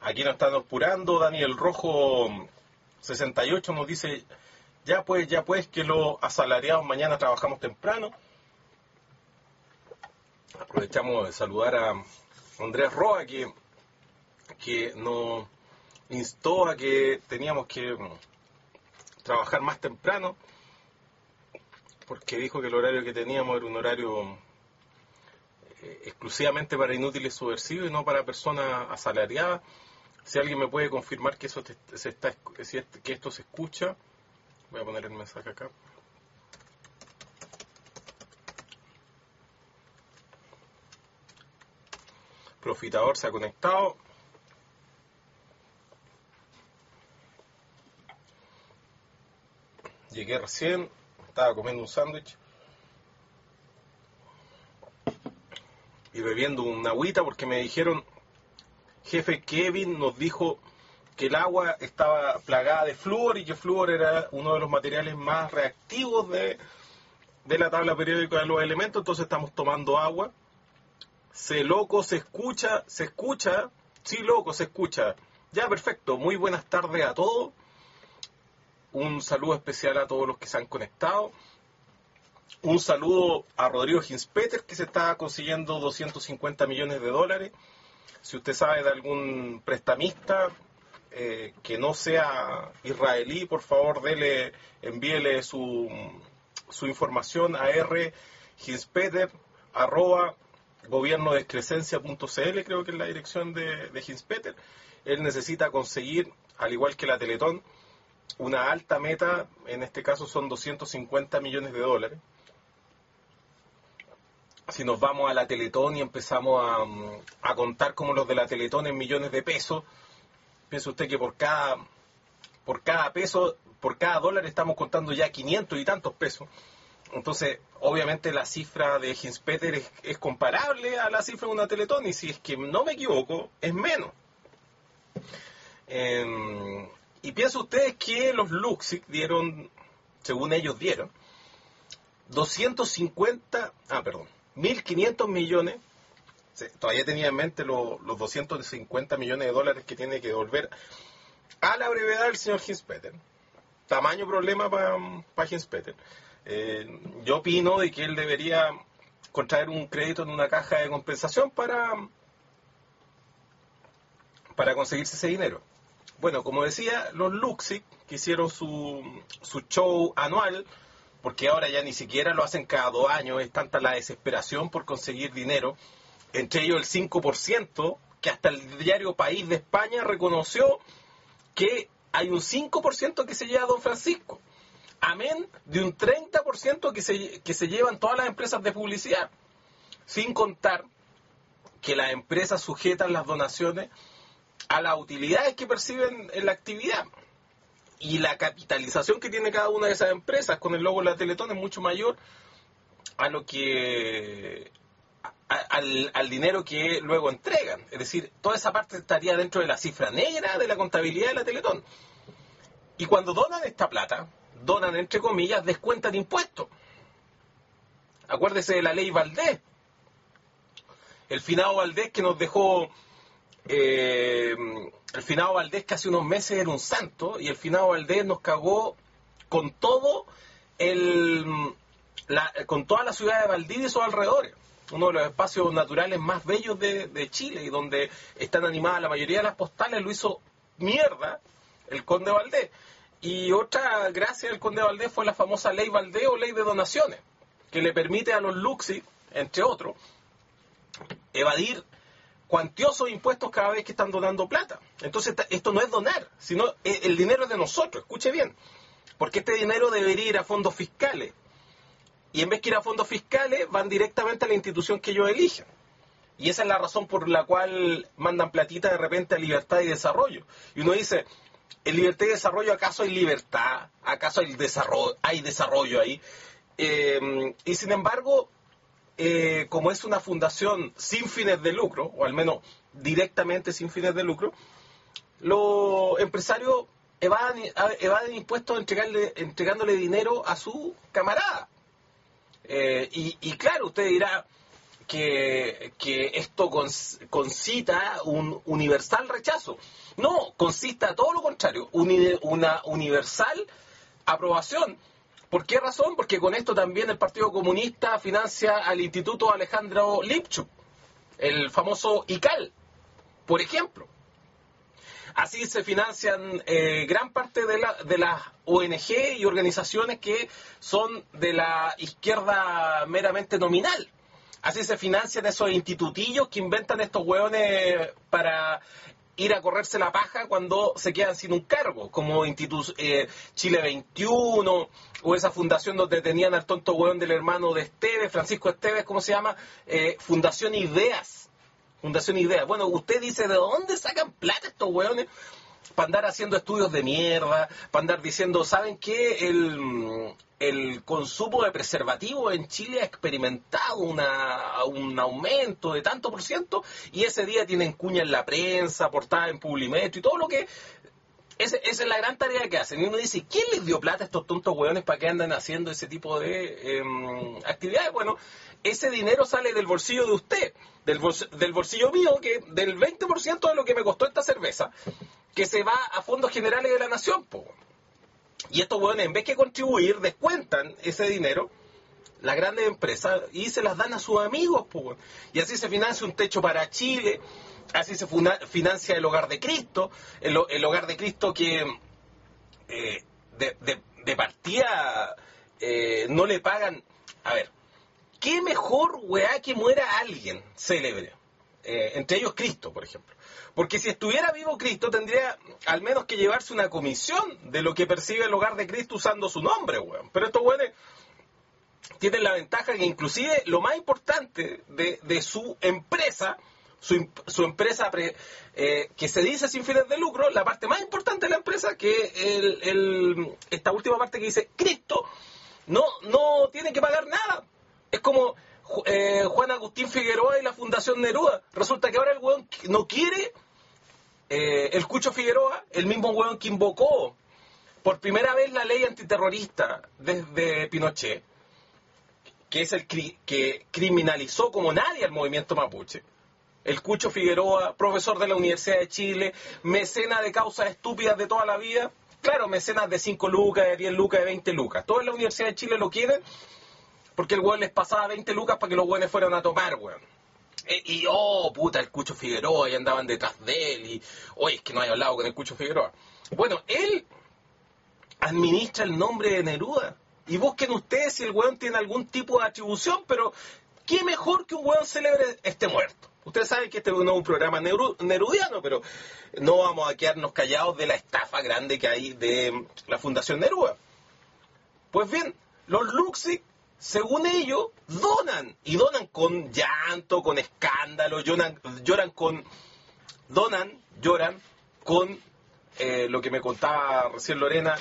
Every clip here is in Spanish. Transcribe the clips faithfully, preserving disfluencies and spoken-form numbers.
aquí nos están apurando. Daniel Rojo sesenta y ocho nos dice, ya pues, ya pues, que los asalariados mañana trabajamos temprano. Aprovechamos de saludar a Andrés Roa, que, que nos instó a que teníamos que trabajar más temprano, porque dijo que el horario que teníamos era un horario eh, exclusivamente para inútiles subversivos y no para personas asalariadas. Si alguien me puede confirmar que eso te, se está, que esto se escucha, voy a poner el mensaje acá. Profitador se ha conectado. Llegué recién, estaba comiendo un sándwich y bebiendo una agüita porque me dijeron, jefe Kevin nos dijo que el agua estaba plagada de flúor y que el flúor era uno de los materiales más reactivos de, de la tabla periódica de los elementos, entonces estamos tomando agua. Se loco, se escucha, se escucha, sí loco, se escucha. Ya, perfecto, muy buenas tardes a todos. Un saludo especial a todos los que se han conectado. Un saludo a Rodrigo Hinspeter, que se está consiguiendo doscientos cincuenta millones de dólares. Si usted sabe de algún prestamista eh, que no sea israelí, por favor, dele, envíele su, su información a r hinspeter arroba gobierno de excrescencia punto c l, creo que es la dirección de, de Hinspeter. Él necesita conseguir, al igual que la Teletón, una alta meta, en este caso son doscientos cincuenta millones de dólares. Si nos vamos a la Teletón y empezamos a, a contar como los de la Teletón en millones de pesos, piense usted que por cada, por cada peso, por cada dólar estamos contando ya quinientos y tantos pesos. Entonces, obviamente la cifra de Hinspeter es, es comparable a la cifra de una Teletón, y si es que no me equivoco, es menos. Eh, y piensen ustedes que los Luxic dieron, según ellos dieron, doscientos cincuenta, ah, perdón, mil quinientos millones, todavía tenía en mente lo, los doscientos cincuenta millones de dólares que tiene que devolver a la brevedad el señor Hinspeter. Tamaño problema para pa Hinspeter. Eh, yo opino de que él debería contraer un crédito en una caja de compensación para, para conseguirse ese dinero. Bueno, como decía, los Luxic, que hicieron su, su show anual, porque ahora ya ni siquiera lo hacen cada dos años, es tanta la desesperación por conseguir dinero, entre ellos el cinco por ciento, que hasta el diario País de España reconoció que hay un cinco por ciento que se lleva a Don Francisco. Amén de un treinta por ciento que se, que se llevan todas las empresas de publicidad, sin contar que las empresas sujetan las donaciones a las utilidades que perciben en la actividad, y la capitalización que tiene cada una de esas empresas con el logo de la Teletón es mucho mayor a lo que a, al, al dinero que luego entregan. Es decir, toda esa parte estaría dentro de la cifra negra de la contabilidad de la Teletón. Y cuando donan esta plata, donan, entre comillas, descuentan impuestos. Acuérdese de la ley Valdés. El finado Valdés que nos dejó... Eh, el finado Valdés que hace unos meses era un santo, y el finado Valdés nos cagó con todo el... La, con toda la ciudad de Valdivia y sus alrededores. Uno de los espacios naturales más bellos de, de Chile, y donde están animadas la mayoría de las postales, lo hizo mierda el conde Valdés. Y otra gracia del conde Valdés fue la famosa ley Valdés o ley de donaciones, que le permite a los Luxic, entre otros, evadir cuantiosos impuestos cada vez que están donando plata. Entonces esto no es donar, sino el dinero es de nosotros, escuche bien, porque este dinero debería ir a fondos fiscales, y en vez que ir a fondos fiscales van directamente a la institución que ellos elijan. Y esa es la razón por la cual mandan platita de repente a Libertad y Desarrollo. Y uno dice, ¿en Libertad y Desarrollo acaso hay libertad? ¿Acaso hay desarrollo, hay desarrollo ahí? Eh, y sin embargo, eh, como es una fundación sin fines de lucro, o al menos directamente sin fines de lucro, los empresarios evaden, evaden impuestos entregarle, entregándole dinero a su camarada. Eh, y, y claro, usted dirá, que, que esto cons, concita un universal rechazo. No, consista todo lo contrario, uni, una universal aprobación. ¿Por qué razón? Porque con esto también el Partido Comunista financia al Instituto Alejandro Lipchuk, el famoso I C A L, por ejemplo. Así se financian eh, gran parte de, la, de las O N G y organizaciones que son de la izquierda meramente nominal. Así se financian esos institutillos que inventan estos hueones para ir a correrse la paja cuando se quedan sin un cargo, como Instituto eh, Chile veintiuno, o esa fundación donde tenían al tonto hueón del hermano de Esteves, Francisco Esteves, ¿cómo se llama? Eh, Fundación Ideas. Fundación Ideas. Bueno, usted dice, ¿de dónde sacan plata estos hueones? Para andar haciendo estudios de mierda, para andar diciendo, ¿saben qué? El, el consumo de preservativos en Chile ha experimentado una, un aumento de tanto por ciento, y ese día tienen cuña en la prensa, portada en Publimetro y todo lo que... Ese, esa es la gran tarea que hacen. Y uno dice, ¿quién les dio plata a estos tontos hueones para que andan haciendo ese tipo de eh, actividades? Bueno, ese dinero sale del bolsillo de usted, del, bol, del bolsillo mío, que del veinte por ciento de lo que me costó esta cerveza, que se va a fondos generales de la nación, po. Y estos hueones, en vez que contribuir, descuentan ese dinero, las grandes empresas, y se las dan a sus amigos, po. Y así se financia un techo para Chile, así se financia el Hogar de Cristo, el, el Hogar de Cristo que eh, de, de, de partida eh, no le pagan. A ver, ¿qué mejor weá que muera alguien célebre? Eh, entre ellos Cristo, por ejemplo. Porque si estuviera vivo Cristo, tendría al menos que llevarse una comisión de lo que percibe el Hogar de Cristo usando su nombre, weón. Pero estos weones tienen la ventaja que inclusive lo más importante de, de su empresa, su, su empresa pre, eh, que se dice sin fines de lucro, la parte más importante de la empresa, que el, el, esta última parte que dice Cristo, no, no tiene que pagar nada. Es como eh, Juan Agustín Figueroa y la Fundación Neruda. Resulta que ahora el hueón no quiere, eh, el Cucho Figueroa, el mismo hueón que invocó por primera vez la ley antiterrorista desde Pinochet, que es el cri que criminalizó como nadie al movimiento mapuche. El Cucho Figueroa, profesor de la Universidad de Chile, mecenas de causas estúpidas de toda la vida. Claro, mecenas de cinco lucas, de diez lucas, de veinte lucas. Todos en la Universidad de Chile lo quieren porque el weón les pasaba veinte lucas para que los weones fueran a tomar, weón. E y, oh, puta, el Cucho Figueroa, y andaban detrás de él, y, oye, es que no hay hablado con el Cucho Figueroa. Bueno, él administra el nombre de Neruda. Y busquen ustedes si el weón tiene algún tipo de atribución, pero qué mejor que un weón célebre esté muerto. Ustedes saben que este no es un programa neru nerudiano, pero no vamos a quedarnos callados de la estafa grande que hay de la Fundación Neruda. Pues bien, los Luksic, según ellos, donan. Y donan con llanto, con escándalo, lloran, lloran con... Donan, lloran con eh, lo que me contaba recién Lorena,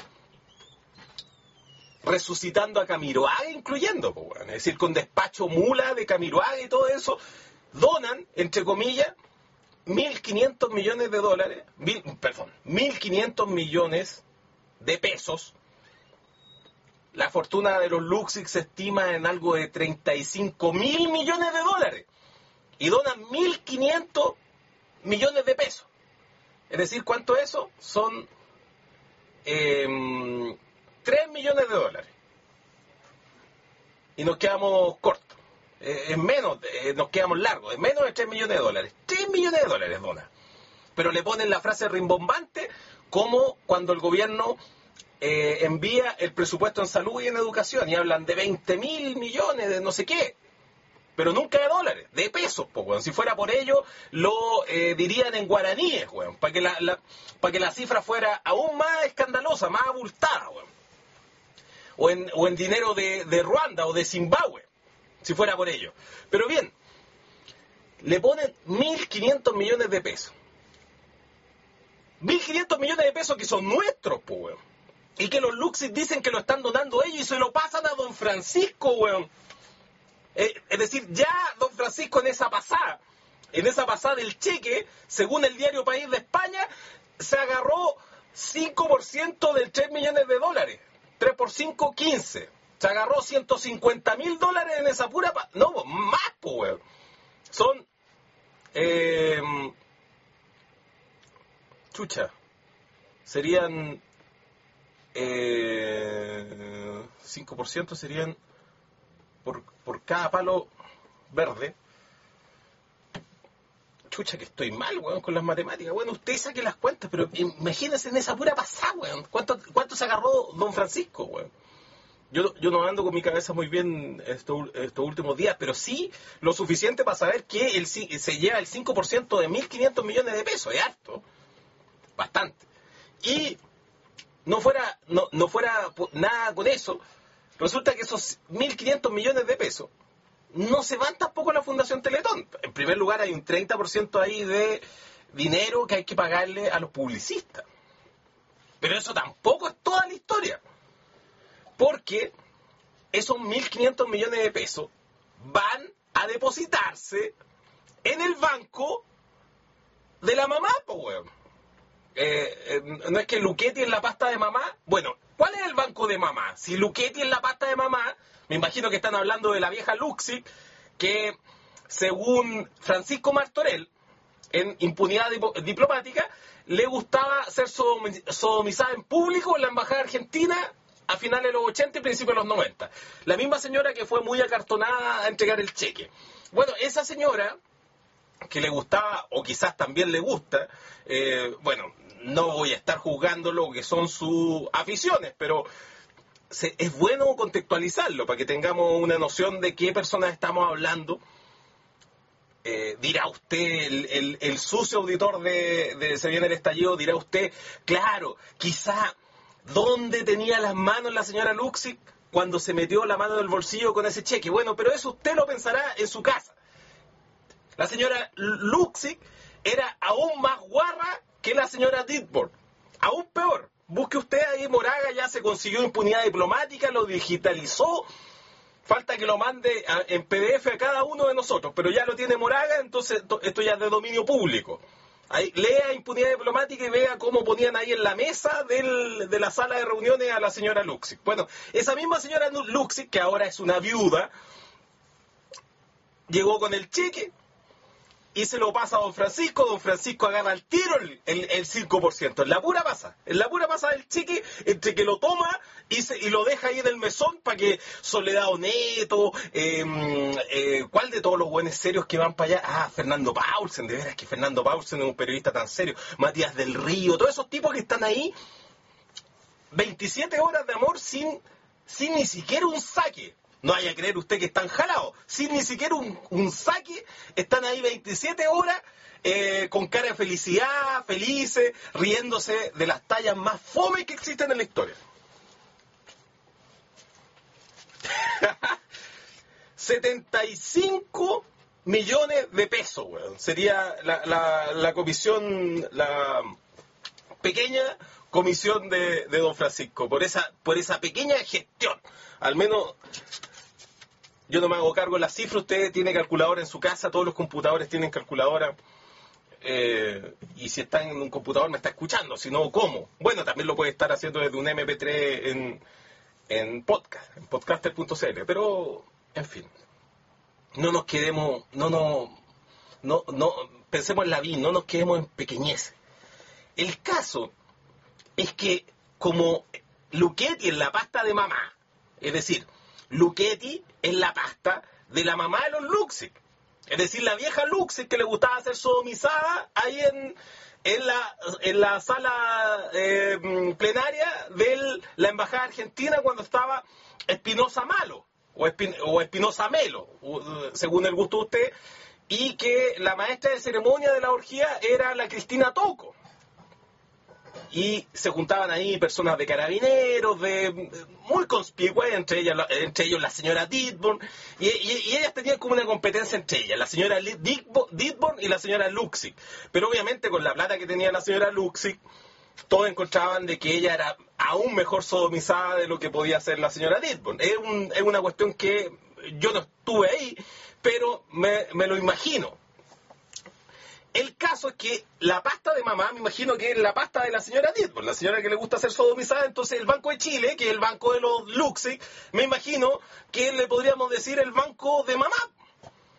resucitando a Camiroaga, incluyendo, pues, bueno, es decir, con despacho mula de Camiroaga y todo eso, donan, entre comillas, mil quinientos millones de dólares, mil, perdón, mil quinientos millones de pesos. La fortuna de los Luksic se estima en algo de treinta y cinco mil millones de dólares. Y donan mil quinientos millones de pesos. Es decir, ¿cuánto eso? Son eh, tres millones de dólares. Y nos quedamos cortos. Eh, en menos, eh, nos quedamos largos. En menos de tres millones de dólares. tres millones de dólares dona. Pero le ponen la frase rimbombante como cuando el gobierno eh, envía el presupuesto en salud y en educación. Y hablan de veinte mil millones de no sé qué. Pero nunca de dólares, de pesos, pues, weón. Si fuera por ello, lo eh, dirían en guaraníes, weón. Para que la, la, para que la cifra fuera aún más escandalosa, más abultada, weón. O en, o en dinero de, de Ruanda o de Zimbabue, si fuera por ello. Pero bien, le ponen mil quinientos millones de pesos. mil quinientos millones de pesos que son nuestros, pues, weón. Y que los Luksic dicen que lo están donando ellos y se lo pasan a don Francisco, weón. Eh, es decir, ya don Francisco en esa pasada, en esa pasada del cheque, según el diario País de España, se agarró cinco por ciento del tres millones de dólares. tres por cinco, quince. Se agarró ciento cincuenta mil dólares en esa pura... Pa no, más, pues, weón. Son... Eh, chucha. Serían... Eh, cinco por ciento serían... Por, por cada palo verde. Chucha, que estoy mal, weón, con las matemáticas. Bueno, usted saque las cuentas, pero imagínense en esa pura pasada, weón. ¿Cuánto, cuánto se agarró don Francisco, weón? Yo, yo no ando con mi cabeza muy bien estos, estos últimos días, pero sí lo suficiente para saber que el, se lleva el cinco por ciento de mil quinientos millones de pesos. Es harto. Bastante. Y no fuera, no, no fuera nada con eso, resulta que esos mil quinientos millones de pesos no se van tampoco a la Fundación Teletón. En primer lugar, hay un treinta por ciento ahí de dinero que hay que pagarle a los publicistas. Pero eso tampoco es toda la historia. Porque esos mil quinientos millones de pesos van a depositarse en el banco de la mamá, pues, weón. Eh, eh, no es que Luchetti es la pasta de mamá. Bueno, ¿cuál es el banco de mamá? Si Luchetti es la pasta de mamá, me imagino que están hablando de la vieja Luxic, que según Francisco Martorell, en impunidad dip- diplomática, le gustaba ser sodom- sodomizada en público en la embajada argentina a finales de los ochenta y principios de los noventa. La misma señora que fue muy acartonada a entregar el cheque. Bueno, esa señora que le gustaba, o quizás también le gusta, eh, bueno, no voy a estar juzgando lo que son sus aficiones, pero se, es bueno contextualizarlo para que tengamos una noción de qué personas estamos hablando. Eh, dirá usted, el, el, el sucio auditor de, de Se Viene el Estallido, dirá usted, claro, quizá, ¿dónde tenía las manos la señora Luxic cuando se metió la mano en el bolsillo con ese cheque? Bueno, pero eso usted lo pensará en su casa. La señora Luxic era aún más guarra que la señora Ditborn. Aún peor. Busque usted ahí, Moraga ya se consiguió impunidad diplomática, lo digitalizó. Falta que lo mande a, en P D F a cada uno de nosotros, pero ya lo tiene Moraga, entonces esto ya es de dominio público. Ahí, lea impunidad diplomática y vea cómo ponían ahí en la mesa del, de la sala de reuniones a la señora Luxic. Bueno, esa misma señora Luxic, que ahora es una viuda, llegó con el cheque y se lo pasa a don Francisco. Don Francisco agarra al tiro el, el, el cinco por ciento. En la pura pasa. En la pura pasa del cheque, entre que lo toma y, se, y lo deja ahí en el mesón para que Soledad Oneto, eh, eh, ¿cuál de todos los buenos serios que van para allá? Ah, Fernando Paulsen, de veras que Fernando Paulsen es un periodista tan serio. Matías del Río, todos esos tipos que están ahí, veintisiete horas de amor sin, sin ni siquiera un saque. No vaya a creer usted que están jalados. Sin ni siquiera un, un saque, están ahí veintisiete horas eh, con cara de felicidad, felices, riéndose de las tallas más fome que existen en la historia. setenta y cinco millones de pesos, weón. Sería la, la, la comisión, la pequeña comisión de, de don Francisco, por esa, por esa pequeña gestión. Al menos... Yo no me hago cargo de las cifras, usted tiene calculadora en su casa, todos los computadores tienen calculadora, eh, y si está en un computador me está escuchando, si no, ¿cómo? Bueno, también lo puede estar haciendo desde un eme pe tres en, en podcast, en podcaster punto ce ele, pero, en fin, no nos quedemos, no, no, no, no, pensemos en la vida, no nos quedemos en pequeñeces. El caso es que, como Luchetti en la pasta de mamá, es decir, Luchetti es la pasta de la mamá de los Luxic. Es decir, la vieja Luxic que le gustaba ser sodomizada ahí en, en, la, en la sala eh, plenaria de la Embajada Argentina cuando estaba Espinosa Malo, o, Espin, o Espinosa Melo, según el gusto de usted, y que la maestra de ceremonia de la orgía era la Cristina Toco. Y se juntaban ahí personas de carabineros, de muy conspicuas, entre ellas, entre ellos la señora Ditborn, y, y, y ellas tenían como una competencia entre ellas, la señora Ditborn y la señora Luxic. Pero obviamente con la plata que tenía la señora Luxic, todos encontraban de que ella era aún mejor sodomizada de lo que podía ser la señora Ditborn. Es, un, es una cuestión que yo no estuve ahí, pero me, me lo imagino. El caso es que la pasta de mamá, me imagino que es la pasta de la señora Ditborn, la señora que le gusta ser sodomizada. Entonces el Banco de Chile, que es el banco de los Luxic, me imagino que le podríamos decir el banco de mamá.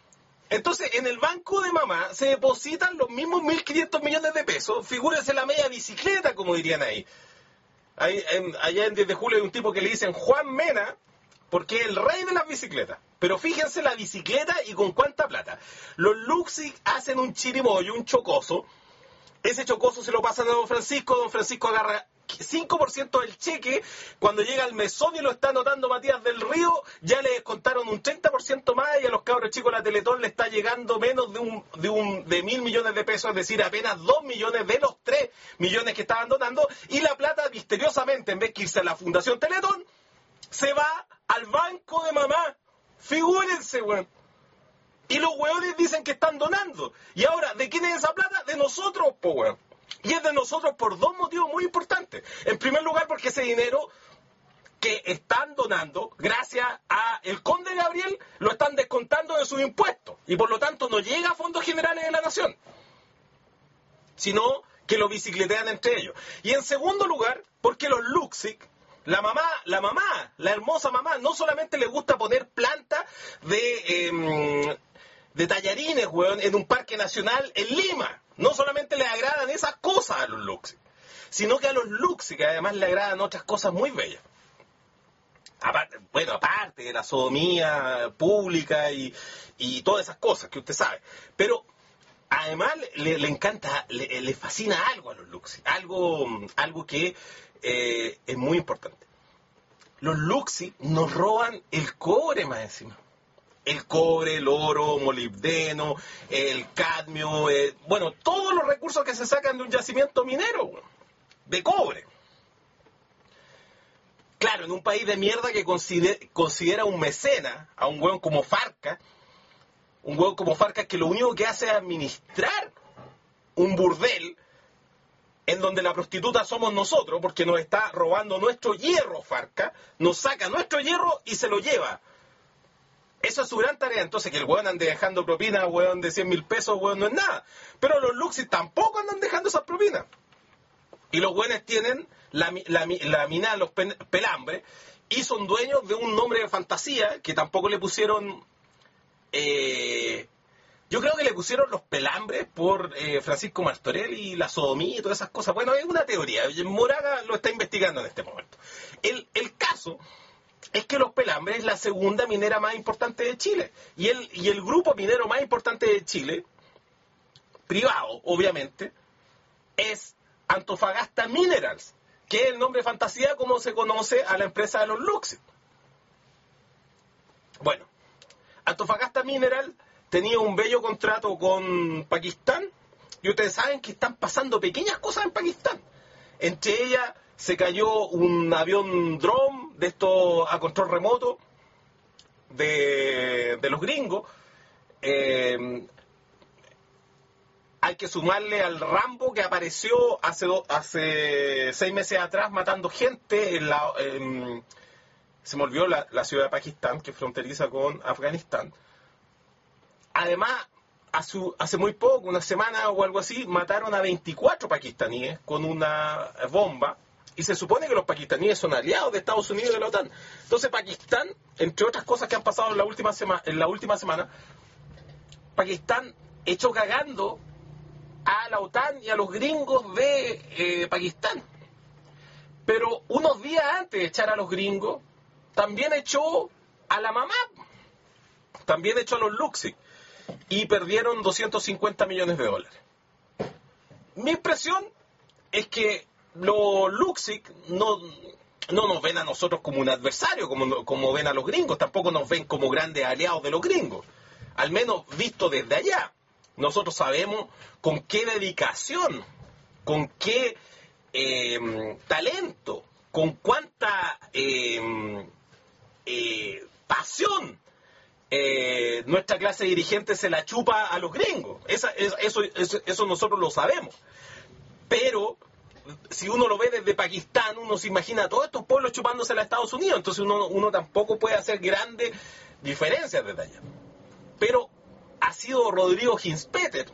Entonces, en el banco de mamá se depositan los mismos mil quinientos millones de pesos. Figúrense la media bicicleta, como dirían ahí. Ahí en, allá en diez de julio hay un tipo que le dicen Juan Mena, porque es el rey de las bicicletas. Pero fíjense la bicicleta y con cuánta plata. Los Luxic hacen un chirimoyo, un chocoso. Ese chocoso se lo pasan a don Francisco. Don Francisco agarra cinco por ciento del cheque. Cuando llega al mesón y lo está anotando Matías del Río, ya le descontaron un treinta por ciento más y a los cabros chicos la Teletón le está llegando menos de un de un de mil millones de pesos, es decir, apenas dos millones de los tres millones que estaban donando. Y la plata, misteriosamente, en vez de irse a la Fundación Teletón, se va al banco de mamá. Figúrense, weón. Y los weones dicen que están donando. Y ahora, ¿de quién es esa plata? De nosotros, po, weón. Y es de nosotros por dos motivos muy importantes. En primer lugar, porque ese dinero que están donando, gracias a el Conde Gabriel, lo están descontando de sus impuestos. Y por lo tanto no llega a fondos generales de la nación, sino que lo bicicletean entre ellos. Y en segundo lugar, porque los Luxic, La mamá, la mamá, la hermosa mamá, no solamente le gusta poner plantas de, eh, de tallarines, weón, en un parque nacional en Lima. No solamente le agradan esas cosas a los Luxic, sino que a los Luxic además le agradan otras cosas muy bellas. Aparte, bueno, aparte de la sodomía pública y, y todas esas cosas que usted sabe. Pero además le, le encanta, le, le fascina algo a los Luxic, algo, algo que Eh, es muy importante. Los Luxic nos roban el cobre más encima. El cobre, el oro, molibdeno, el cadmio, eh, bueno, todos los recursos que se sacan de un yacimiento minero, de cobre. Claro, en un país de mierda que considera, considera un mecena a un hueón como Farca, un hueón como Farca que lo único que hace es administrar un burdel en donde la prostituta somos nosotros, porque nos está robando nuestro hierro, Farca, nos saca nuestro hierro y se lo lleva. Esa es su gran tarea. Entonces, que el weón ande dejando propinas, weón, de cien mil pesos, weón, no es nada. Pero los Luxic tampoco andan dejando esas propinas. Y los weones tienen la, la, la mina de los pelambres y son dueños de un nombre de fantasía que tampoco le pusieron... Eh, Yo creo que le pusieron los pelambres por eh, Francisco Martorell y la sodomía y todas esas cosas. Bueno, es una teoría. Moraga lo está investigando en este momento. El, el caso es que los pelambres es la segunda minera más importante de Chile. Y el, y el grupo minero más importante de Chile, privado, obviamente, es Antofagasta Minerals, que es el nombre de fantasía como se conoce a la empresa de los Luxic. Bueno, Antofagasta Minerals tenía un bello contrato con Pakistán y ustedes saben que están pasando pequeñas cosas en Pakistán. Entre ellas se cayó un avión drone de estos a control remoto de, de los gringos. Eh, hay que sumarle al Rambo que apareció hace, do, hace seis meses atrás matando gente en la... En, se me olvidó la, la ciudad de Pakistán, que fronteriza con Afganistán. Además, hace, hace muy poco, una semana o algo así, mataron a veinticuatro pakistaníes con una bomba. Y se supone que los pakistaníes son aliados de Estados Unidos y de la OTAN. Entonces, Pakistán, entre otras cosas que han pasado en la última, sema, en la última semana, Pakistán echó cagando a la OTAN y a los gringos de eh, Pakistán. Pero unos días antes de echar a los gringos, también echó a la mamá. También echó a los Luxic. Y perdieron doscientos cincuenta millones de dólares. Mi impresión es que los Luxic no, no nos ven a nosotros como un adversario, como, como ven a los gringos, tampoco nos ven como grandes aliados de los gringos, al menos visto desde allá. Nosotros sabemos con qué dedicación, con qué eh, talento, con cuánta eh, eh, pasión Eh, nuestra clase dirigente se la chupa a los gringos. Esa, eso, eso, eso nosotros lo sabemos. Pero si uno lo ve desde Pakistán, uno se imagina a todos estos pueblos chupándose a Estados Unidos. Entonces uno, uno tampoco puede hacer grandes diferencias desde allá. Pero ha sido Rodrigo Hinspeter,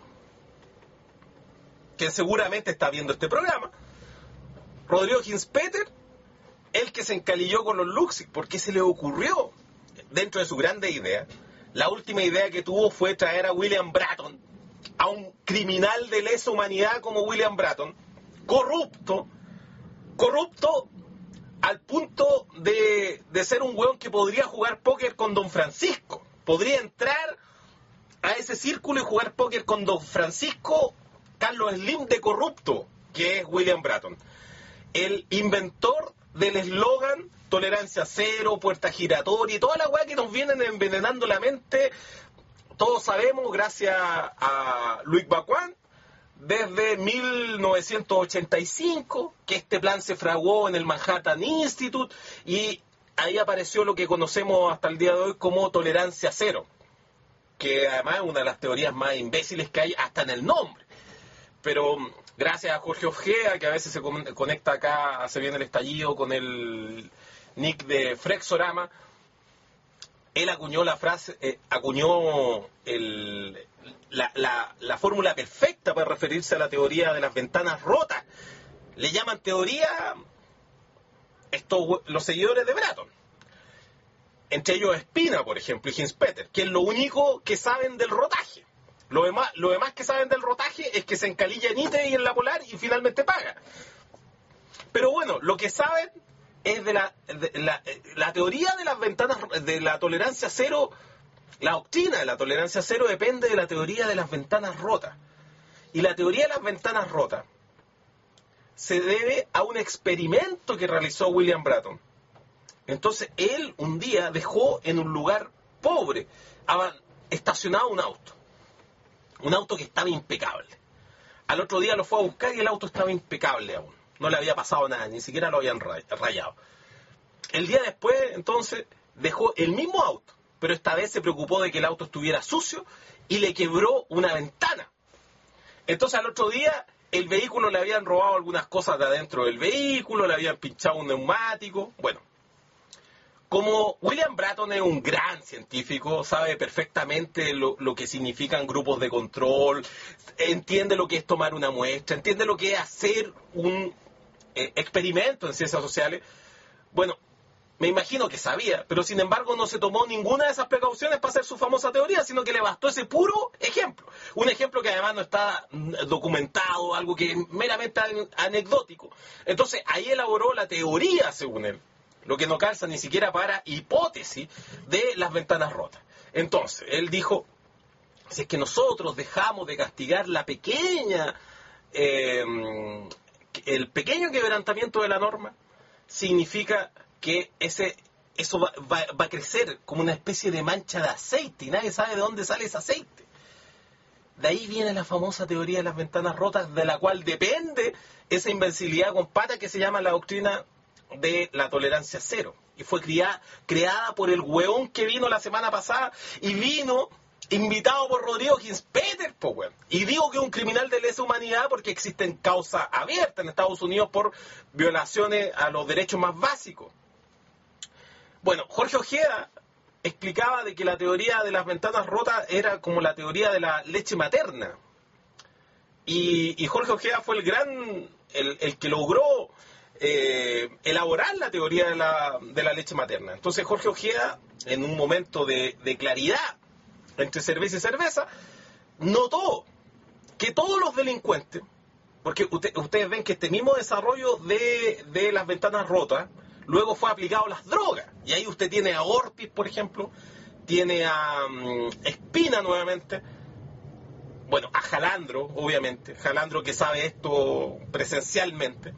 que seguramente está viendo este programa, Rodrigo Hinspeter, el que se encalilló con los Luxic, porque se le ocurrió, dentro de su grande idea, la última idea que tuvo fue traer a William Bratton, a un criminal de lesa humanidad como William Bratton, corrupto, corrupto al punto de, de ser un hueón que podría jugar póker con Don Francisco. Podría entrar a ese círculo y jugar póker con Don Francisco Carlos Slim de corrupto, que es William Bratton. El inventor del eslogan tolerancia cero, puerta giratoria y toda la weá que nos vienen envenenando la mente, todos sabemos, gracias a Luis Bacuán, desde mil novecientos ochenta y cinco, que este plan se fraguó en el Manhattan Institute, y ahí apareció lo que conocemos hasta el día de hoy como tolerancia cero, que además es una de las teorías más imbéciles que hay hasta en el nombre. Pero gracias a Jorge Ojeda, que a veces se conecta acá, hace bien el estallido con el nick de Frexorama, él acuñó la frase, eh, acuñó el, la, la, la fórmula perfecta para referirse a la teoría de las ventanas rotas. Le llaman teoría estos, los seguidores de Bratton. Entre ellos Espina, por ejemplo, y Hinspeter, que es lo único que saben del rotaje. Lo demás, lo demás que saben del rotaje es que se encalilla en I T E y en la Polar y finalmente paga. Pero bueno, lo que saben es de la, de la, la teoría de las ventanas, de la tolerancia cero, la doctrina de la tolerancia cero depende de la teoría de las ventanas rotas. Y la teoría de las ventanas rotas se debe a un experimento que realizó William Bratton. Entonces él un día dejó en un lugar pobre estacionado un auto. Un auto que estaba impecable. Al otro día lo fue a buscar y el auto estaba impecable aún. No le había pasado nada, ni siquiera lo habían rayado. El día después, entonces, dejó el mismo auto, pero esta vez se preocupó de que el auto estuviera sucio y le quebró una ventana. Entonces al otro día, el vehículo le habían robado algunas cosas de adentro del vehículo, le habían pinchado un neumático. Bueno, como William Bratton es un gran científico, sabe perfectamente lo, lo que significan grupos de control, entiende lo que es tomar una muestra, entiende lo que es hacer un eh, experimento en ciencias sociales. Bueno, me imagino que sabía, pero sin embargo no se tomó ninguna de esas precauciones para hacer su famosa teoría, sino que le bastó ese puro ejemplo. Un ejemplo que además no está documentado, algo que es meramente anecdótico. Entonces ahí elaboró la teoría, según él. Lo que no calza ni siquiera para hipótesis de las ventanas rotas. Entonces, él dijo, si es que nosotros dejamos de castigar la pequeña, eh, el pequeño quebrantamiento de la norma, significa que ese eso va, va, va a crecer como una especie de mancha de aceite, y nadie sabe de dónde sale ese aceite. De ahí viene la famosa teoría de las ventanas rotas, de la cual depende esa invencibilidad con pata que se llama la doctrina de la tolerancia cero, y fue creada, creada por el hueón que vino la semana pasada y vino invitado por Rodrigo Hinspeter, po, weón. Y digo que es un criminal de lesa humanidad porque existen causas abiertas en Estados Unidos por violaciones a los derechos más básicos. Bueno, Jorge Ojeda explicaba de que la teoría de las ventanas rotas era como la teoría de la leche materna, y, y Jorge Ojeda fue el gran, el, el que logró Eh, elaborar la teoría de la, de la leche materna. Entonces Jorge Ojeda, en un momento de, de claridad entre cerveza y cerveza, notó que todos los delincuentes, porque usted, ustedes ven que este mismo desarrollo de, de las ventanas rotas luego fue aplicado a las drogas, y ahí usted tiene a Ortiz, por ejemplo, tiene a um, Espina nuevamente, bueno, a Jalandro, obviamente, Jalandro que sabe esto presencialmente.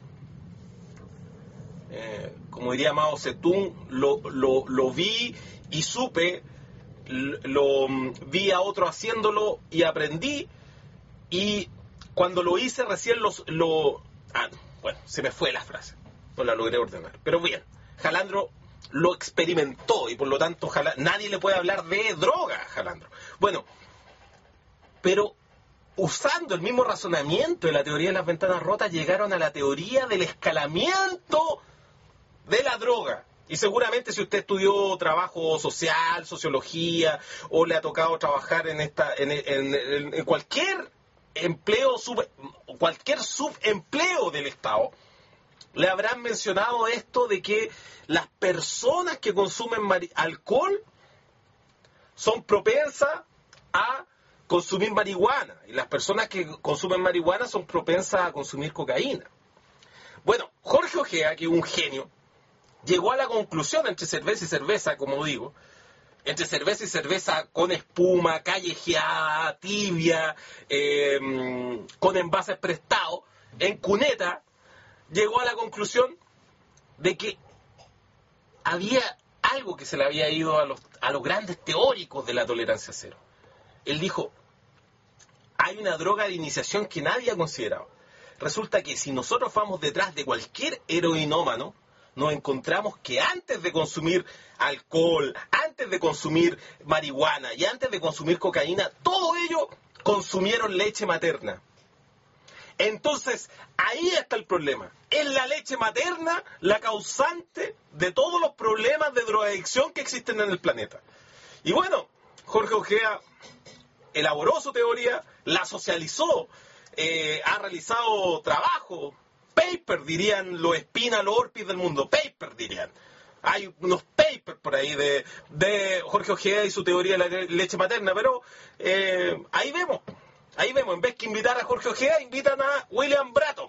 Eh, como diría Mao Zedong, lo, lo, lo vi y supe, lo, lo vi a otro haciéndolo y aprendí, y cuando lo hice recién los, lo... Ah, bueno, se me fue la frase, no la logré ordenar, pero bien, Jalandro lo experimentó y por lo tanto Jalandro, nadie le puede hablar de droga a Jalandro. Bueno, pero usando el mismo razonamiento de la teoría de las ventanas rotas, llegaron a la teoría del escalamiento de la droga. Y seguramente si usted estudió trabajo social, sociología, o le ha tocado trabajar en esta, en, en, en, en cualquier empleo, sub, cualquier subempleo del Estado, le habrán mencionado esto de que las personas que consumen alcohol son propensas a consumir marihuana. Y las personas que consumen marihuana son propensas a consumir cocaína. Bueno, Jorge Ojea, que es un genio, llegó a la conclusión entre cerveza y cerveza, como digo, entre cerveza y cerveza con espuma, callejeada, tibia, eh, con envases prestados, en cuneta, llegó a la conclusión de que había algo que se le había ido a los, a los grandes teóricos de la tolerancia cero. Él dijo, hay una droga de iniciación que nadie ha considerado. Resulta que si nosotros vamos detrás de cualquier heroinómano, nos encontramos que antes de consumir alcohol, antes de consumir marihuana y antes de consumir cocaína, todo ello consumieron leche materna. Entonces, ahí está el problema. Es la leche materna la causante de todos los problemas de drogadicción que existen en el planeta. Y bueno, Jorge Ojea elaboró su teoría, la socializó, eh, ha realizado trabajo, paper dirían los Espina, los Orpis del mundo, paper dirían. Hay unos papers por ahí de, de Jorge Ojea y su teoría de la leche materna, pero eh, ahí vemos. Ahí vemos, en vez que invitar a Jorge Ojea, invitan a William Bratton.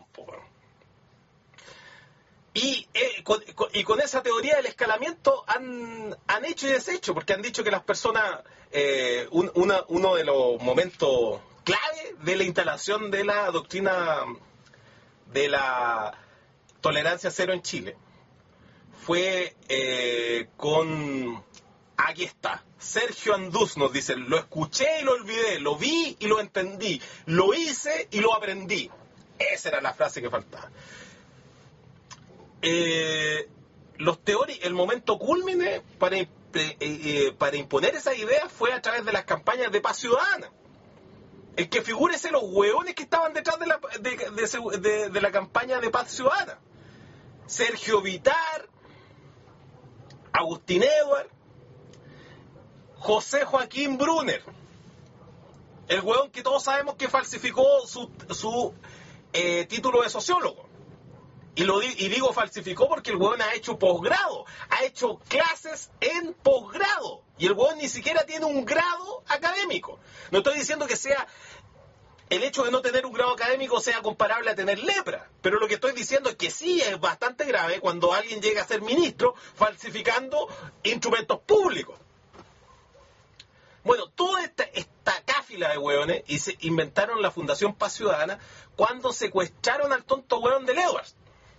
Y, eh, con, con, y con esa teoría del escalamiento han, han hecho y deshecho, porque han dicho que las personas, eh, un, una, uno de los momentos clave de la instalación de la doctrina de la tolerancia cero en Chile fue eh, con... Aquí está, Sergio Andús nos dice, lo escuché y lo olvidé, lo vi y lo entendí, lo hice y lo aprendí. Esa era la frase que faltaba. Eh, los teori- el momento cúlmine para, eh, eh, para imponer esa idea fue a través de las campañas de paz ciudadana. El que figúrese los hueones que estaban detrás de la, de, de, de, de la campaña de paz ciudadana. Sergio Vitar, Agustín Edward, José Joaquín Brunner, el hueón que todos sabemos que falsificó su, su eh, título de sociólogo. Y, lo di, y digo falsificó porque el hueón ha hecho posgrado, ha hecho clases en posgrado. Y el hueón ni siquiera tiene un grado académico. No estoy diciendo que sea el hecho de no tener un grado académico sea comparable a tener lepra. Pero lo que estoy diciendo es que sí es bastante grave cuando alguien llega a ser ministro falsificando instrumentos públicos. Bueno, toda esta, esta cáfila de hueones y se inventaron la Fundación Paz Ciudadana cuando secuestraron al tonto hueón del Edwards.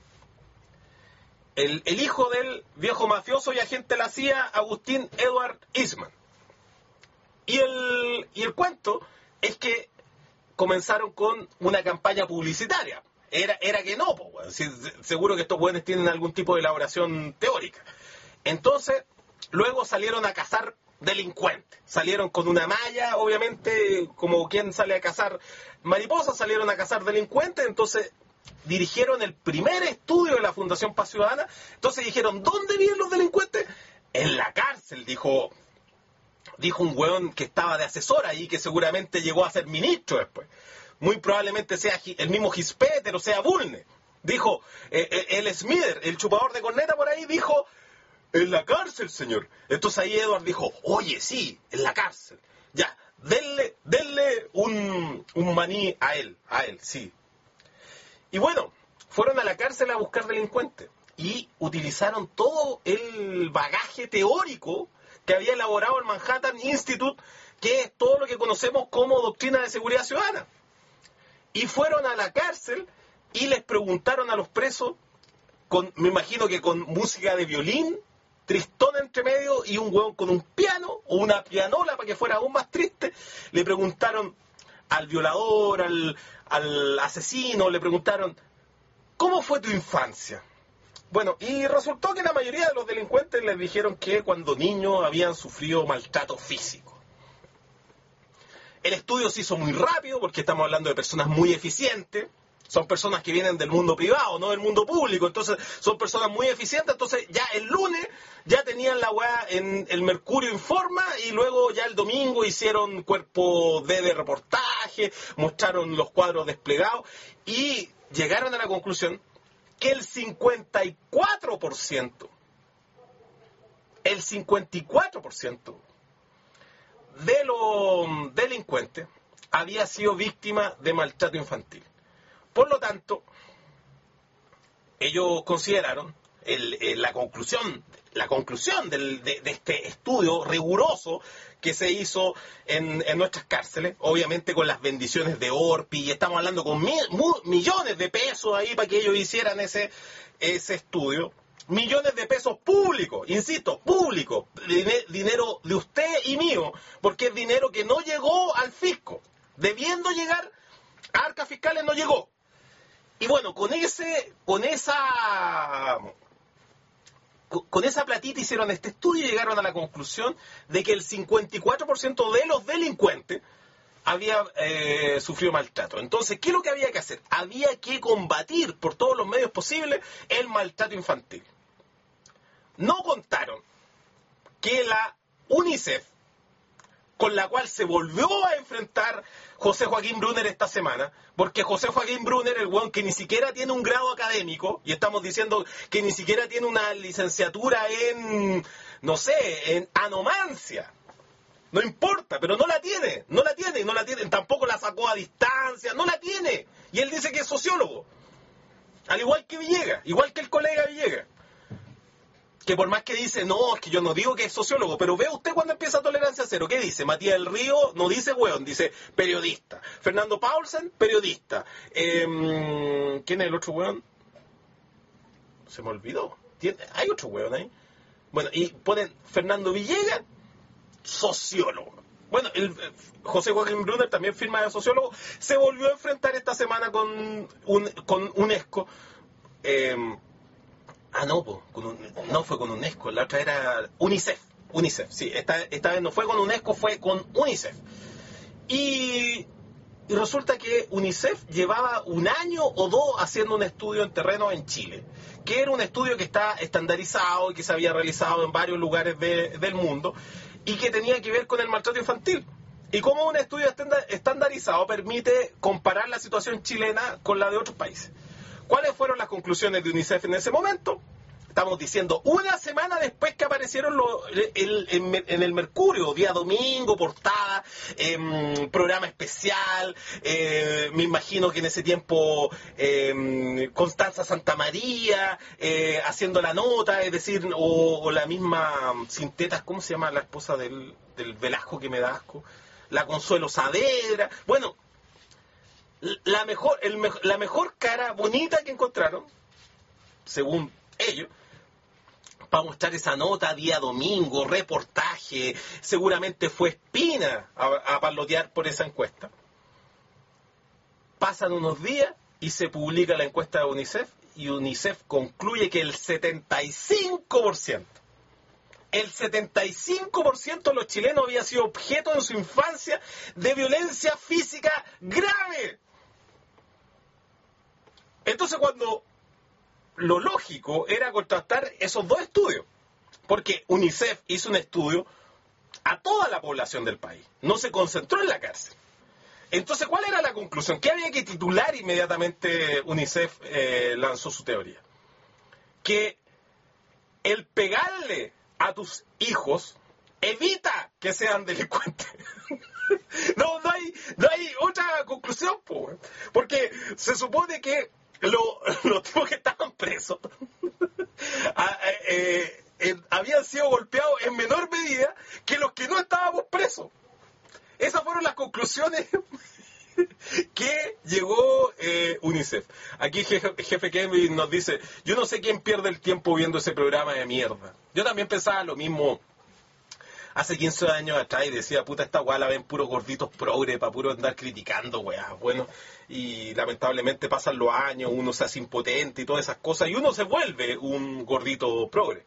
El, el hijo del viejo mafioso y agente de la C I A, Agustín Edward Eastman. Y el, y el cuento es que comenzaron con una campaña publicitaria. Era, era que no, pues, si, seguro que estos hueones tienen algún tipo de elaboración teórica. Entonces, luego salieron a cazar delincuentes. Salieron con una malla, obviamente, como quien sale a cazar mariposas, salieron a cazar delincuentes, entonces dirigieron el primer estudio de la Fundación Paz Ciudadana. Entonces dijeron, ¿dónde viven los delincuentes? En la cárcel, dijo, dijo un hueón que estaba de asesor ahí, que seguramente llegó a ser ministro después. Muy probablemente sea el mismo Gispeter o sea Bulne. Dijo, eh, el Smither, el chupador de corneta por ahí, dijo, en la cárcel, señor. Entonces ahí Edward dijo, oye, sí, en la cárcel. Ya, denle, denle un, un maní a él, a él, sí. Y bueno, fueron a la cárcel a buscar delincuentes y utilizaron todo el bagaje teórico que había elaborado el Manhattan Institute, que es todo lo que conocemos como doctrina de seguridad ciudadana. Y fueron a la cárcel y les preguntaron a los presos, con, me imagino que con música de violín, tristón entre medio y un hueón con un piano o una pianola para que fuera aún más triste, le preguntaron al violador, al, al asesino, le preguntaron, ¿cómo fue tu infancia? Bueno, y resultó que la mayoría de los delincuentes les dijeron que cuando niños habían sufrido maltrato físico. El estudio se hizo muy rápido porque estamos hablando de personas muy eficientes. Son personas que vienen del mundo privado, no del mundo público. Entonces, son personas muy eficientes. Entonces, ya el lunes ya tenían la weá en el Mercurio Informa y luego ya el domingo hicieron cuerpo D de reportaje, mostraron los cuadros desplegados y llegaron a la conclusión que el cincuenta y cuatro por ciento, el cincuenta y cuatro por ciento de los delincuentes había sido víctima de maltrato infantil. Por lo tanto, ellos consideraron el, el, la conclusión, la conclusión del, de, de este estudio riguroso que se hizo en, en nuestras cárceles, obviamente con las bendiciones de Orpi, y estamos hablando con mil, mil, millones de pesos ahí para que ellos hicieran ese, ese estudio. Millones de pesos públicos, insisto, públicos, dinero de usted y mío, porque es dinero que no llegó al fisco. Debiendo llegar a arcas fiscales, no llegó. Y bueno, con ese, con esa, con esa platita hicieron este estudio y llegaron a la conclusión de que el cincuenta y cuatro por ciento de los delincuentes había eh, sufrido maltrato. Entonces, ¿qué es lo que había que hacer? Había que combatir por todos los medios posibles el maltrato infantil. No contaron que la UNICEF, con la cual se volvió a enfrentar José Joaquín Brunner esta semana, porque José Joaquín Brunner, el weón que ni siquiera tiene un grado académico, y estamos diciendo que ni siquiera tiene una licenciatura en, no sé, en anomancia. No importa, pero no la tiene, no la tiene, no la tiene, tampoco la sacó a distancia, no la tiene. Y él dice que es sociólogo, al igual que Villegas, igual que el colega Villegas. Que por más que dice, no, es que yo no digo que es sociólogo, pero ve usted cuando empieza Tolerancia Cero, ¿qué dice? Matías del Río no dice weón, dice periodista. Fernando Paulsen, periodista. Eh, ¿Quién es el otro weón? Se me olvidó. ¿Tiene? Hay otro weón ahí. Bueno, y ponen Fernando Villegas, sociólogo. Bueno, el, José Joaquín Brunner también firma de sociólogo. Se volvió a enfrentar esta semana con, un, con UNESCO. Eh, Ah, no, po, con un, no fue con UNESCO, la otra era UNICEF. UNICEF, sí, esta, esta vez no fue con UNESCO, fue con UNICEF. Y, y resulta que UNICEF llevaba un año o dos haciendo un estudio en terreno en Chile, que era un estudio que está estandarizado y que se había realizado en varios lugares de, del mundo y que tenía que ver con el maltrato infantil. Y como un estudio estandarizado permite comparar la situación chilena con la de otros países. ¿Cuáles fueron las conclusiones de UNICEF en ese momento? Estamos diciendo, una semana después que aparecieron lo, el, el, en el Mercurio, día domingo, portada, eh, programa especial, eh, me imagino que en ese tiempo eh, Constanza Santamaría eh, haciendo la nota, es decir, o, o la misma Sintetas, ¿cómo se llama la esposa del, del Velasco que me da asco? La Consuelo Saavedra, bueno... La mejor, el, la mejor cara bonita que encontraron, según ellos, para mostrar esa nota día domingo, reportaje, seguramente fue Espina a, a parlotear por esa encuesta. Pasan unos días y se publica la encuesta de UNICEF y UNICEF concluye que el setenta y cinco por ciento, el setenta y cinco por ciento de los chilenos había sido objeto en su infancia de violencia física grave. Entonces, cuando lo lógico era contrastar esos dos estudios, porque UNICEF hizo un estudio a toda la población del país, no se concentró en la cárcel. Entonces, ¿cuál era la conclusión? ¿Qué había que titular? Inmediatamente UNICEF eh, lanzó su teoría. Que el pegarle a tus hijos evita que sean delincuentes. No, no hay, no hay otra conclusión, po, porque se supone que lo, los tipos que estaban presos a, eh, eh, habían sido golpeados en menor medida que los que no estábamos presos. Esas fueron las conclusiones que llegó eh, UNICEF. Aquí jefe, jefe Kevin nos dice, yo no sé quién pierde el tiempo viendo ese programa de mierda. Yo también pensaba lo mismo hace quince años atrás y decía, puta, esta weá la ven puros gorditos progre para puro andar criticando, weá. Bueno, y lamentablemente pasan los años, uno se hace impotente y todas esas cosas, y uno se vuelve un gordito progre.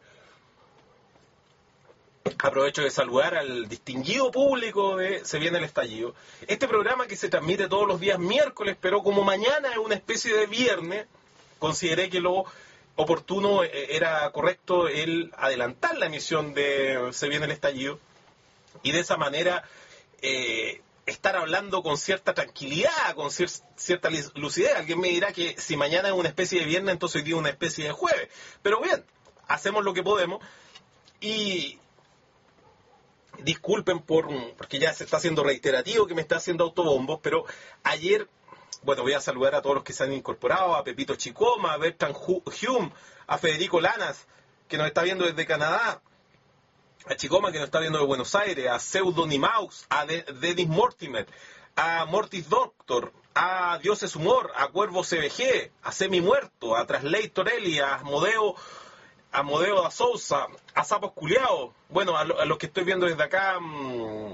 Aprovecho de saludar al distinguido público de Se Viene el Estallido. Este programa que se transmite todos los días miércoles, pero como mañana es una especie de viernes, consideré que lo oportuno era correcto el adelantar la emisión de Se Viene el Estallido y de esa manera eh, estar hablando con cierta tranquilidad, con cier- cierta lucidez. Alguien me dirá que si mañana es una especie de viernes, entonces hoy día es una especie de jueves. Pero bien, hacemos lo que podemos y... disculpen por porque ya se está haciendo reiterativo, que me está haciendo autobombos, pero ayer, bueno, voy a saludar a todos los que se han incorporado, a Pepito Chicoma, a Bertrand Hume, a Federico Lanas, que nos está viendo desde Canadá, a Chicoma, que nos está viendo de Buenos Aires, a Pseudonymaus, a De- Dennis Mortimer, a Mortis Doctor, a Dioses Humor, a Cuervo C B G, a Semi Muerto, a Translator Eli, a Asmodeo, a Modeo da Sousa, a Sapos Culeados, bueno, a, lo, a los que estoy viendo desde acá, mmm,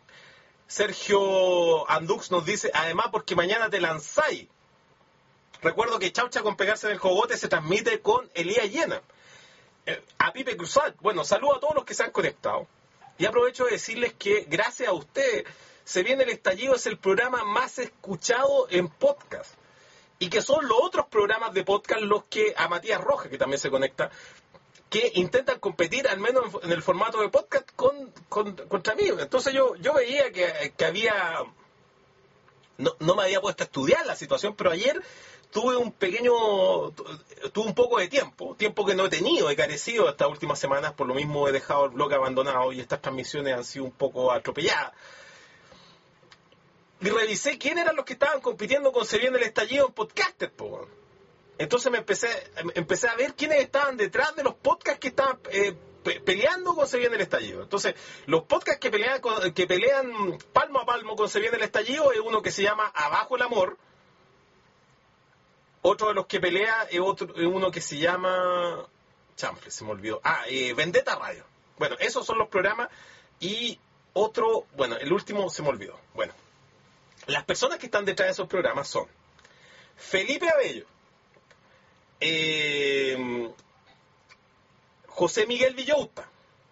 Sergio Andux nos dice, además porque mañana te lanzáis. Recuerdo que Chaucha con pegarse en el jogote se transmite con Elías Llena. Eh, a Pipe Cruzat, bueno, saludo a todos los que se han conectado. Y aprovecho de decirles que gracias a ustedes, Se Viene el Estallido es el programa más escuchado en podcast. Y que son los otros programas de podcast los que, a Matías Rojas, que también se conecta, que intentan competir, al menos en el formato de podcast, con, con contra mí. Entonces yo, yo veía que, que había... No, no me había puesto a estudiar la situación, pero ayer tuve un pequeño... Tuve un poco de tiempo, tiempo que no he tenido, he carecido estas últimas semanas, por lo mismo he dejado el blog abandonado y estas transmisiones han sido un poco atropelladas. Y revisé quién eran los que estaban compitiendo con Se Viene el Estallido en Podcaster, po. Entonces me empecé, empecé a ver quiénes estaban detrás de los podcasts que estaban eh, pe- peleando con Se Viene el Estallido. Entonces, los podcasts que pelean, con, que pelean palmo a palmo con Se Viene el Estallido es uno que se llama Abajo el Amor. Otro de los que pelea es, otro, es uno que se llama... Chanfle, se me olvidó. Ah, eh, Vendetta Radio. Bueno, esos son los programas. Y otro, bueno, el último se me olvidó. Bueno, las personas que están detrás de esos programas son Felipe Abello, Eh, José Miguel Villauta,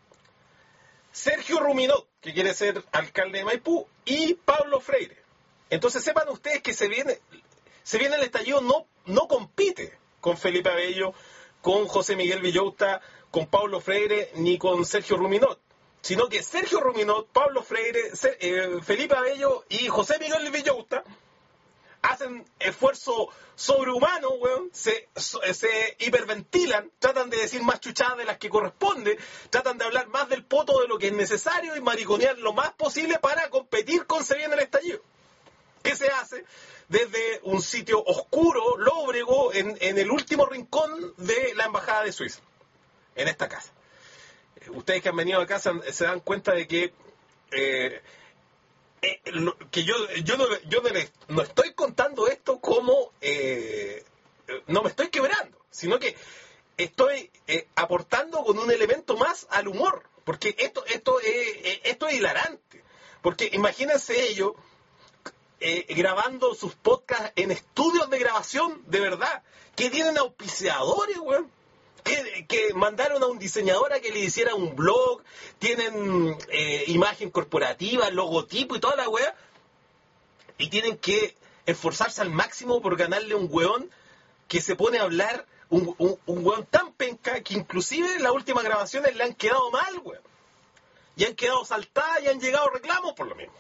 Sergio Ruminot, que quiere ser alcalde de Maipú, y Pablo Freire. Entonces sepan ustedes que se viene, se viene el estallido, no, no compite con Felipe Abello, con José Miguel Villauta, con Pablo Freire, ni con Sergio Ruminot, sino que Sergio Ruminot, Pablo Freire, Se, eh, Felipe Abello y José Miguel Villauta hacen esfuerzo sobrehumano, weón, se, se hiperventilan, tratan de decir más chuchadas de las que corresponde, tratan de hablar más del poto de lo que es necesario y mariconear lo más posible para competir con Se Viene el Estallido. ¿Qué se hace? Desde un sitio oscuro, lóbrego, en, en el último rincón de la Embajada de Suiza, en esta casa. Ustedes que han venido acá se, se dan cuenta de que... Eh, Eh, lo, que yo yo no, yo no, le, no estoy contando esto como eh, no me estoy quebrando, sino que estoy eh, aportando con un elemento más al humor, porque esto esto es, esto es hilarante, porque imagínense ellos eh, grabando sus podcasts en estudios de grabación de verdad, que tienen auspiciadores, weón. Que, que mandaron a un diseñador a que le hiciera un blog, tienen eh, imagen corporativa, logotipo y toda la weá, y tienen que esforzarse al máximo por ganarle un weón que se pone a hablar, un, un, un weón tan penca que inclusive en las últimas grabaciones le han quedado mal, weón. Y han quedado saltadas y han llegado reclamos por lo mismo.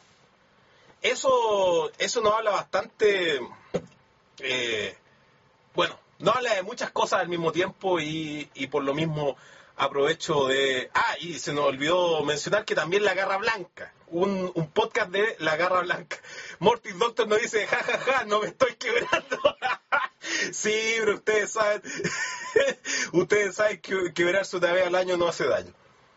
Eso, eso nos habla bastante, eh, bueno, no habla de muchas cosas al mismo tiempo y, y por lo mismo aprovecho de... Ah, y se nos olvidó mencionar que también La Garra Blanca, un, un podcast de La Garra Blanca. Mortis Doctor nos dice, jajaja, ja, ja, no me estoy quebrando. Sí, pero ustedes saben, ustedes saben que quebrarse una vez al año no hace daño.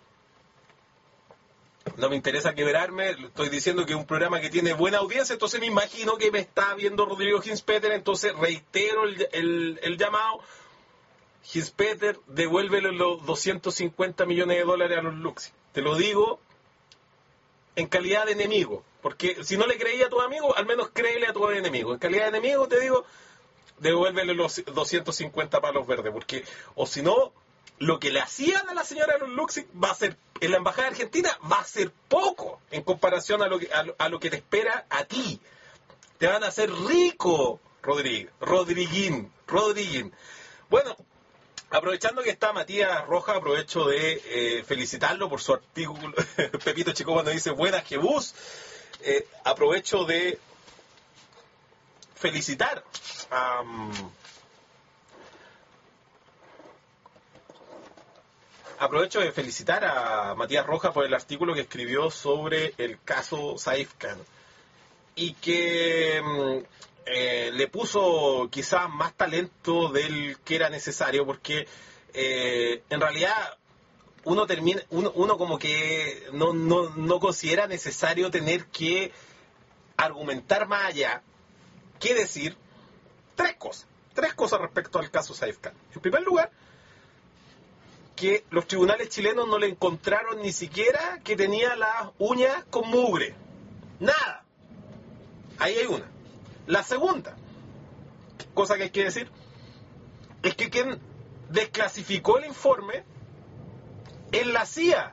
No me interesa quebrarme, estoy diciendo que es un programa que tiene buena audiencia, entonces me imagino que me está viendo Rodrigo Hinspeter, entonces reitero el, el, el llamado. Hinspeter, devuélvele los doscientos cincuenta millones de dólares a los Luxi. Te lo digo en calidad de enemigo, porque si no le creí a tu amigo, al menos créele a tu enemigo. En calidad de enemigo te digo, devuélvele los doscientos cincuenta palos verdes, porque o si no... Lo que le hacían a la señora de los Luxi va a ser, en la embajada argentina, va a ser poco en comparación a lo que, a lo, a lo que te espera a ti. Te van a hacer rico, Rodríguez, Rodriguín, Rodriguín. Bueno, aprovechando que está Matías Rojas, aprovecho de eh, felicitarlo por su artículo. Pepito Chico cuando dice, buenas Jebús. Eh, aprovecho de felicitar a... Um, aprovecho de felicitar a Matías Rojas por el artículo que escribió sobre el caso Saif Khan y que eh, le puso quizás más talento del que era necesario, porque eh, en realidad uno termina uno, uno como que no, no, no considera necesario tener que argumentar más allá que decir tres cosas. Tres cosas respecto al caso Saif Khan. En primer lugar, que los tribunales chilenos no le encontraron ni siquiera que tenía las uñas con mugre. Nada. Ahí hay una. La segunda, cosa que hay que decir, es que quien desclasificó el informe es la C I A.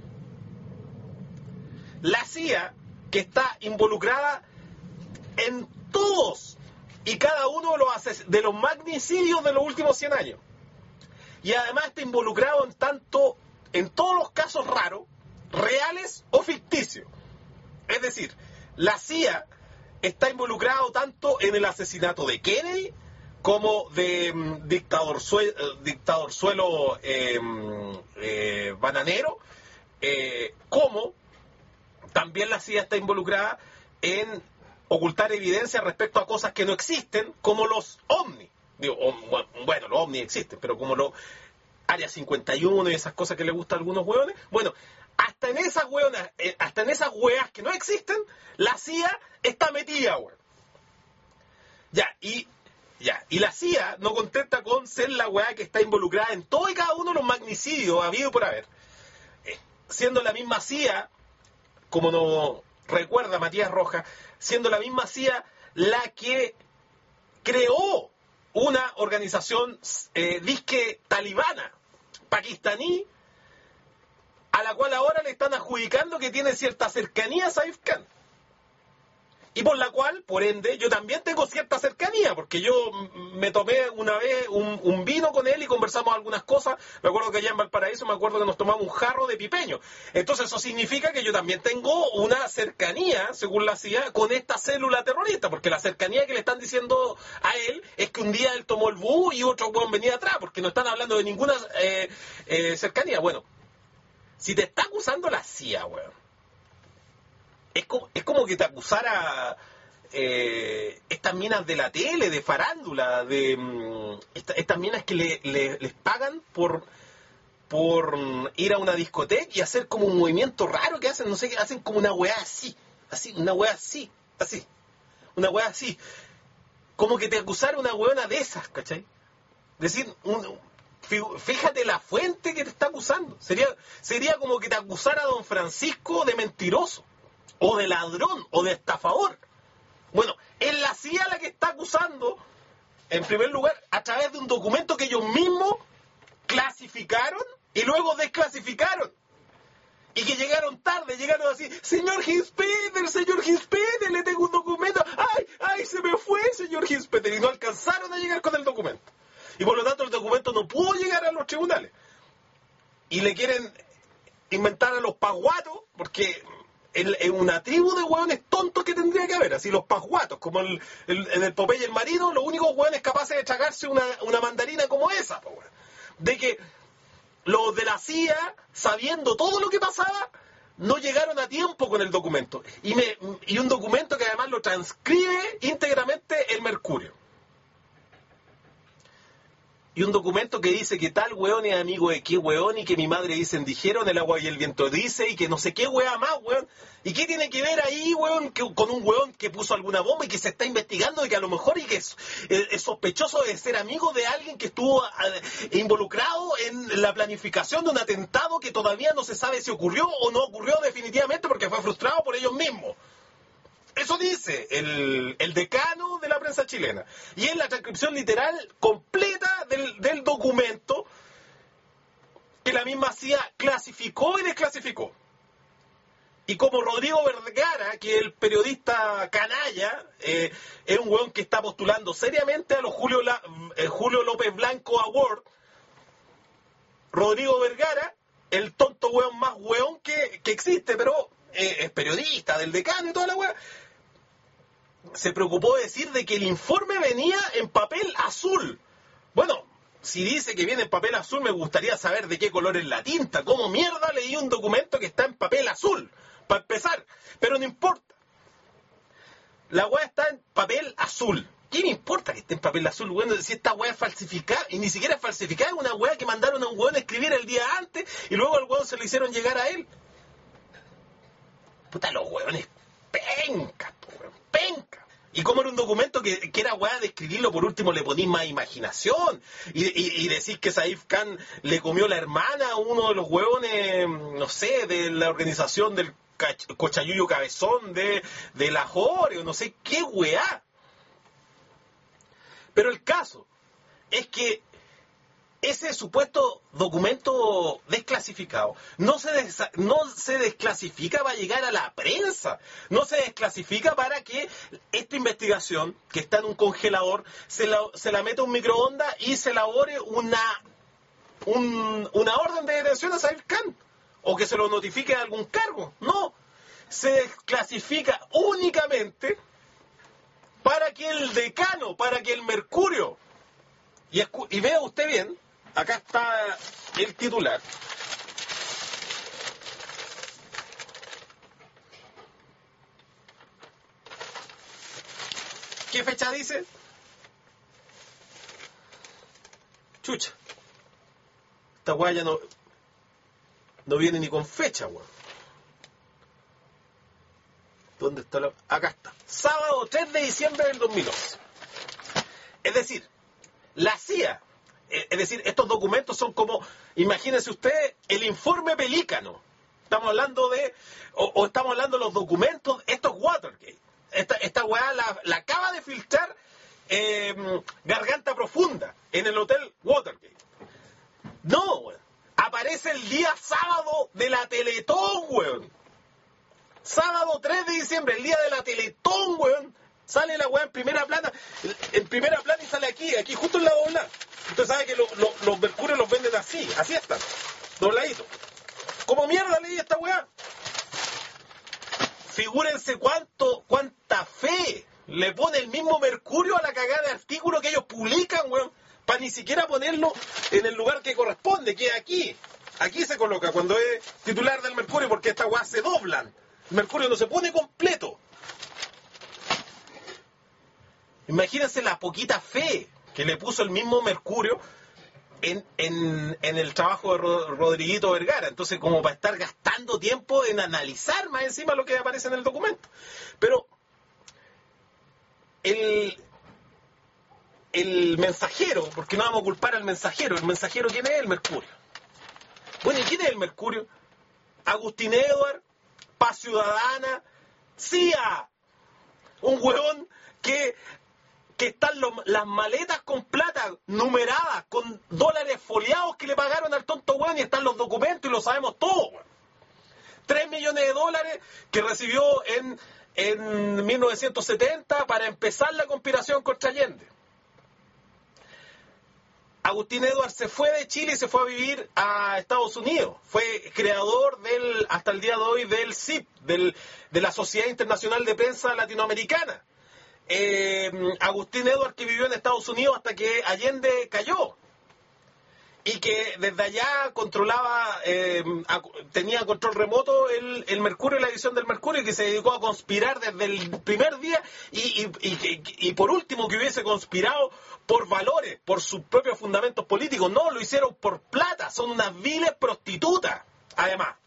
La C I A, que está involucrada en todos y cada uno de los, ases- de los magnicidios de los últimos cien años. Y además está involucrado en tanto, en todos los casos raros, reales o ficticios. Es decir, la C I A está involucrado tanto en el asesinato de Kennedy como de um, dictador, sue, uh, dictador suelo eh, eh, bananero, eh, como también la C I A está involucrada en ocultar evidencia respecto a cosas que no existen, como los ovnis. Digo, bueno, los ovnis existen, pero como los Área cincuenta y uno y esas cosas que le gustan a algunos hueones, bueno, hasta en esas hueonas, eh, hasta en esas hueas que no existen, la C I A está metida, hueón. Ya, y ya, y la C I A no contenta con ser la hueá que está involucrada en todo y cada uno de los magnicidios habido por haber. Eh, siendo la misma C I A, como nos recuerda Matías Rojas, siendo la misma C I A la que creó una organización eh, disque talibana, pakistaní, a la cual ahora le están adjudicando que tiene cierta cercanía a Saif Khan. Y por la cual, por ende, yo también tengo cierta cercanía, porque yo me tomé una vez un, un vino con él y conversamos algunas cosas. Me acuerdo que allá en Valparaíso, me acuerdo que nos tomamos un jarro de pipeño. Entonces eso significa que yo también tengo una cercanía, según la C I A, con esta célula terrorista, porque la cercanía que le están diciendo a él es que un día él tomó el bus y otro weón venía atrás, porque no están hablando de ninguna eh, eh, cercanía. Bueno, si te está acusando la C I A, weón, Es como, es como que te acusara eh, estas minas de la tele, de farándula, de um, esta, estas minas que le, le, les pagan por por um, ir a una discoteca y hacer como un movimiento raro que hacen, no sé, hacen como una weá así, así, una weá así, así, una weá así. Como que te acusara una weona de esas, ¿cachai? Decir, un, fíjate la fuente que te está acusando. Sería, sería como que te acusara a don Francisco de mentiroso, o de ladrón, o de estafador. Bueno, es la C I A la que está acusando, en primer lugar, a través de un documento que ellos mismos clasificaron y luego desclasificaron. Y que llegaron tarde, llegaron así, señor Hinspeter, señor Hinspeter, le tengo un documento. ¡Ay, ay, se me fue, señor Hinspeter! Y no alcanzaron a llegar con el documento. Y por lo tanto el documento no pudo llegar a los tribunales. Y le quieren inventar a los paguatos, porque es una tribu de hueones tontos que tendría que haber, así los pajuatos, como el, el, en el Popeye el Marino, los únicos hueones capaces de tragarse una, una mandarina como esa, po, de que los de la C I A, sabiendo todo lo que pasaba, no llegaron a tiempo con el documento, y, me, y un documento que además lo transcribe íntegramente el Mercurio. Y un documento que dice que tal weón es amigo de qué weón, y que mi madre dicen, dijeron, el agua y el viento dice, y que no sé qué weá más, weón. ¿Y qué tiene que ver ahí, weón, que, con un weón que puso alguna bomba y que se está investigando y que a lo mejor y que es, es, es sospechoso de ser amigo de alguien que estuvo a, involucrado en la planificación de un atentado que todavía no se sabe si ocurrió o no ocurrió definitivamente porque fue frustrado por ellos mismos? Eso dice el, el decano de la prensa chilena. Y es la transcripción literal completa del, del documento que la misma C I A clasificó y desclasificó. Y como Rodrigo Vergara, que es el periodista canalla, eh, es un weón que está postulando seriamente a los Julio, La, eh, Julio López Blanco Award, Rodrigo Vergara, el tonto weón más weón que, que existe, pero eh, es periodista del decano y toda la weá, se preocupó de decir de que el informe venía en papel azul. Bueno, si dice que viene en papel azul, me gustaría saber de qué color es la tinta. ¿Cómo mierda leí un documento que está en papel azul? Para empezar. Pero no importa. La weá está en papel azul. ¿Qué me importa que esté en papel azul, weón? Si esta weá es falsificada, y ni siquiera es falsificada, es una weá que mandaron a un weón a escribir el día antes, y luego al weón se lo hicieron llegar a él. Puta, los weones penca, weón, penca. Y como era un documento que, que era weá de escribirlo, por último le ponís más imaginación. Y, y, y decís que Saif Khan le comió la hermana a uno de los huevones, no sé, de la organización del Cochayuyo Cabezón de, de Lahore, o no sé qué weá. Pero el caso es que ese supuesto documento desclasificado no se, des, no se desclasifica para llegar a la prensa, no se desclasifica para que esta investigación, que está en un congelador, se la, se la meta a un microondas y se elabore una, un, una orden de detención a Saif Khan, o que se lo notifique a algún cargo. No, se desclasifica únicamente para que el decano, para que el Mercurio, y, escu- y vea usted bien, acá está el titular. ¿Qué fecha dice? Chucha. Esta weá ya no, no viene ni con fecha, weón. ¿Dónde está la...? Acá está. Sábado tres de diciembre del dos mil once. Es decir, la C I A, es decir, estos documentos son como, imagínense usted, el informe Pelícano. Estamos hablando de, o, o estamos hablando de los documentos, esto es Watergate. Esta, esta weá la, la acaba de filtrar eh, Garganta Profunda en el Hotel Watergate. No, weón. Aparece el día sábado de la Teletón, weón. Sábado tres de diciembre, el día de la Teletón, weón. Sale la weá en primera plana, en primera plana y sale aquí, aquí justo en la dobla. Usted sabe que lo, lo, los mercurios los venden así, así están, dobladitos. ¿Cómo mierda leí esta weá? Figúrense cuánto, cuánta fe le pone el mismo Mercurio a la cagada de artículo que ellos publican, weón, para ni siquiera ponerlo en el lugar que corresponde, que es aquí. Aquí se coloca cuando es titular del Mercurio, porque estas weas se doblan. El Mercurio no se pone completo. Imagínense la poquita fe que le puso el mismo Mercurio en, en, en el trabajo de Rodriguito Vergara. Entonces, como para estar gastando tiempo en analizar más encima lo que aparece en el documento. Pero el, el mensajero, porque no vamos a culpar al mensajero, el mensajero, ¿quién es? El Mercurio. Bueno, ¿y quién es el Mercurio? Agustín Edward, Paz Ciudadana, C I A, un huevón que... que están los, las maletas con plata numeradas, con dólares foliados que le pagaron al tonto weón, y están los documentos y lo sabemos todo, weón. Tres millones de dólares que recibió en, en mil novecientos setenta para empezar la conspiración contra Allende. Agustín Edwards se fue de Chile y se fue a vivir a Estados Unidos. Fue creador del, hasta el día de hoy, del S I P, del, de la Sociedad Internacional de Prensa Latinoamericana. Eh, Agustín Edwards, que vivió en Estados Unidos hasta que Allende cayó y que desde allá controlaba, eh, a, tenía control remoto el, el Mercurio, la edición del Mercurio, y que se dedicó a conspirar desde el primer día y, y, y, y por último que hubiese conspirado por valores, por sus propios fundamentos políticos. No, lo hicieron por plata, son unas viles prostitutas, además.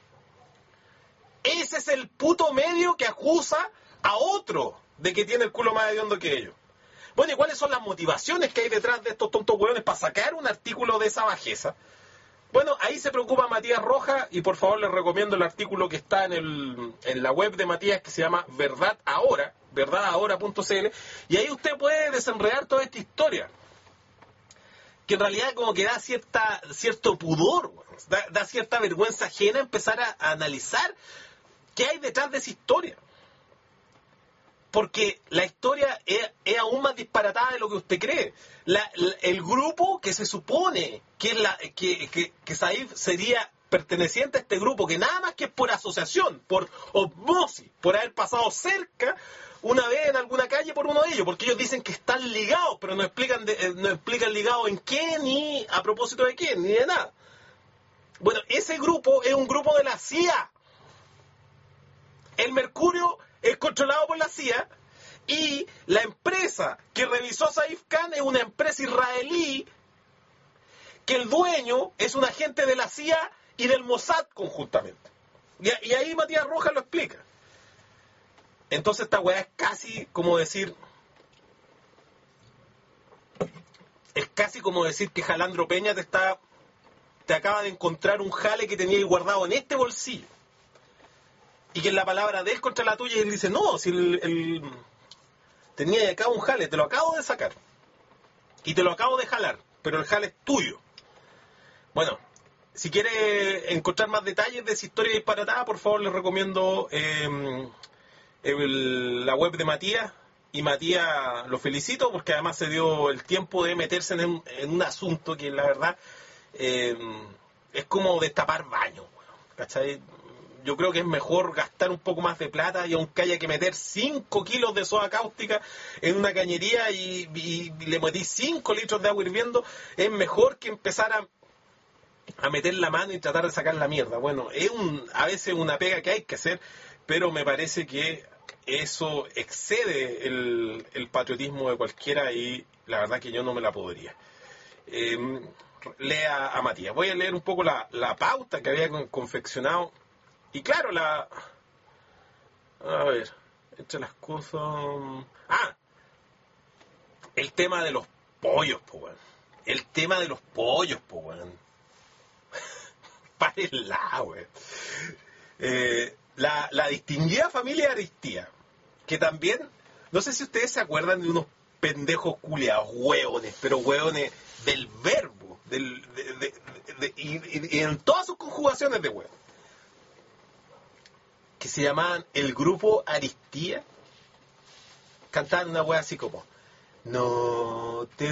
Ese es el puto medio que acusa a otro de que tiene el culo más hediondo que ellos. Bueno, ¿y cuáles son las motivaciones que hay detrás de estos tontos hueones para sacar un artículo de esa bajeza? Bueno, ahí se preocupa Matías Rojas, y por favor les recomiendo el artículo que está en, el, en la web de Matías, que se llama Verdad Ahora, verdad ahora punto c l, y ahí usted puede desenredar toda esta historia, que en realidad como que da cierta, cierto pudor, da, da cierta vergüenza ajena empezar a, a analizar qué hay detrás de esa historia. Porque la historia es, es aún más disparatada de lo que usted cree. La, la, el grupo que se supone que, es la, que, que, que Saif sería perteneciente a este grupo, que nada más que por asociación, por osmosis, por haber pasado cerca, una vez en alguna calle por uno de ellos, porque ellos dicen que están ligados, pero no explican, de, eh, no explican ligados en qué, ni a propósito de qué, ni de nada. Bueno, ese grupo es un grupo de la C I A. El Mercurio es controlado por la C I A y la empresa que revisó a Saif Khan es una empresa israelí que el dueño es un agente de la C I A y del Mossad conjuntamente. Y, y ahí Matías Rojas lo explica. Entonces esta weá es casi como decir... Es casi como decir que Jalandro Peña te está... te acaba de encontrar un jale que tenía guardado en este bolsillo. Y que en la palabra de él contra la tuya, y él dice, no, si el, el, tenía acá un jale, te lo acabo de sacar. Y te lo acabo de jalar, pero el jale es tuyo. Bueno, si quiere encontrar más detalles de esa historia disparatada, por favor les recomiendo eh, el, la web de Matías. Y Matías lo felicito porque además se dio el tiempo de meterse en un, en un asunto que la verdad eh, es como destapar baño, ¿cachai? Yo creo que es mejor gastar un poco más de plata y aunque haya que meter cinco kilos de soda cáustica en una cañería y, y, y le metí cinco litros de agua hirviendo, es mejor que empezar a, a meter la mano y tratar de sacar la mierda. Bueno, es un, a veces una pega que hay que hacer, pero me parece que eso excede el, el patriotismo de cualquiera y la verdad que yo no me la podría. Eh, lea a Matías. Voy a leer un poco la, la pauta que había confeccionado. Y claro, la... A ver, entre las cosas... Ah, el tema de los pollos, po, weón. El tema de los pollos, po, weón. Párenla, weón. Eh, la, la distinguida familia Aristía, que también... No sé si ustedes se acuerdan de unos pendejos culiados, hueones, pero hueones del verbo, del, de, de, de, de, y, y en todas sus conjugaciones de hueón, que se llamaban el grupo Aristía, cantaban una wea así como no te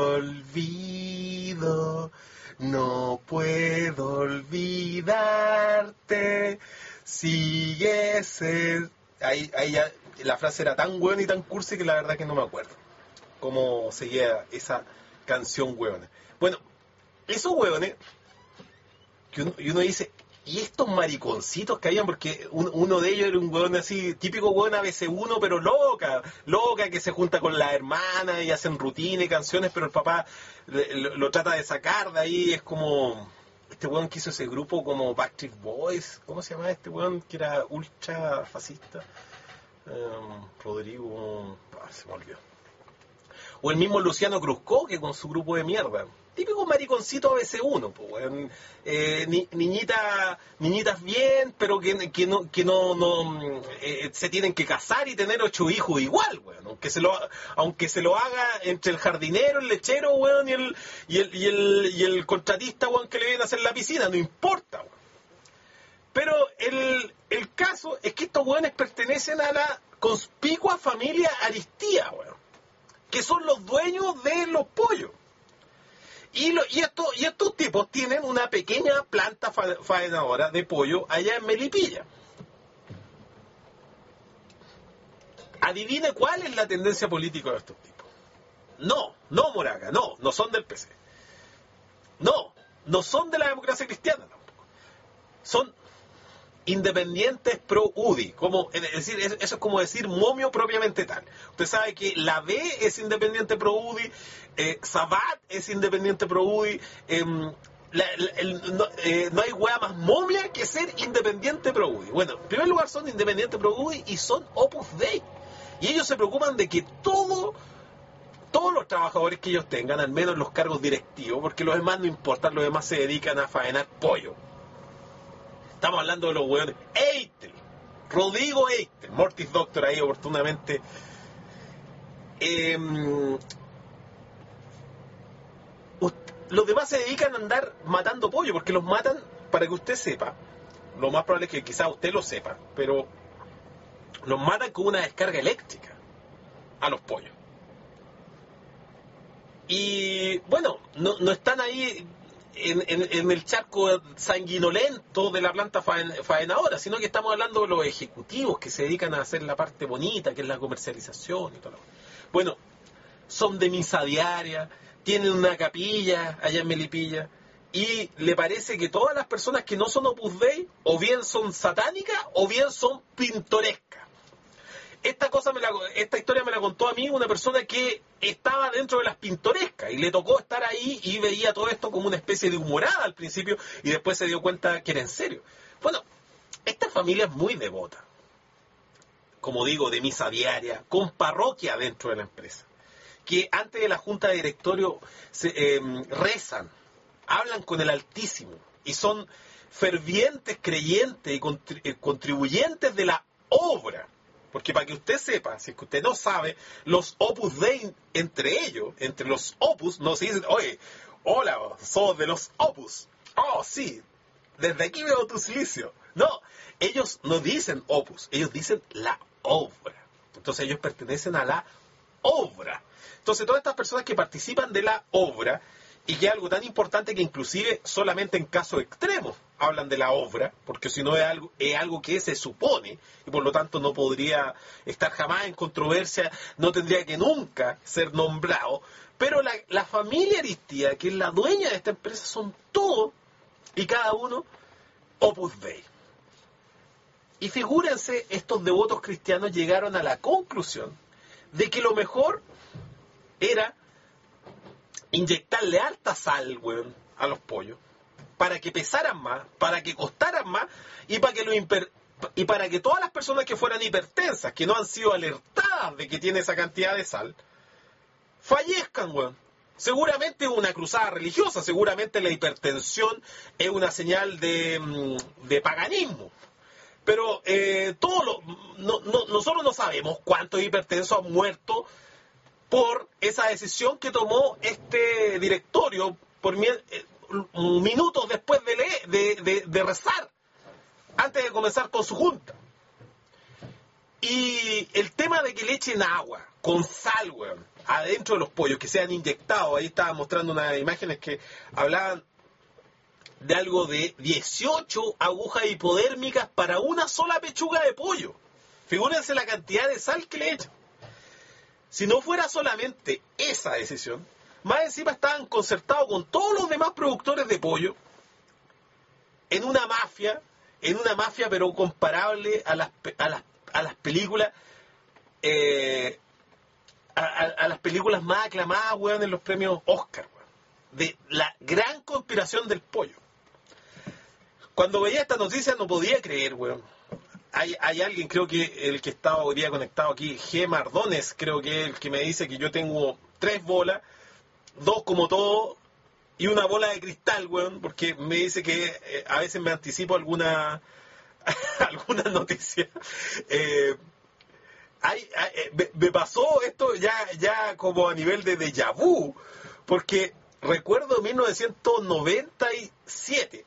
olvido, no puedo olvidarte, sigues el... ahí, ahí ya la frase era tan buena y tan cursi que la verdad que no me acuerdo cómo seguía esa canción, hueones. Bueno, esos hueones que uno, y uno dice, y estos mariconcitos que habían, porque un, uno de ellos era un hueón así, típico hueón A B C uno, pero loca, loca, que se junta con la hermana y hacen rutina y canciones, pero el papá lo, lo trata de sacar de ahí. Es como este hueón que hizo ese grupo como Backstreet Boys, ¿cómo se llama este hueón que era ultra fascista? Um, Rodrigo, ah, se me olvidó. O el mismo Luciano Cruzco, que con su grupo de mierda. Típico mariconcito A B C uno, pues, eh, ni, niñita, niñitas bien, pero que, que no, que no, no eh, se tienen que casar y tener ocho hijos igual, weón, aunque se lo, aunque se lo haga entre el jardinero, el lechero, weón, y el, y el, y el, y el contratista, weón, que le viene a hacer la piscina, no importa, weón. Pero el, el caso es que estos weones pertenecen a la conspicua familia Aristía, weón, que son los dueños de los pollos. Y, lo, y, esto, y estos tipos tienen una pequeña planta fa, faenadora de pollo allá en Melipilla. Adivine cuál es la tendencia política de estos tipos. No, no Moraga, no, no son del P C. No, no son de la democracia cristiana tampoco. Son independientes pro U D I, como, es decir, eso es como decir momio propiamente tal. Usted sabe que la B es independiente pro U D I, eh, Sabat es independiente pro U D I, eh, la, la, el, no, eh, no hay hueá más momia que ser independiente pro U D I. Bueno, en primer lugar son independientes pro U D I y son Opus Dei. Y ellos se preocupan de que todo, todos los trabajadores que ellos tengan, al menos los cargos directivos, porque los demás no importan, los demás se dedican a faenar pollo. Estamos hablando de los hueones. Eitel, Rodrigo Eitel, Mortis Doctor ahí oportunamente. Eh, los demás se dedican a andar matando pollo, porque los matan, para que usted sepa, lo más probable es que quizás usted lo sepa, pero los matan con una descarga eléctrica a los pollos. Y bueno, no, no están ahí... en, en, en el charco sanguinolento de la planta faenadora, sino que estamos hablando de los ejecutivos que se dedican a hacer la parte bonita, que es la comercialización y todo. Bueno, son de misa diaria, tienen una capilla allá en Melipilla, y le parece que todas las personas que no son Opus Dei, o bien son satánicas, o bien son pintorescas. Esta cosa me la, esta historia me la contó a mí una persona que estaba dentro de las pintorescas y le tocó estar ahí y veía todo esto como una especie de humorada al principio y después se dio cuenta que era en serio. Bueno, esta familia es muy devota, como digo, de misa diaria, con parroquia dentro de la empresa, que antes de la junta de directorio se, eh, rezan, hablan con el Altísimo y son fervientes creyentes y contri- eh, contribuyentes de la obra. Porque para que usted sepa, si es que usted no sabe, los Opus Dei, entre ellos, entre los Opus, no se dicen, oye, hola, sos de los Opus. Oh, sí, desde aquí veo tu silicio. No, ellos no dicen Opus, ellos dicen la obra. Entonces ellos pertenecen a la obra. Entonces todas estas personas que participan de la obra, y que es algo tan importante que inclusive solamente en casos extremos hablan de la obra, porque si no es algo, es algo que se supone, y por lo tanto no podría estar jamás en controversia, no tendría que nunca ser nombrado, pero la, la familia Aristía, que es la dueña de esta empresa, son todos y cada uno Opus Dei. Y figúrense, estos devotos cristianos llegaron a la conclusión de que lo mejor era inyectarle alta sal, weón, a los pollos, para que pesaran más, para que costaran más, y para que lo hiper, y para que todas las personas que fueran hipertensas, que no han sido alertadas de que tiene esa cantidad de sal, fallezcan, weón. Seguramente es una cruzada religiosa, seguramente la hipertensión es una señal de, de paganismo. Pero eh, todo lo, no, no, nosotros no sabemos cuántos hipertensos han muerto por esa decisión que tomó este directorio por mi, eh, minutos después de, leer, de, de, de rezar, antes de comenzar con su junta. Y el tema de que le echen agua con sal, weón, adentro de los pollos, que sean inyectados, ahí estaba mostrando unas imágenes que hablaban de algo de dieciocho agujas hipodérmicas para una sola pechuga de pollo. Figúrense la cantidad de sal que le echan. Si no fuera solamente esa decisión, más encima estaban concertados con todos los demás productores de pollo en una mafia, en una mafia pero comparable a las, a las, a las películas, eh, a, a, a las películas más aclamadas, weón, en los premios Oscar, weón, de la gran conspiración del pollo. Cuando veía esta noticia no podía creer, weón. Hay, hay alguien, creo que el que estaba hoy día conectado aquí, G. Mardones, creo que es el que me dice que yo tengo tres bolas, dos como todo, y una bola de cristal, weón, porque me dice que eh, a veces me anticipo alguna, alguna noticia. Eh, hay, hay, me, me pasó esto ya, ya como a nivel de déjà vu, porque recuerdo mil novecientos noventa y siete,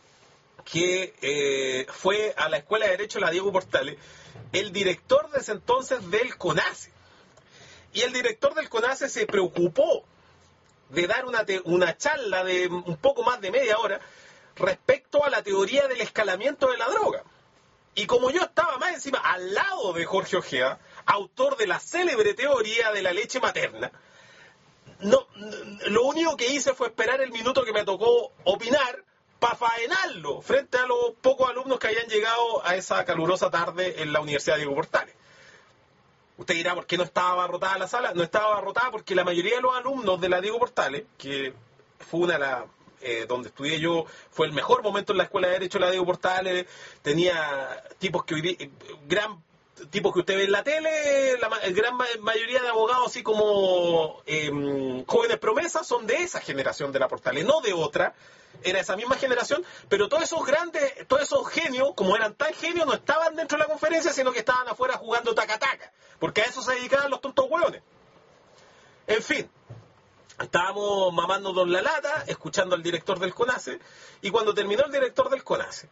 que eh, fue a la Escuela de Derecho la Diego Portales, el director de ese entonces del CONACE. Y el director del CONACE se preocupó de dar una, te- una charla de un poco más de media hora respecto a la teoría del escalamiento de la droga. Y como yo estaba más encima al lado de Jorge Ojeda, autor de la célebre teoría de la leche materna, no, lo único que hice fue esperar el minuto que me tocó opinar para faenarlo frente a los pocos alumnos que habían llegado a esa calurosa tarde en la Universidad Diego Portales. Usted dirá, ¿por qué no estaba abarrotada la sala? No estaba abarrotada porque la mayoría de los alumnos de la Diego Portales, que fue una de las, eh, donde estudié yo, fue el mejor momento en la Escuela de Derecho de la Diego Portales, tenía tipos que hoy gran tipos que usted ve en la tele, la gran mayoría de abogados, así como eh, jóvenes promesas, son de esa generación de la Portales, no de otra. Era esa misma generación, pero todos esos grandes, todos esos genios, como eran tan genios, no estaban dentro de la conferencia, sino que estaban afuera jugando taca-taca, porque a eso se dedicaban los tontos hueones. En fin, estábamos mamándonos la lata, escuchando al director del CONACE, y cuando terminó el director del CONACE,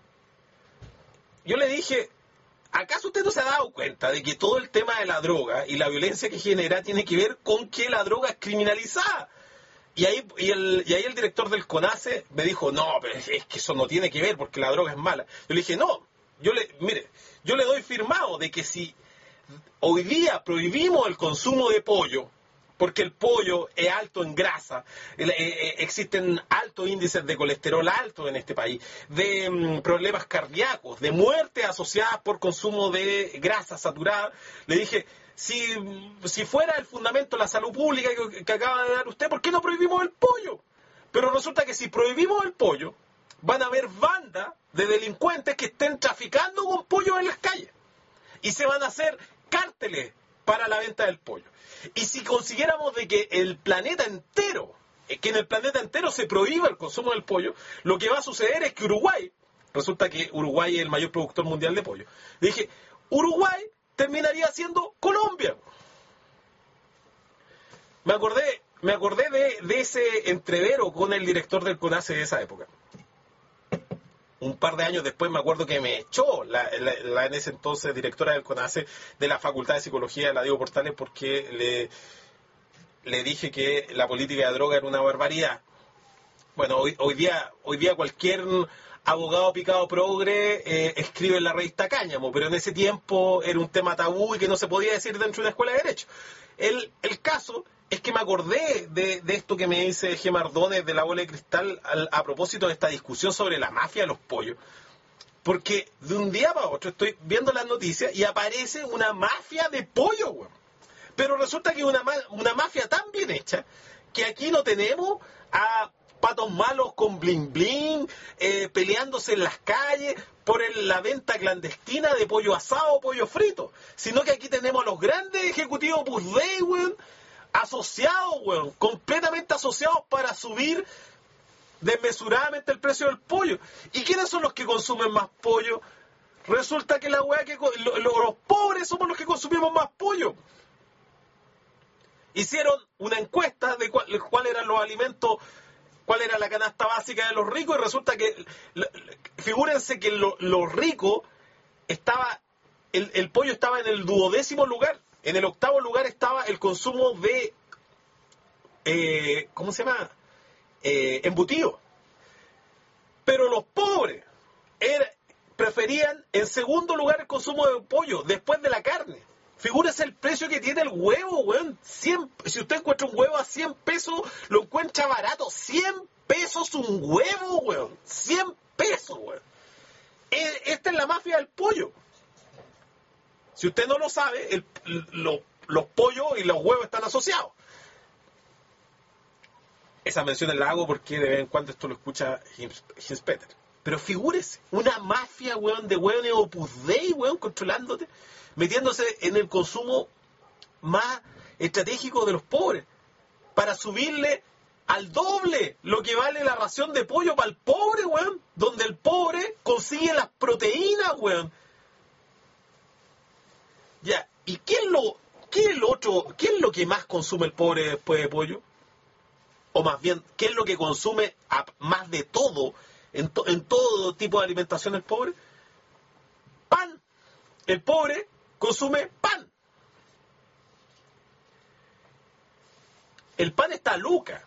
yo le dije, ¿acaso usted no se ha dado cuenta de que todo el tema de la droga y la violencia que genera tiene que ver con que la droga es criminalizada? Y ahí, y, el, y ahí el director del CONACE me dijo, no, pero es, es que eso no tiene que ver porque la droga es mala. Yo le dije, no, yo le, mire, yo le doy firmado de que si hoy día prohibimos el consumo de pollo, porque el pollo es alto en grasa, el, eh, existen altos índices de colesterol alto en este país, de mm, problemas cardíacos, de muertes asociadas por consumo de grasa saturada. Le dije, si, si fuera el fundamento de la salud pública que, que acaba de dar usted, ¿por qué no prohibimos el pollo? Pero resulta que si prohibimos el pollo, van a haber bandas de delincuentes que estén traficando con pollo en las calles. Y se van a hacer cárteles para la venta del pollo. Y si consiguiéramos de que el planeta entero, que en el planeta entero se prohíba el consumo del pollo, lo que va a suceder es que Uruguay, resulta que Uruguay es el mayor productor mundial de pollo, dije, Uruguay terminaría siendo Colombia. Me acordé, me acordé de, de ese entrevero con el director del CONACE de esa época. Un par de años después me acuerdo que me echó la, la, la en ese entonces directora del CONACE de la Facultad de Psicología, la Diego Portales, porque le, le dije que la política de droga era una barbaridad. Bueno, hoy, hoy día hoy día cualquier abogado picado progre eh, escribe en la revista Cáñamo, pero en ese tiempo era un tema tabú y que no se podía decir dentro de una escuela de Derecho. El, el caso es que me acordé de, de esto que me dice G. Mardones de la bola de cristal al, a propósito de esta discusión sobre la mafia de los pollos. Porque de un día para otro estoy viendo las noticias y aparece una mafia de pollo, güey. Pero resulta que es una, una mafia tan bien hecha que aquí no tenemos a patos malos con bling bling, eh, peleándose en las calles por el, la venta clandestina de pollo asado o pollo frito. Sino que aquí tenemos a los grandes ejecutivos Opus Dei, güey, asociados, weón, completamente asociados para subir desmesuradamente el precio del pollo. ¿Y quiénes son los que consumen más pollo? Resulta que la weá que lo, lo, los pobres somos los que consumimos más pollo. Hicieron una encuesta de cuál, cuál eran los alimentos, cuál era la canasta básica de los ricos, y resulta que, figúrense que lo, los ricos estaba, el, el pollo estaba en el duodécimo lugar. En el octavo lugar estaba el consumo de, eh, ¿cómo se llama? Eh, embutido. Pero los pobres era, preferían en segundo lugar el consumo de pollo, después de la carne. Figúrese el precio que tiene el huevo, weón. cien, si usted encuentra un huevo a cien pesos, lo encuentra barato. cien pesos un huevo, weón. cien pesos, weón. Esta es la mafia del pollo. Si usted no lo sabe, el, lo, los pollos y los huevos están asociados. Esa mención la hago porque de vez en cuando esto lo escucha Hins Peter. Pero figúrese, una mafia, weón, de hueones Opus Dei, weón, controlándote, metiéndose en el consumo más estratégico de los pobres, para subirle al doble lo que vale la ración de pollo para el pobre, weón, donde el pobre consigue las proteínas, weón. Ya, ¿y qué es lo, qué es lo otro, qué es lo que más consume el pobre después de pollo? O más bien, ¿qué es lo que consume a, más de todo, en, to, en todo tipo de alimentación el pobre? Pan. El pobre consume pan. El pan está a luca.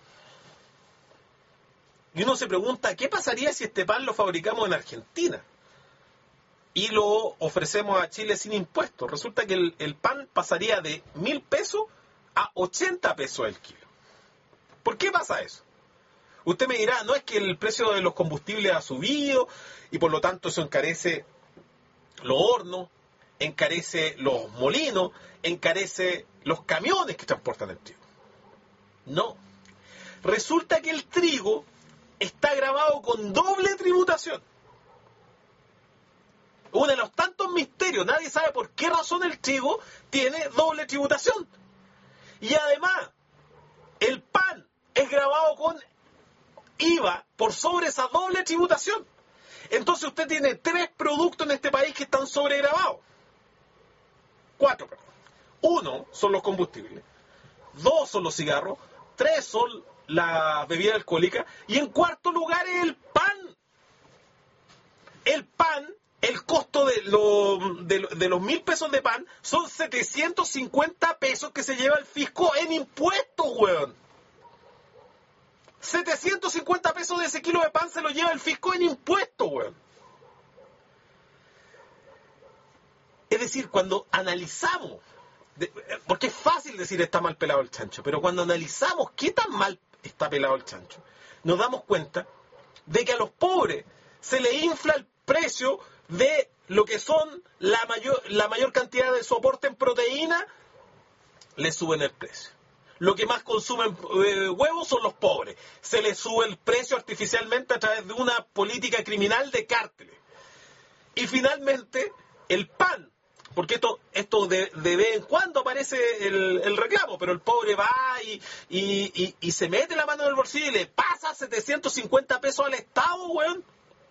Y uno se pregunta, ¿qué pasaría si este pan lo fabricamos en Argentina y lo ofrecemos a Chile sin impuestos? Resulta que el, el pan pasaría de mil pesos a ochenta pesos el kilo. ¿Por qué pasa eso? Usted me dirá, no es que el precio de los combustibles ha subido y por lo tanto eso encarece los hornos, encarece los molinos, encarece los camiones que transportan el trigo. No. Resulta que el trigo está grabado con doble tributación. Uno de los tantos misterios, nadie sabe por qué razón el trigo tiene doble tributación. Y además, el pan es grabado con I V A por sobre esa doble tributación. Entonces usted tiene tres productos en este país que están sobregrabados. Cuatro, perdón. Uno son los combustibles, dos son los cigarros, tres son las bebidas alcohólicas y en cuarto lugar es el pan. El pan, el costo de, lo, de, de los mil pesos de pan son setecientos cincuenta pesos que se lleva el fisco en impuestos, weón. setecientos cincuenta pesos de ese kilo de pan se lo lleva el fisco en impuestos, weón. Es decir, cuando analizamos, de, porque es fácil decir está mal pelado el chancho, pero cuando analizamos qué tan mal está pelado el chancho, nos damos cuenta de que a los pobres se le infla el precio de lo que son la mayor, la mayor cantidad de su aporte en proteína, le suben el precio. Lo que más consumen eh, huevos son los pobres. Se les sube el precio artificialmente a través de una política criminal de cárteles. Y finalmente, el pan. Porque esto, esto de, de vez en cuando aparece el, el reclamo, pero el pobre va y, y, y, y se mete la mano en el bolsillo y le pasa setecientos cincuenta pesos al Estado, weón.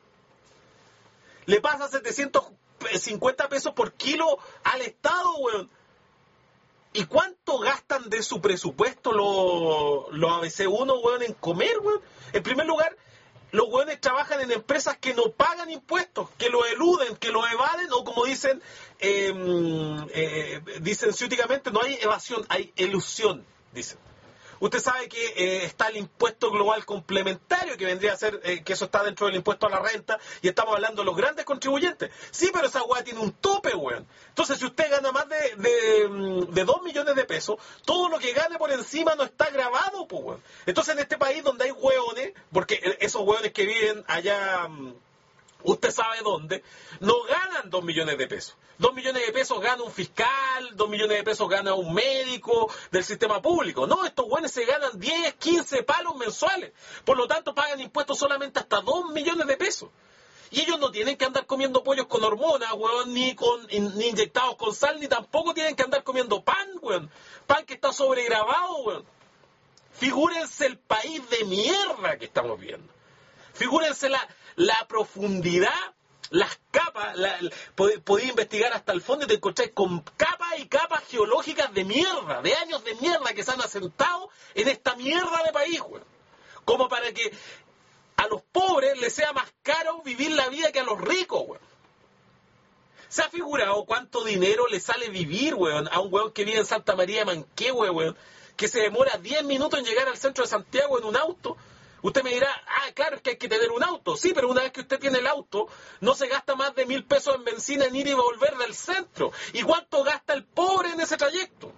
Le pasa setecientos cincuenta pesos por kilo al Estado, weón. ¿Y cuánto gastan de su presupuesto los, los A B C uno, weón, en comer, weón? En primer lugar, los weones trabajan en empresas que no pagan impuestos, que lo eluden, que lo evaden, o como dicen, eh, eh, dicen ciúticamente, no hay evasión, hay elusión, dicen. Usted sabe que eh, está el impuesto global complementario, que vendría a ser, eh, que eso está dentro del impuesto a la renta, y estamos hablando de los grandes contribuyentes. Sí, pero esa weá tiene un tope, weón. Entonces, si usted gana más de, de, de dos millones de pesos, todo lo que gane por encima no está grabado, pues, weón. Entonces, en este país donde hay weones, porque esos weones que viven allá, usted sabe dónde, no ganan dos millones de pesos. Dos millones de pesos gana un fiscal, dos millones de pesos gana un médico del sistema público. No, estos güeyes se ganan diez, quince palos mensuales. Por lo tanto, pagan impuestos solamente hasta dos millones de pesos. Y ellos no tienen que andar comiendo pollos con hormonas, weón, ni, con, ni inyectados con sal, ni tampoco tienen que andar comiendo pan, weón. Pan que está sobregrabado, weón. Figúrense el país de mierda que estamos viendo. Figúrense la, la profundidad, las capas, la, podéis investigar hasta el fondo y te encontráis con capas y capas geológicas de mierda, de años de mierda que se han asentado en esta mierda de país, güey. Como para que a los pobres les sea más caro vivir la vida que a los ricos, güey. ¿Se ha figurado cuánto dinero le sale vivir, weón, a un weón que vive en Santa María de Manquehue, weón, que se demora diez minutos en llegar al centro de Santiago en un auto? Usted me dirá, ah, claro, es que hay que tener un auto. Sí, pero una vez que usted tiene el auto, no se gasta más de mil pesos en benzina en ir y volver del centro. ¿Y cuánto gasta el pobre en ese trayecto?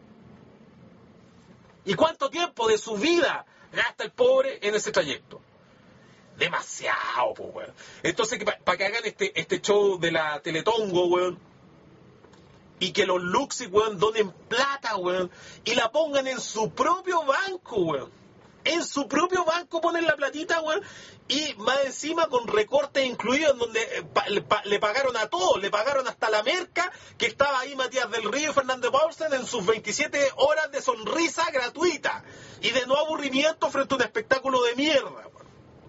¿Y cuánto tiempo de su vida gasta el pobre en ese trayecto? Demasiado, pues, weón. Entonces, para pa que hagan este, este show de la Teletongo, weón, y que los Luxi, weón, donen plata, weón, y la pongan en su propio banco, weón. En su propio banco ponen la platita, weón, y más encima con recortes incluidos, en donde eh, pa, le, pa, le pagaron a todos, le pagaron hasta la merca, que estaba ahí Matías del Río y Fernando Paulsen en sus veintisiete horas de sonrisa gratuita y de no aburrimiento frente a un espectáculo de mierda, weón.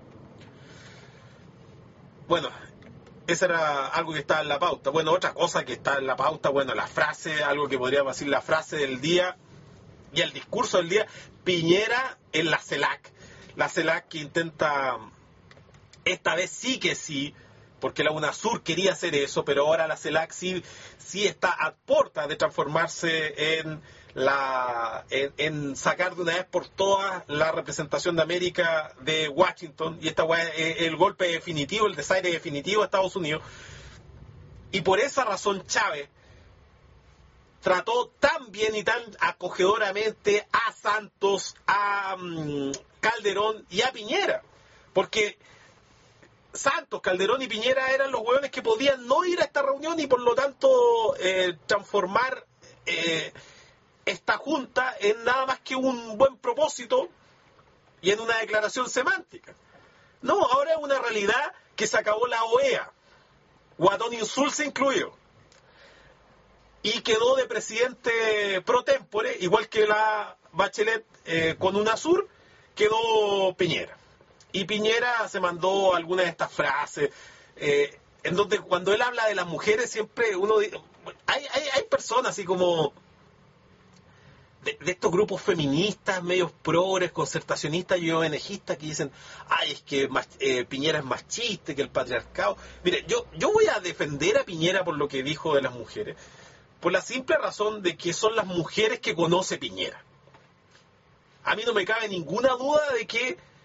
Bueno, esa era algo que estaba en la pauta. Bueno, otra cosa que está en la pauta, bueno, la frase, algo que podríamos decir, la frase del día y el discurso del día, Piñera en la CELAC. La CELAC que intenta, esta vez sí que sí, porque la UNASUR quería hacer eso, pero ahora la CELAC sí, sí está a puertas de transformarse en, la, en, en sacar de una vez por todas la representación de América de Washington, y esta es el golpe definitivo, el desaire definitivo de Estados Unidos. Y por esa razón Chávez trató tan bien y tan acogedoramente a Santos, a um, Calderón y a Piñera. Porque Santos, Calderón y Piñera eran los hueones que podían no ir a esta reunión y por lo tanto eh, transformar eh, esta junta en nada más que un buen propósito y en una declaración semántica. No, ahora es una realidad que se acabó la O E A, Guatón Insulza incluido. Y quedó de presidente pro tempore, igual que la Bachelet eh, con UNASUR, quedó Piñera. Y Piñera se mandó algunas de estas frases, eh, en donde cuando él habla de las mujeres, siempre uno... Hay, hay, hay personas así como... De, de estos grupos feministas, medios progres, concertacionistas y O N Gistas que dicen, ay, es que eh, Piñera es machista, que el patriarcado... Mire, yo, yo voy a defender a Piñera por lo que dijo de las mujeres, por la simple razón de que son las mujeres que conoce Piñera. A mí no me cabe ninguna duda de que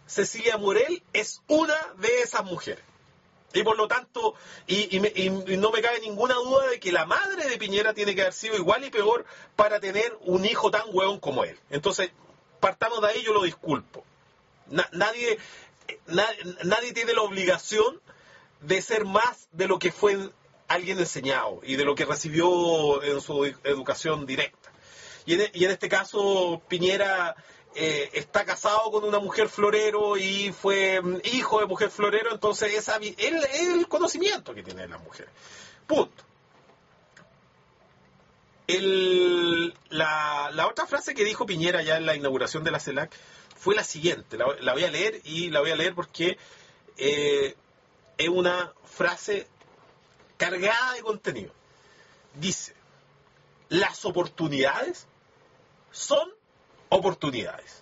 Cecilia Morel es una de esas mujeres. Y por lo tanto, y, y, me, y, y no me cabe ninguna duda de que la madre de Piñera tiene que haber sido igual y peor para tener un hijo tan hueón como él. Entonces, partamos de ahí, yo lo disculpo. Na, nadie, na, nadie tiene la obligación de ser más de lo que fue alguien enseñado y de lo que recibió en su educación directa. Y en, y en este caso, Piñera eh, está casado con una mujer florero y fue hijo de mujer florero, entonces esa, él, es el conocimiento que tiene de las mujeres. Punto. El, la, la otra frase que dijo Piñera ya en la inauguración de la CELAC fue la siguiente, la, la voy a leer y la voy a leer porque eh, es una frase cargada de contenido. Dice, las oportunidades son oportunidades.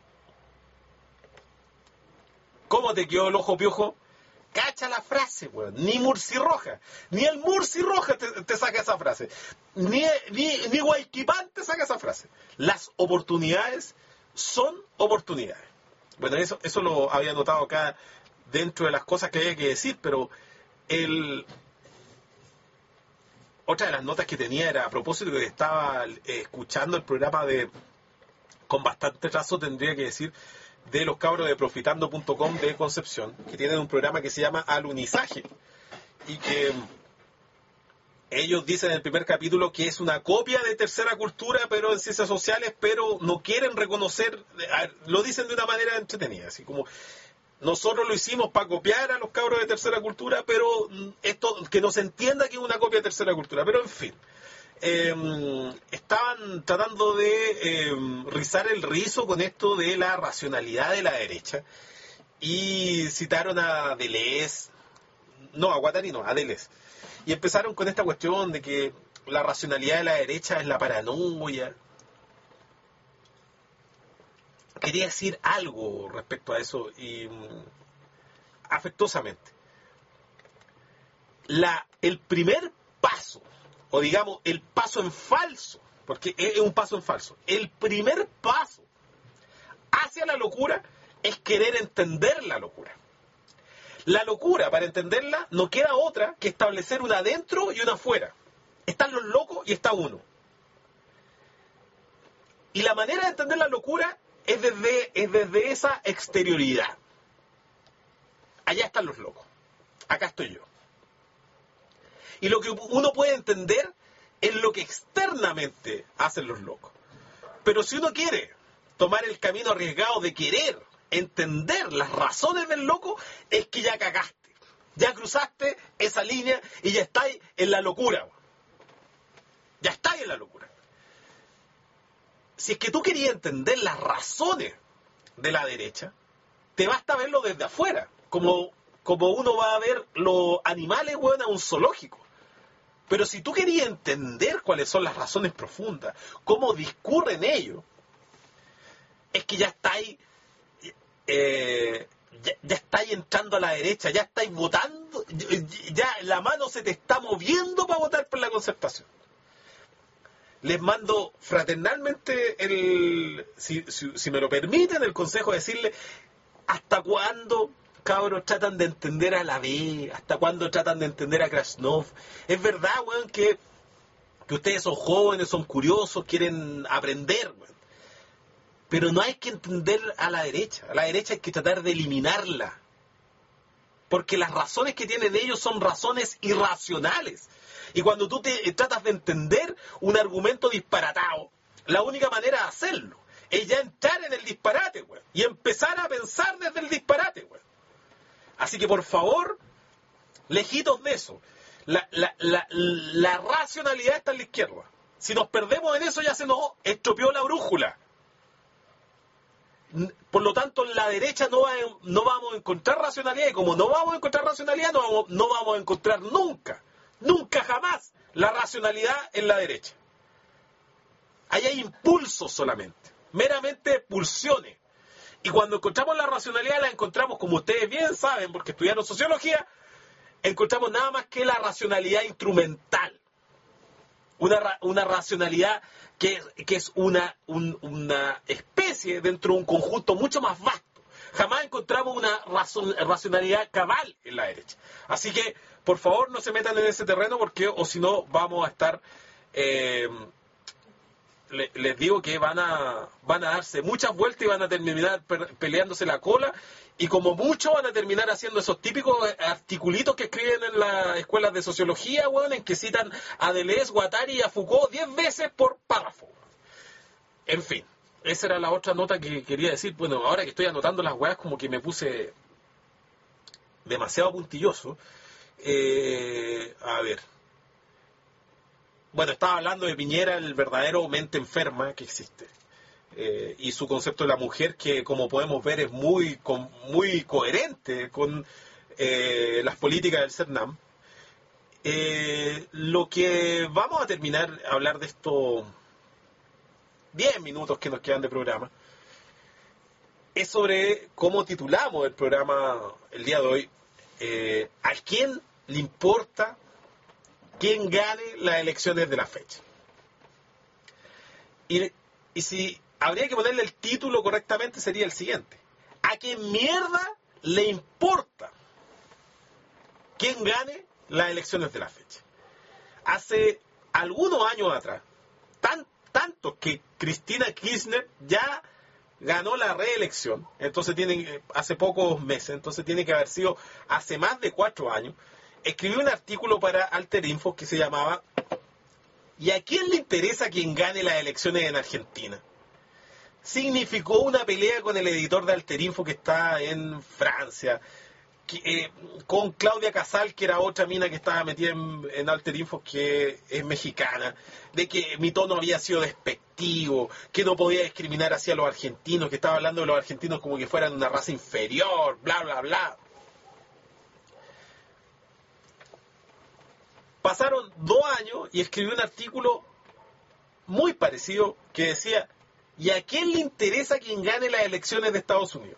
¿Cómo te quedó el ojo, Piojo? Cacha la frase, weón. Ni Murci Roja, ni el Murci Roja te, te saca esa frase. Ni, ni, ni Guayquipán te saca esa frase. Las oportunidades son oportunidades. Bueno, eso, eso lo había notado acá dentro de las cosas que había que decir, pero el... otra de las notas que tenía era a propósito de que estaba eh, escuchando el programa de, con bastante trazo tendría que decir, de los cabros de profitando punto com de Concepción, que tienen un programa que se llama Alunizaje, y que ellos dicen en el primer capítulo que es una copia de Tercera Cultura, pero en ciencias sociales, pero no quieren reconocer, lo dicen de una manera entretenida, así como... Nosotros lo hicimos para copiar a los cabros de Tercera Cultura, pero esto que no se entienda que es una copia de Tercera Cultura. Pero en fin, eh, estaban tratando de eh, rizar el rizo con esto de la racionalidad de la derecha y citaron a Deleuze, no, a Guattari no, a Deleuze. Y empezaron con esta cuestión de que la racionalidad de la derecha es la paranoia. Quería decir algo respecto a eso y um, afectuosamente. La, el primer paso, o digamos el paso en falso, porque es un paso en falso, el primer paso hacia la locura es querer entender la locura. La locura, para entenderla, no queda otra que establecer una adentro y una afuera. Están los locos y está uno. Y la manera de entender la locura es desde, es desde esa exterioridad. Allá están los locos. Acá estoy yo. Y lo que uno puede entender es lo que externamente hacen los locos. Pero si uno quiere tomar el camino arriesgado de querer entender las razones del loco, es que ya cagaste. Ya cruzaste esa línea y ya estáis en la locura. Ya estáis en la locura. Si es que tú querías entender las razones de la derecha, te basta verlo desde afuera, como, como uno va a ver los animales, bueno, a un zoológico. Pero si tú querías entender cuáles son las razones profundas, cómo discurren ellos, es que ya estáis, eh, ya, ya estáis entrando a la derecha, ya estáis votando, ya la mano se te está moviendo para votar por la Concertación. Les mando fraternalmente, el, si, si, si me lo permiten, el consejo de decirle hasta cuándo, cabros, tratan de entender a la B, hasta cuándo tratan de entender a Krasnov. Es verdad, weón, que, que ustedes son jóvenes, son curiosos, quieren aprender, weón. Pero no hay que entender a la derecha. A la derecha hay que tratar de eliminarla. Porque las razones que tienen ellos son razones irracionales. Y cuando tú te tratas de entender un argumento disparatado, la única manera de hacerlo es ya entrar en el disparate, güey, y empezar a pensar desde el disparate, güey. Así que, por favor, lejitos de eso. La, la, la, la racionalidad está en la izquierda. Si nos perdemos en eso, ya se nos estropeó la brújula. Por lo tanto, en la derecha no, va, no vamos a encontrar racionalidad, y como no vamos a encontrar racionalidad, no vamos, no vamos a encontrar nunca, nunca jamás, la racionalidad en la derecha. Ahí hay impulsos solamente, meramente pulsiones. Y cuando encontramos la racionalidad, la encontramos, como ustedes bien saben, porque estudiaron sociología, encontramos nada más que la racionalidad instrumental. Una, una racionalidad que, que es una, un, una especie dentro de un conjunto mucho más vasto. Jamás encontramos una razon, racionalidad cabal en la derecha. Así que, por favor, no se metan en ese terreno porque, o si no, vamos a estar... Eh, le, les digo que van a van a darse muchas vueltas y van a terminar peleándose la cola y como mucho van a terminar haciendo esos típicos articulitos que escriben en las escuelas de sociología, bueno, en que citan a Deleuze, Guattari y a Foucault diez veces por párrafo. En fin, esa era la otra nota que quería decir. Bueno, ahora que estoy anotando las weas como que me puse demasiado puntilloso. Eh, a ver... Bueno, estaba hablando de Piñera, el verdadero mente enferma que existe. Eh, y su concepto de la mujer, que como podemos ver es muy, con, muy coherente con eh, las políticas del CERNAM. Eh, lo que vamos a terminar a hablar de estos diez minutos que nos quedan de programa es sobre cómo titulamos el programa el día de hoy. Eh, ¿A quién le importa quién gane las elecciones de la fecha? Y, y si habría que ponerle el título correctamente sería el siguiente: ¿a qué mierda le importa quién gane las elecciones de la fecha? Hace algunos años atrás, tan, tanto que Cristina Kirchner ya ganó la reelección, entonces tiene, hace pocos meses, entonces tiene que haber sido hace más de cuatro años, escribió un artículo para Alter Info que se llamaba ¿y a quién le interesa quien gane las elecciones en Argentina? Significó una pelea con el editor de Alter Info que está en Francia, que, eh, con Claudia Casal, que era otra mina que estaba metida en, en Alter Info, que es mexicana, de que mi tono había sido despectivo, que no podía discriminar hacia los argentinos, que estaba hablando de los argentinos como que fueran una raza inferior, bla, bla, bla. Pasaron dos años y escribí un artículo muy parecido que decía ¿y a quién le interesa quien gane las elecciones de Estados Unidos?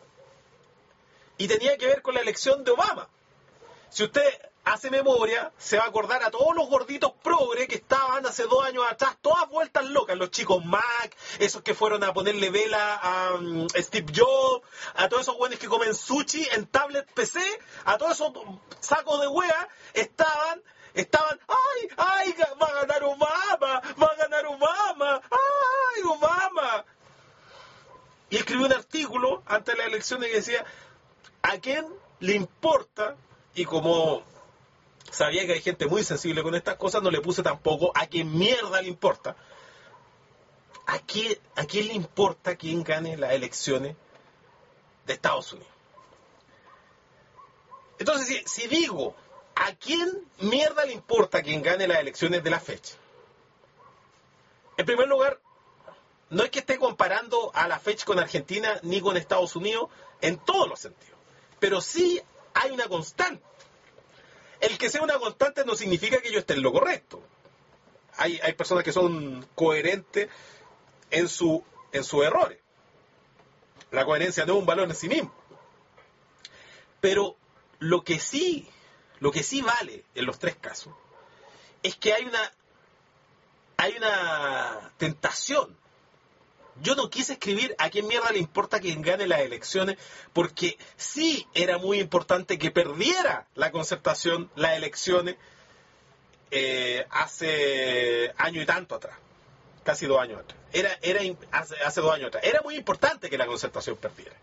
Y tenía que ver con la elección de Obama. Si usted hace memoria, se va a acordar a todos los gorditos progre que estaban hace dos años atrás, todas vueltas locas, los chicos Mac, esos que fueron a ponerle vela a um, Steve Jobs, a todos esos güeyes que comen sushi en tablet P C, a todos esos sacos de wea, estaban... Estaban, ¡ay, ay, va a ganar Obama! ¡Va a ganar Obama! ¡Ay, Obama! Y escribí un artículo antes de las elecciones que decía, ¿a quién le importa? Y como sabía que hay gente muy sensible con estas cosas, no le puse tampoco a quién mierda le importa. ¿A quién, a quién le importa quién gane las elecciones de Estados Unidos? Entonces, si, si digo... ¿a quién mierda le importa quien gane las elecciones de la fecha? En primer lugar, no es que esté comparando a la fecha con Argentina ni con Estados Unidos en todos los sentidos, pero sí hay una constante. El que sea una constante no significa que yo esté en lo correcto. Hay, hay personas que son coherentes en, su, en sus errores. La coherencia no es un valor en sí mismo. Pero lo que sí... Lo que sí vale en los tres casos es que hay una hay una tentación. Yo no quise escribir a quién mierda le importa quien gane las elecciones, porque sí era muy importante que perdiera la Concertación las elecciones eh, hace año y tanto atrás, casi dos años atrás. Era, era hace, hace dos años atrás. Era muy importante que la Concertación perdiera.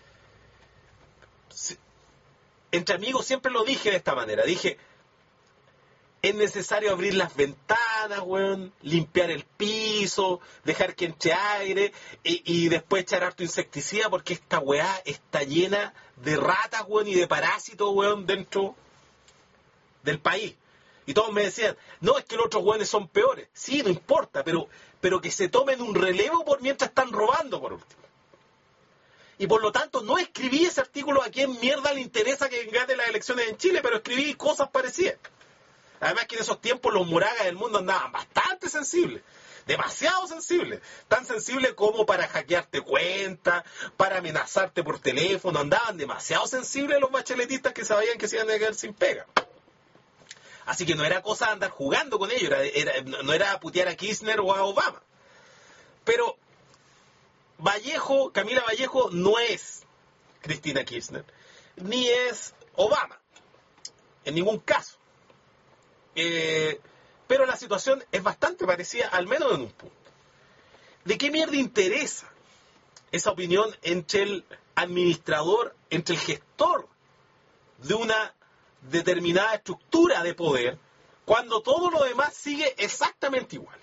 Sí. Entre amigos siempre lo dije de esta manera. Dije, es necesario abrir las ventanas, weón, limpiar el piso, dejar que entre aire y, y después echar harto insecticida porque esta weá está llena de ratas, weón, y de parásitos, weón, dentro del país. Y todos me decían, no, es que los otros weones son peores. Sí, no importa, pero, pero que se tomen un relevo por mientras están robando, por último. Y por lo tanto no escribí ese artículo a quién mierda le interesa que gane las elecciones en Chile, pero escribí cosas parecidas. Además que en esos tiempos los moragas del mundo andaban bastante sensibles, demasiado sensibles, tan sensibles como para hackearte cuenta, para amenazarte por teléfono, andaban demasiado sensibles los bacheletistas que sabían que se iban a quedar sin pega. Así que no era cosa de andar jugando con ellos, era, era, no era putear a Kirchner o a Obama. Pero Vallejo, Camila Vallejo no es Cristina Kirchner, ni es Obama, en ningún caso. Eh, pero la situación es bastante parecida, al menos en un punto. ¿De qué mierda interesa esa opinión entre el administrador, entre el gestor de una determinada estructura de poder, cuando todo lo demás sigue exactamente igual?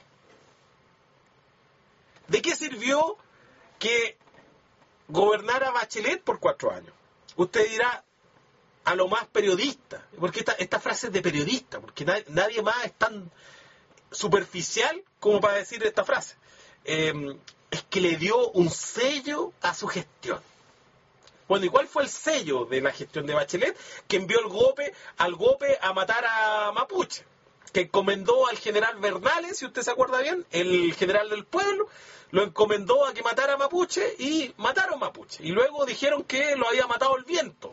¿De qué sirvió que gobernara Bachelet por cuatro años? Usted dirá, a lo más periodista, porque esta, esta frase es de periodista, porque nadie, nadie más es tan superficial como para decir esta frase. Eh, es que le dio un sello a su gestión. Bueno, ¿y cuál fue el sello de la gestión de Bachelet? Que envió el golpe, al golpe a matar a Mapuche, que encomendó al general Bernales, si usted se acuerda bien, el general del pueblo, lo encomendó a que matara a Mapuche y mataron Mapuche. Y luego dijeron que lo había matado el viento.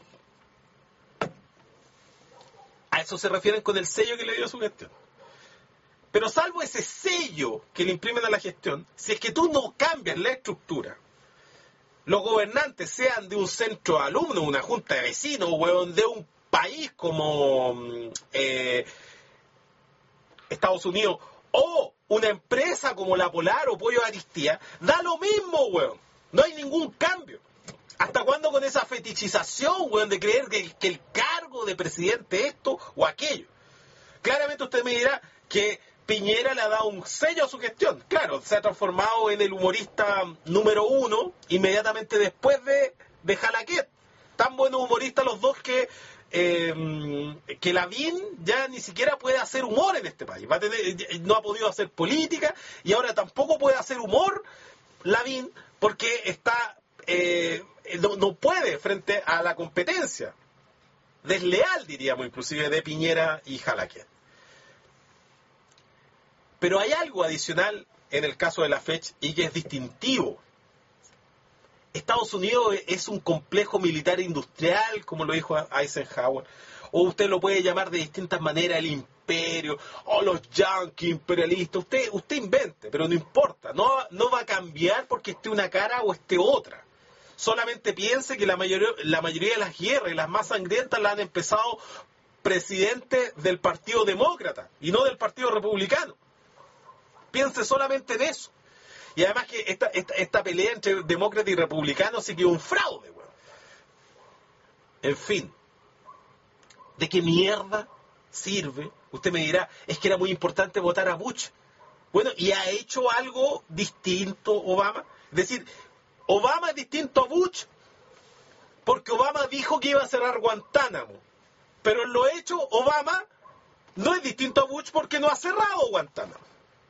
A eso se refieren con el sello que le dio a su gestión. Pero salvo ese sello que le imprimen a la gestión, si es que tú no cambias la estructura, los gobernantes sean de un centro de alumnos, una junta de vecinos, o de un país como eh, Estados Unidos, o una empresa como La Polar o Pollo Aristía, da lo mismo, weón. No hay ningún cambio. ¿Hasta cuándo con esa fetichización, weón, de creer que, que el cargo de presidente esto o aquello? Claramente usted me dirá que Piñera le ha dado un sello a su gestión. Claro, se ha transformado en el humorista número uno inmediatamente después de, de Jalaquet. Tan buenos humoristas los dos que eh, que Lavín ya ni siquiera puede hacer humor en este país. Va a tener, no ha podido hacer política y ahora tampoco puede hacer humor Lavín porque está eh, no, no puede frente a la competencia desleal, diríamos, inclusive de Piñera y Jalaquet. Pero hay algo adicional en el caso de la Fech y que es distintivo. Estados Unidos es un complejo militar industrial, como lo dijo Eisenhower, o usted lo puede llamar de distintas maneras, el imperio, o los yanquis imperialistas, usted, usted invente, pero no importa, no, no va a cambiar porque esté una cara o esté otra. Solamente piense que la mayoría, la mayoría de las guerras y las más sangrientas las han empezado presidentes del Partido Demócrata y no del Partido Republicano. Piense solamente en eso. Y además que esta, esta, esta pelea entre demócratas y republicanos sí que es un fraude, weón. En fin. ¿De qué mierda sirve? Usted me dirá, es que era muy importante votar a Bush. Bueno, ¿y ha hecho algo distinto Obama? Es decir, Obama es distinto a Bush porque Obama dijo que iba a cerrar Guantánamo. Pero en lo hecho, Obama no es distinto a Bush porque no ha cerrado Guantánamo.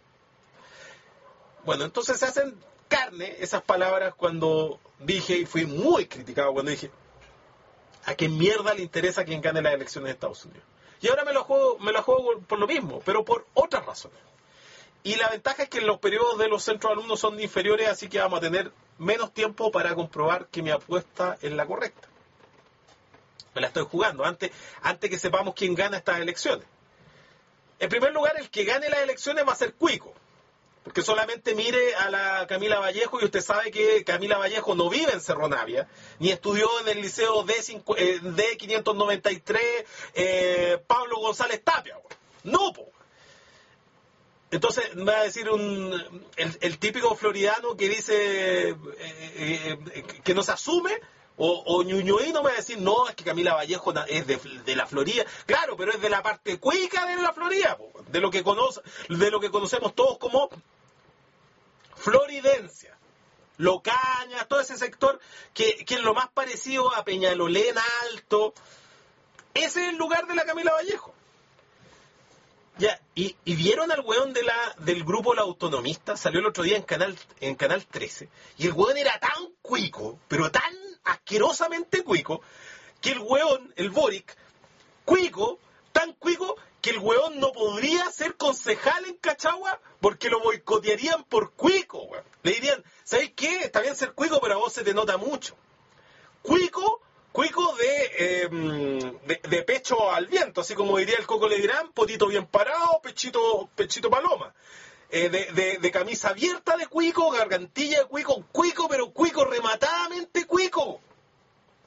Bueno, entonces se hacen carne esas palabras cuando dije, y fui muy criticado cuando dije, ¿a qué mierda le interesa quien gane las elecciones de Estados Unidos? Y ahora me lo juego, me lo juego por lo mismo, pero por otras razones. Y la ventaja es que los periodos de los centros de alumnos son inferiores, así que vamos a tener menos tiempo para comprobar que mi apuesta es la correcta. Me la estoy jugando, antes, antes que sepamos quién gana estas elecciones. En primer lugar, el que gane las elecciones va a ser Cuico. Porque solamente mire a la Camila Vallejo y usted sabe que Camila Vallejo no vive en Cerro Navia, ni estudió en el liceo D quinientos noventa y tres eh, Pablo González Tapia. No, po. Entonces me va a decir un, el, el típico floridano que dice eh, eh, que no se asume, o, o ñuñoíno me va a decir, no, es que Camila Vallejo es de, de la Florida. Claro, pero es de la parte cuica de la Florida, po, de lo que conoce, de lo que conocemos todos como floridencia, Locaña, todo ese sector que, que es lo más parecido a Peñalolén Alto. Ese es el lugar de la Camila Vallejo. Ya, y, y vieron al weón de la, del grupo La Autonomista, salió el otro día en Canal, en Canal trece, y el weón era tan cuico, pero tan asquerosamente cuico, que el weón, el Boric, cuico, tan cuico, que el weón no podría ser concejal en Cachagua porque lo boicotearían por cuico, weón. Le dirían, ¿sabéis qué? Está bien ser cuico, pero a vos se te nota mucho. Cuico, cuico de, eh, de, de pecho al viento, así como diría el Coco Legrand, potito bien parado, pechito, pechito paloma. Eh, de, de, de camisa abierta de cuico, gargantilla de cuico, cuico, pero cuico rematadamente cuico.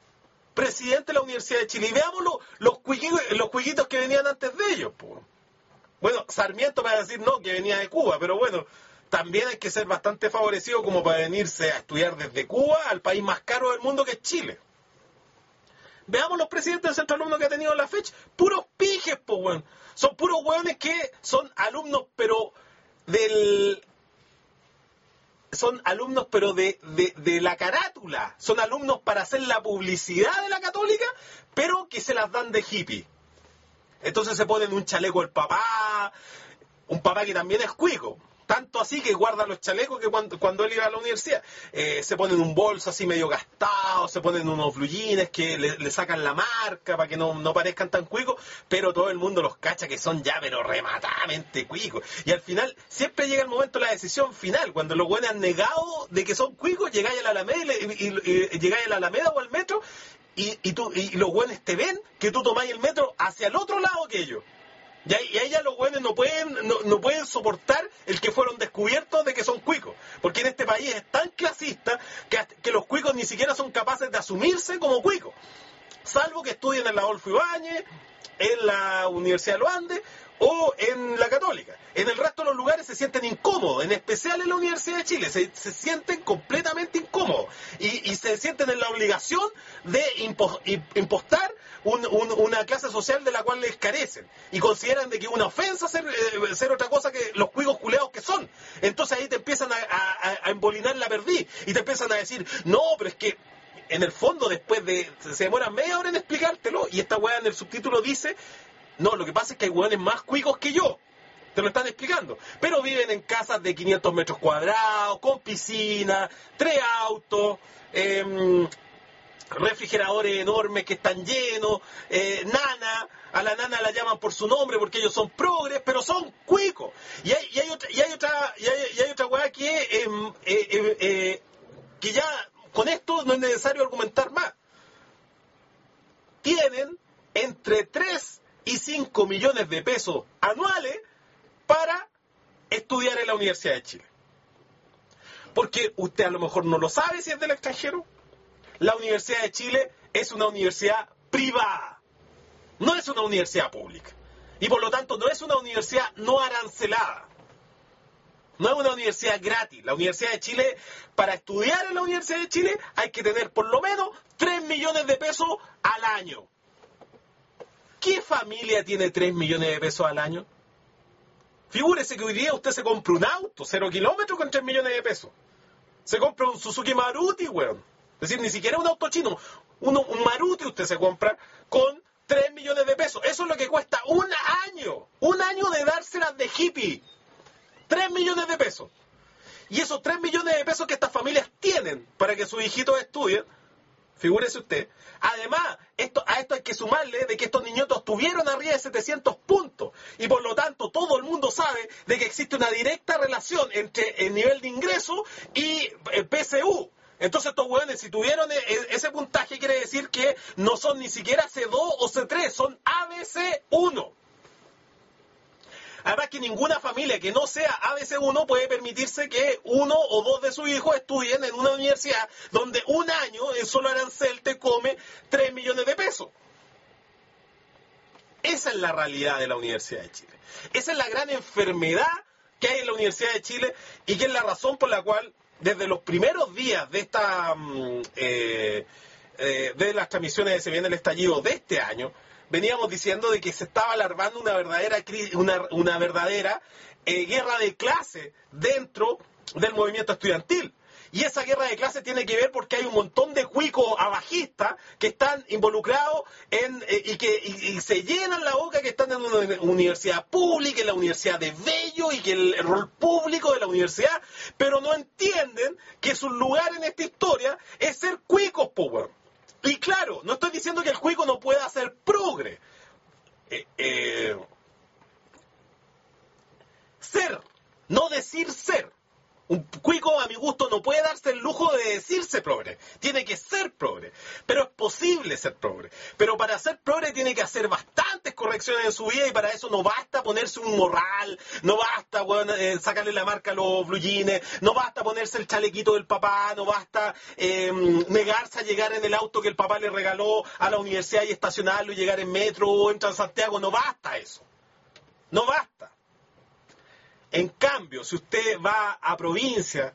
presidente de la Universidad de Chile. Y veamos lo, los, cuiquitos, los cuiquitos que venían antes de ellos. Po. Bueno, Sarmiento me va a decir no, que venía de Cuba, pero bueno, también hay que ser bastante favorecido como para venirse a estudiar desde Cuba al país más caro del mundo que es Chile. Veamos los presidentes del centro alumno que ha tenido la fecha. Puros pijes, po, weón. Son puros weones que son alumnos, pero del... Son alumnos, pero de, de, de la carátula. Son alumnos para hacer la publicidad de la Católica, pero que se las dan de hippie. Entonces se ponen un chaleco el papá, un papá que también es cuico. Tanto así que guarda los chalecos que cuando, cuando él iba a la universidad. Eh, se ponen un bolso así medio gastado, se ponen unos blue jeans que le, le sacan la marca para que no, no parezcan tan cuicos, pero todo el mundo los cacha que son ya pero rematadamente cuicos. Y al final siempre llega el momento de la decisión final, cuando los buenos han negado de que son cuicos, llegáis a la Alameda y, le, y, y, y llegáis a la Alameda o al metro y, y, tú, y los buenos te ven que tú tomáis el metro hacia el otro lado que ellos. Y ahí, y ahí ya los güeyes no pueden, no, no pueden soportar el que fueron descubiertos de que son cuicos. Porque en este país es tan clasista que, que los cuicos ni siquiera son capaces de asumirse como cuicos. Salvo que estudien en la Adolfo Ibáñez, en la Universidad de los Andes o en la Católica. En el resto de los lugares se sienten incómodos, en especial en la Universidad de Chile. Se, se sienten completamente incómodos y, y se sienten en la obligación de impo, impostar un, un, una clase social de la cual les carecen. Y consideran de que es una ofensa ser, eh, ser otra cosa que los cuicos culeados que son. Entonces ahí te empiezan a, a, a embolinar la perdiz y te empiezan a decir, no, pero es que en el fondo después de... se demoran media hora en explicártelo y esta weá en el subtítulo dice... No, lo que pasa es que hay hueones más cuicos que yo. Te lo están explicando. Pero viven en casas de quinientos metros cuadrados, con piscina, tres autos, eh, refrigeradores enormes que están llenos, eh, nana. A la nana la llaman por su nombre porque ellos son progres, pero son cuicos. Y hay, y hay otra, y hay otra, y hay, y hay otra hueá que, eh, eh, eh, eh, que ya con esto no es necesario argumentar más. Tienen entre tres y cinco millones de pesos anuales para estudiar en la Universidad de Chile. Porque usted a lo mejor no lo sabe si es del extranjero. La Universidad de Chile es una universidad privada. No es una universidad pública. Y por lo tanto no es una universidad no arancelada. No es una universidad gratis. La Universidad de Chile, para estudiar en la Universidad de Chile, hay que tener por lo menos tres millones de pesos al año. ¿Qué familia tiene tres millones de pesos al año? Figúrese que hoy día usted se compra un auto, cero kilómetros con tres millones de pesos. Se compra un Suzuki Maruti, weón. Es decir, ni siquiera un auto chino. Uno, un Maruti usted se compra con tres millones de pesos. Eso es lo que cuesta un año. Un año de dárselas de hippie. tres millones de pesos. Y esos tres millones de pesos que estas familias tienen para que sus hijitos estudien, figúrese usted. Además, esto, a esto hay que sumarle de que estos niñotos tuvieron arriba de setecientos puntos. Y por lo tanto, todo el mundo sabe de que existe una directa relación entre el nivel de ingreso y el P S U. Entonces estos hueones, si tuvieron ese puntaje, quiere decir que no son ni siquiera C dos o C tres, son A B C uno. Además que ninguna familia que no sea A B C uno puede permitirse que uno o dos de sus hijos estudien en una universidad donde un año en solo arancel te come tres millones de pesos. Esa es la realidad de la Universidad de Chile. Esa es la gran enfermedad que hay en la Universidad de Chile y que es la razón por la cual desde los primeros días de esta eh, eh, de las transmisiones de Se Viene el Estallido de este año, veníamos diciendo de que se estaba alarmando una verdadera una, una verdadera eh, guerra de clase dentro del movimiento estudiantil. Y esa guerra de clase tiene que ver porque hay un montón de cuicos abajistas que están involucrados en eh, y que y, y se llenan la boca que están en una universidad pública, en la Universidad de Bello, y que el, el rol público de la universidad, pero no entienden que su lugar en esta historia es ser cuicos, power. Y claro, no estoy diciendo que el cuico no pueda ser progre. Eh, eh, ser, no decir ser. Un cuico, a mi gusto, no puede darse el lujo de decirse progre. Tiene que ser progre. Pero es posible ser progre. Pero para ser progre tiene que hacer bastantes correcciones en su vida y para eso no basta ponerse un morral, no basta bueno, eh, sacarle la marca a los blue jeans, no basta ponerse el chalequito del papá, no basta eh, negarse a llegar en el auto que el papá le regaló a la universidad y estacionarlo y llegar en metro o en Transantiago, no basta eso. No basta. En cambio, si usted va a provincia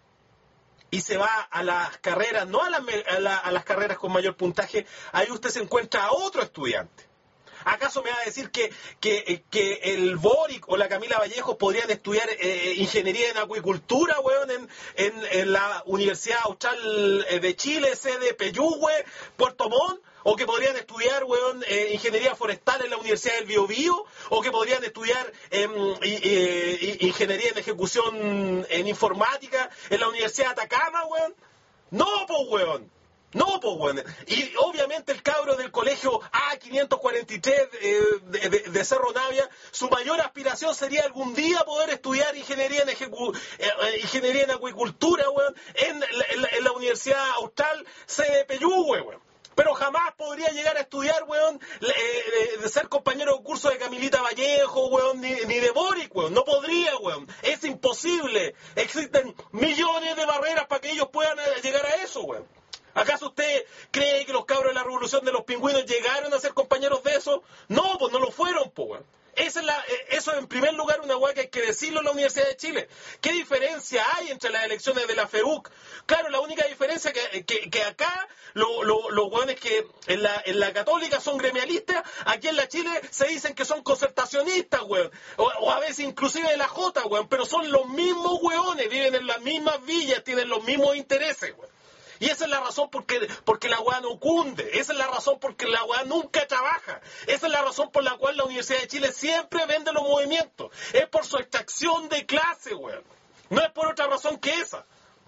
y se va a las carreras, no a, la, a, la, a las carreras con mayor puntaje, ahí usted se encuentra a otro estudiante. ¿Acaso me va a decir que, que, que el Boric o la Camila Vallejo podrían estudiar eh, ingeniería en acuicultura, weón, en, en, en la Universidad Austral de Chile, sede Peyúgue, Puerto Montt? ¿O que podrían estudiar, weón, eh, ingeniería forestal en la Universidad del Biobío? ¿O que podrían estudiar eh, eh, ingeniería en ejecución en informática en la Universidad de Atacama, weón? No, pues, weón. No, pues, weón. Y obviamente el cabro del colegio A quinientos cuarenta y tres eh, de, de, de Cerro Navia, su mayor aspiración sería algún día poder estudiar ingeniería en, ejecu eh, ingeniería en acuicultura, weón, en la, en la, en la Universidad Austral de Peyúgue, weón. Pero jamás podría llegar a estudiar, weón, eh, de ser compañero de curso de Camilita Vallejo, weón, ni, ni de Boric, weón. No podría, weón. Es imposible. Existen millones de barreras para que ellos puedan llegar a eso, weón. ¿Acaso usted cree que los cabros de la revolución de los pingüinos llegaron a ser compañeros de eso? No, pues no lo fueron, pues, weón. Esa es la, eso en primer lugar una hueá que hay que decirlo en la Universidad de Chile. ¿Qué diferencia hay entre las elecciones de la FEUC? Claro, la única diferencia que, que, que acá lo, lo, los hueones que en la, en la Católica son gremialistas, aquí en la Chile se dicen que son concertacionistas, weón. O, o a veces inclusive de la Jota, weón. Pero son los mismos hueones, viven en las mismas villas, tienen los mismos intereses, weón. Y esa es la razón porque, porque la weá no cunde. Esa es la razón porque la weá nunca trabaja. Esa es la razón por la cual la Universidad de Chile siempre vende los movimientos. Es por su extracción de clase, weón. No es por otra razón que esa.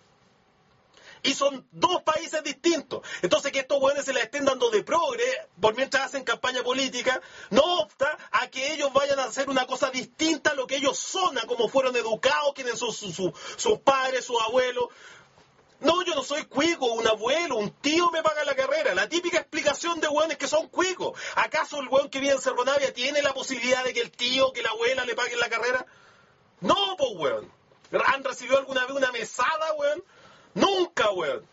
Y son dos países distintos. Entonces que estos weones se la estén dando de progre por mientras hacen campaña política, no obsta a que ellos vayan a hacer una cosa distinta a lo que ellos son, a como fueron educados, quienes son sus, sus, sus padres, sus abuelos. No, yo no soy cuico, un abuelo, un tío me paga la carrera. La típica explicación de hueones que son cuicos. ¿Acaso el hueón que vive en Cerro Navia tiene la posibilidad de que el tío, que la abuela le paguen la carrera? No, pues, hueón. ¿Han recibido alguna vez una mesada, hueón? Nunca, hueón.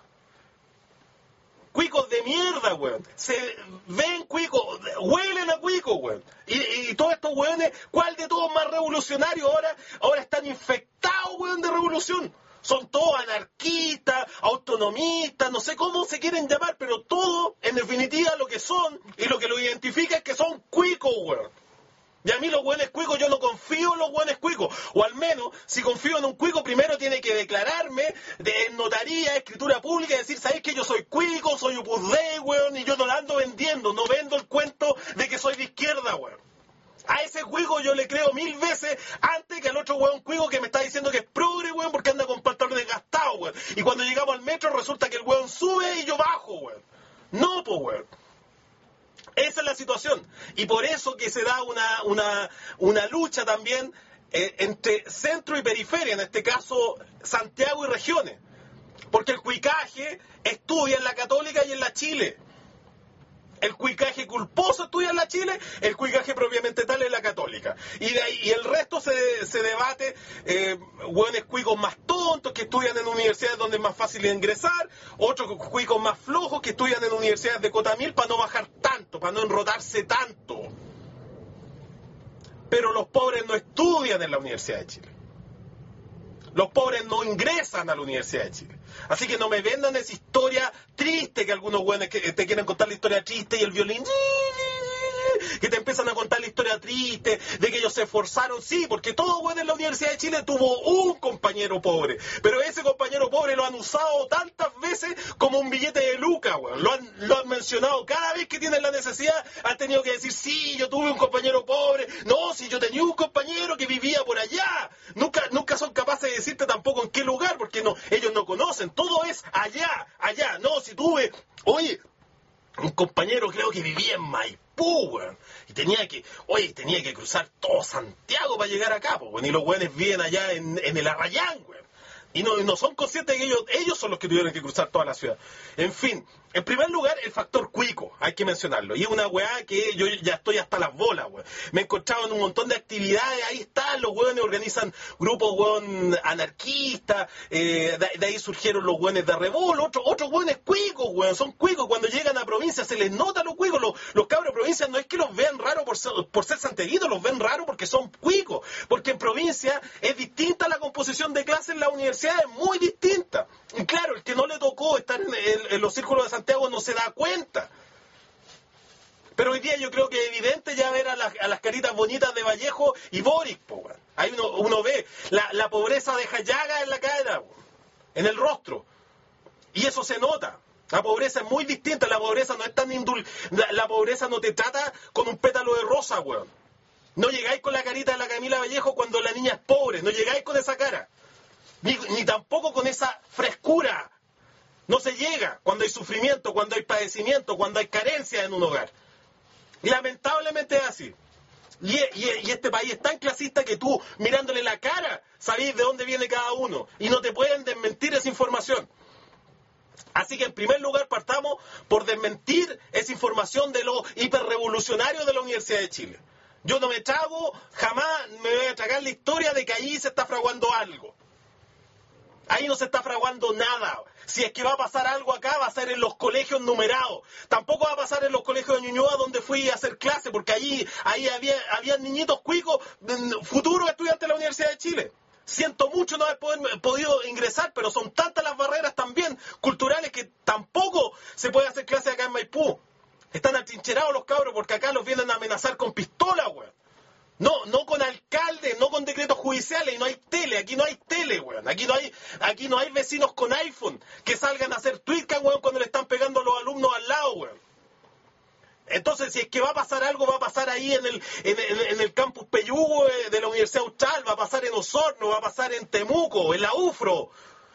Cuicos de mierda, weón. Se ven cuicos, huelen a cuicos, weón. Y, y, y todos estos weones, ¿cuál de todos más revolucionarios ahora? Ahora están infectados, weón, de revolución. Son todos anarquistas, autonomistas, no sé cómo se quieren llamar, pero todos, en definitiva, lo que son y lo que los identifica es que son cuicos, weón. Y a mí los hueones cuicos, yo no confío en los hueones cuicos. O al menos, si confío en un cuico, primero tiene que declararme de notaría, escritura pública, y decir, ¿sabes que yo soy cuico, soy Opus Dei, weón? Y yo no la ando vendiendo, no vendo el cuento de que soy de izquierda, weón. A ese cuico yo le creo mil veces antes que al otro hueón cuico que me está diciendo que es progre, weón, porque anda con pantalones gastados, weón. Y cuando llegamos al metro resulta que el hueón sube y yo bajo, weón. No, pues, weón. Esa es la situación. Y por eso que se da una, una, una lucha también eh, entre centro y periferia, en este caso Santiago y regiones. Porque el cuicaje estudia en la Católica y en la Chile. El cuicaje culposo estudia en la Chile, el cuicaje propiamente tal en la Católica. Y de ahí, y el resto se, se debate, eh, hueones cuicos más tontos que estudian en universidades donde es más fácil ingresar, otros cuicos más flojos que estudian en universidades de Cotamil para no bajar tanto, para no enrotarse tanto. Pero los pobres no estudian en la Universidad de Chile. Los pobres no ingresan a la Universidad de Chile. Así que no me vendan esa historia triste que algunos güeyes que te quieren contar la historia triste y el violín que te empiezan a contar la historia triste de que ellos se esforzaron. Sí, porque todo güey en la Universidad de Chile tuvo un compañero pobre, pero ese compañero pobre lo han usado tantas veces como un billete de lucas, güey. Lo han, lo han mencionado cada vez que tienen la necesidad. Han tenido que decir, sí, yo tuve un compañero pobre. No, si yo tenía un compañero que vivía por allá. Nunca, nunca son capaces de decirte tampoco en qué lugar, porque no, ellos no conocen. Todo es allá, allá. No, si tuve, oye, un compañero creo que vivía en Maipú, weón. Y tenía que, oye, tenía que cruzar todo Santiago para llegar acá, weón. Y los weones viven allá en, en el Arrayán, weón. Y no, no son conscientes de que ellos, ellos son los que tuvieron que cruzar toda la ciudad. En fin, En primer lugar, el factor cuico, hay que mencionarlo. Y es una weá que yo ya estoy hasta las bolas, weón. Me he encontrado en un montón de actividades, ahí están, los weones organizan grupos, weón, anarquistas, eh, de, de ahí surgieron los weones de Arrebol, otros otros weones cuicos, weón, son cuicos. Cuando llegan a provincia se les nota los cuicos, los, los cabros de provincia no es que los vean raros por ser, por ser santiaguinos, los ven raros porque son cuicos. Porque en provincia es distinta la composición de clases en la universidad, es muy distinta. Y claro, el que no le tocó estar en, en, en los círculos de Santiago no se da cuenta. Pero hoy día yo creo que es evidente ya ver a las, a las caritas bonitas de Vallejo y Boric, po, weón. Ahí uno, uno ve, la, la pobreza deja llagas en la cara, weón, en el rostro. Y eso se nota. La pobreza es muy distinta, la pobreza no es tan indul... La, la pobreza no te trata con un pétalo de rosa, weón. No llegáis con la carita de la Camila Vallejo cuando la niña es pobre, no llegáis con esa cara. Ni, ni tampoco con esa frescura. No se llega cuando hay sufrimiento, cuando hay padecimiento, cuando hay carencia en un hogar. Y lamentablemente es así. Y, y, y este país es tan clasista que tú, mirándole la cara, sabés de dónde viene cada uno. Y no te pueden desmentir esa información. Así que en primer lugar partamos por desmentir esa información de los hiperrevolucionarios de la Universidad de Chile. Yo no me trago, jamás me voy a tragar la historia de que ahí se está fraguando algo. Ahí no se está fraguando nada. Si es que va a pasar algo acá, va a ser en los colegios numerados. Tampoco va a pasar en los colegios de Ñuñoa donde fui a hacer clase, porque allí, ahí había, había niñitos cuicos, futuros estudiantes de la Universidad de Chile. Siento mucho no haber poder, podido ingresar, pero son tantas las barreras también culturales que tampoco se puede hacer clase acá en Maipú. Están atrincherados los cabros porque acá los vienen a amenazar con pistola, weón. No, no con alcaldes, no con decretos judiciales, y no hay tele, aquí no hay tele, weón. Aquí no hay, aquí no hay vecinos con iPhone que salgan a hacer tweetcam, weón, cuando le están pegando a los alumnos al lado, weón. Entonces, si es que va a pasar algo, va a pasar ahí en el, en, en, en el campus Peyúgo de la Universidad Austral, va a pasar en Osorno, va a pasar en Temuco, en la UFRO,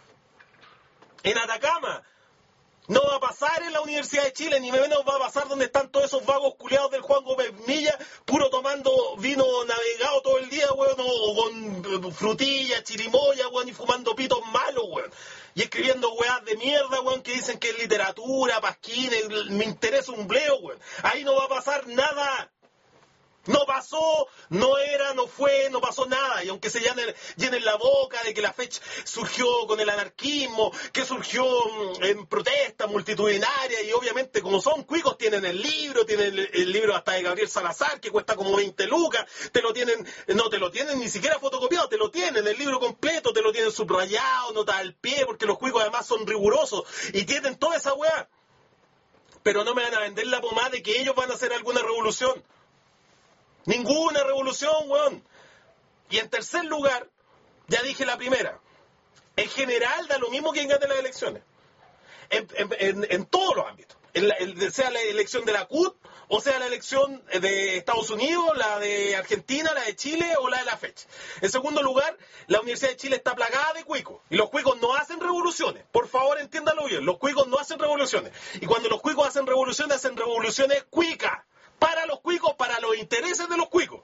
en Atacama. No va a pasar en la Universidad de Chile, ni menos va a pasar donde están todos esos vagos culiados del Juan Gómez Milla, puro tomando vino navegado todo el día, weón, o con frutilla, chirimoya, weón, y fumando pitos malos, weón. Y escribiendo weas de mierda, weón, que dicen que es literatura, pasquines, me interesa un bleo, weón. Ahí no va a pasar nada. No pasó, no era, no fue, no pasó nada. Y aunque se llenen, llenen la boca de que la fecha surgió con el anarquismo, que surgió en protesta multitudinaria, y obviamente como son cuicos tienen el libro, tienen el, el libro hasta de Gabriel Salazar, que cuesta como veinte lucas, te lo tienen, no te lo tienen ni siquiera fotocopiado, te lo tienen, el libro completo, te lo tienen subrayado, nota al pie, porque los cuicos además son rigurosos, y tienen toda esa weá. Pero no me van a vender la pomada de que ellos van a hacer alguna revolución. Ninguna revolución, weón. Y en tercer lugar, ya dije la primera, en general da lo mismo quien gane las elecciones. En, en, en, en todos los ámbitos. En la, en, sea la elección de la C U T, o sea la elección de Estados Unidos, la de Argentina, la de Chile o la de la fecha. En segundo lugar, la Universidad de Chile está plagada de cuicos. Y los cuicos no hacen revoluciones. Por favor, entiéndalo bien. Los cuicos no hacen revoluciones. Y cuando los cuicos hacen revoluciones, hacen revoluciones cuicas. Para los cuicos, para los intereses de los cuicos.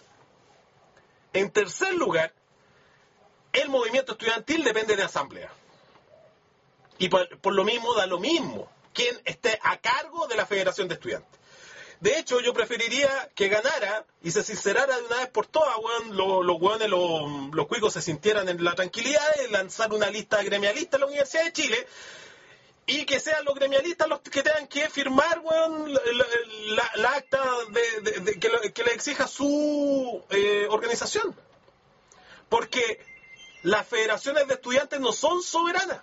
En tercer lugar, el movimiento estudiantil depende de asamblea. Y por, por lo mismo, da lo mismo quien esté a cargo de la Federación de Estudiantes. De hecho, yo preferiría que ganara y se sincerara de una vez por todas, weón, los, los weones, los, los cuicos se sintieran en la tranquilidad de lanzar una lista gremialista en la Universidad de Chile. Y que sean los gremialistas los que tengan que firmar, weón, la, la, la acta de, de, de, que, lo, que le exija su eh, organización. Porque las federaciones de estudiantes no son soberanas.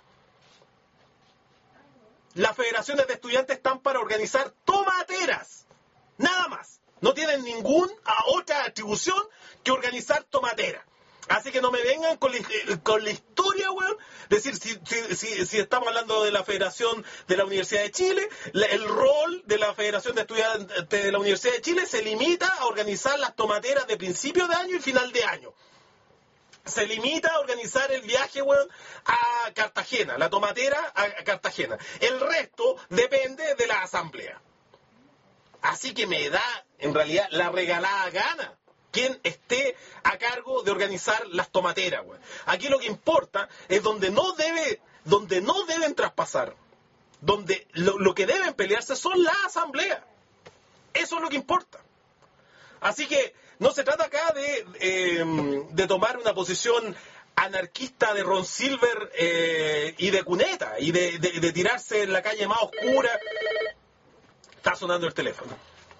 Las federaciones de estudiantes están para organizar tomateras. Nada más. No tienen ninguna otra atribución que organizar tomateras. Así que no me vengan con la, con la historia, weón. Decir, si, si, si, si estamos hablando de la Federación de la Universidad de Chile, la, el rol de la Federación de Estudiantes de la Universidad de Chile se limita a organizar las tomateras de principio de año y final de año. Se limita a organizar el viaje, weón, a Cartagena, la tomatera a Cartagena. El resto depende de la asamblea. Así que me da, en realidad, la regalada gana quien esté a cargo de organizar las tomateras, güey. Aquí lo que importa es donde no debe, donde no deben traspasar donde lo, lo que deben pelearse son las asambleas. Eso es lo que importa. Así que no se trata acá de, eh, de tomar una posición anarquista de Ron Silver eh, y de cuneta, y de, de, de tirarse en la calle más oscura. Está sonando el teléfono.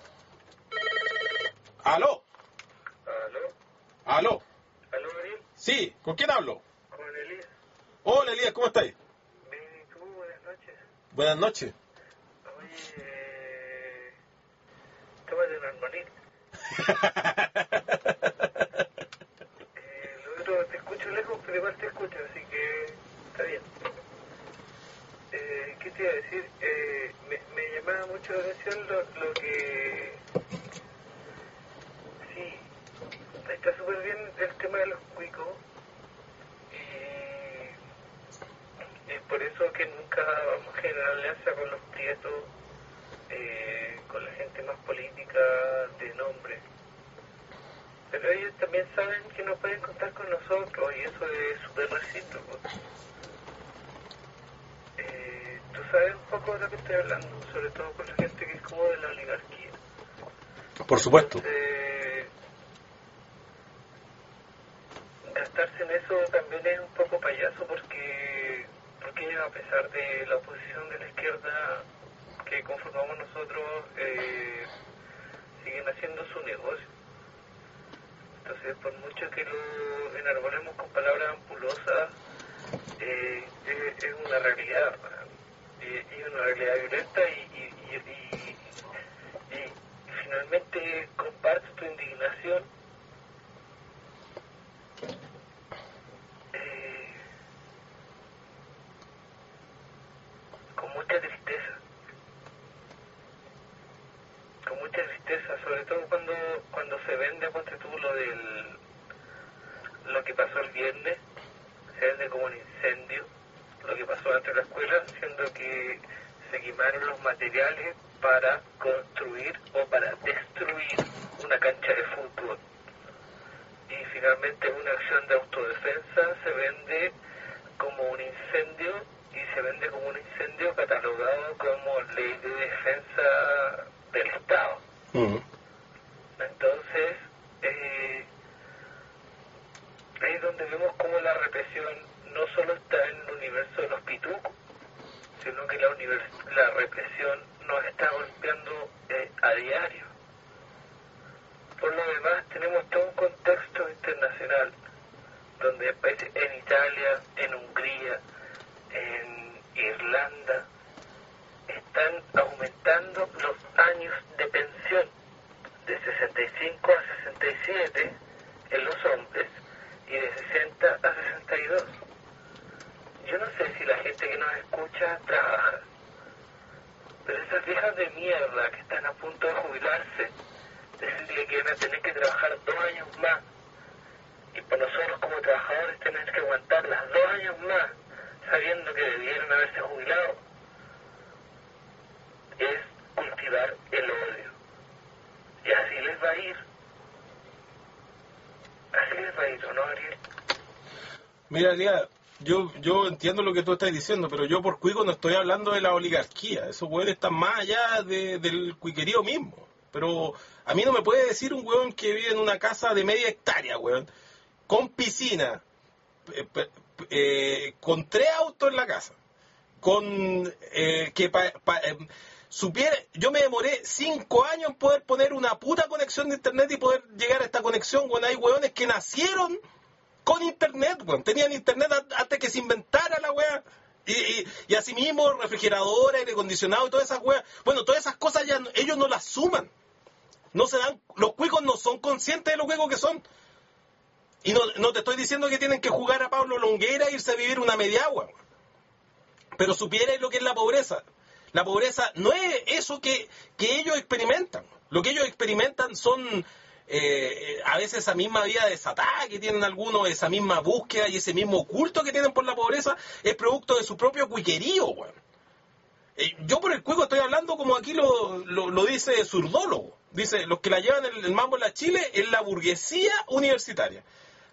¿Aló? ¿Aló? ¿Aló? ¿Aló, Ariel? Sí, ¿con quién hablo? Con Elías. Hola, Elías, ¿cómo estáis? Bien, ¿y tú? Buenas noches. Buenas noches. Oye, eh... tómate un armonil. eh, lo otro, te escucho lejos, pero igual te escucho, así que está bien. Eh, ¿Qué te iba a decir? Eh, me, me llamaba mucho la atención lo, lo que... Sí, está súper bien el tema de los cuicos. Y es por eso que nunca vamos a generar alianza con los prietos, eh, con la gente más política de nombre. Pero ellos también saben que no pueden contar con nosotros, y eso es súper recíproco. Eh, Tú sabes un poco de lo que estoy hablando, sobre todo con la gente que es como de la oligarquía. Por supuesto. Entonces, gastarse en eso también es un poco payaso, porque, porque ellos, a pesar de la oposición de la izquierda que conformamos nosotros, eh, siguen haciendo su negocio. Entonces, por mucho que lo enarbolemos con palabras ampulosas, eh, es, es una realidad, y es una realidad violenta, y, y, y, y, y finalmente comparto tu indignación. Eh, con mucha tristeza, con mucha tristeza, sobre todo cuando cuando se vende, ponte tú, lo del lo que pasó el viernes, se vende como un incendio, lo que pasó dentro de la escuela, siendo que se quemaron los materiales para construir o para destruir una cancha de fútbol. Y finalmente una acción de autodefensa se vende como un incendio, y se vende como un incendio catalogado como ley de defensa del Estado. Uh-huh. Entonces, eh, ahí es donde vemos cómo la represión no solo está en el universo de los pitucos, sino que la, univers- la represión nos está golpeando eh, a diario. Por lo demás, tenemos todo un contexto internacional, donde en países, en Italia, en Hungría, en Irlanda, están aumentando los años de pensión de sesenta y cinco a sesenta y siete en los hombres y de sesenta a sesenta y dos. Yo no sé si la gente que nos escucha trabaja, pero esas viejas de mierda que están a punto de jubilarse, decirle que van a tener que trabajar dos años más, y por nosotros como trabajadores tener que aguantar las dos años más, sabiendo que debieron haberse jubilado, es cultivar el odio. Y así les va a ir. Así les va a ir, ¿o no, Ariel? Mira, Elías, yo, yo entiendo lo que tú estás diciendo, pero yo por cuico no estoy hablando de la oligarquía. Esos hueones están más allá de, del cuiquerío mismo. Pero a mí no me puede decir un hueón que vive en una casa de media hectárea, hueón, con piscina, eh, eh, con tres autos en la casa, con eh, que pa, pa, eh, supiera, yo me demoré cinco años en poder poner una puta conexión de internet y poder llegar a esta conexión. Bueno, hay hueones que nacieron con internet, weón, tenían internet antes que se inventara la weá. Y, y, y así mismo refrigeradora, aire acondicionado y todas esas weas. Bueno, todas esas cosas ya ellos no las suman. No se dan, los cuicos no son conscientes de lo cuicos que son. Y no, no te estoy diciendo que tienen que jugar a Pablo Longueira e irse a vivir una media agua. Pero supierais lo que es la pobreza. La pobreza no es eso que, que ellos experimentan. Lo que ellos experimentan son eh, a veces esa misma vida desatada que tienen algunos, esa misma búsqueda y ese mismo culto que tienen por la pobreza, es producto de su propio cuiquerío, weón. Eh, yo por el cuico estoy hablando como aquí lo, lo, lo dice Zurdólogo. Dice, los que la llevan el, el mambo en la Chile es la burguesía universitaria.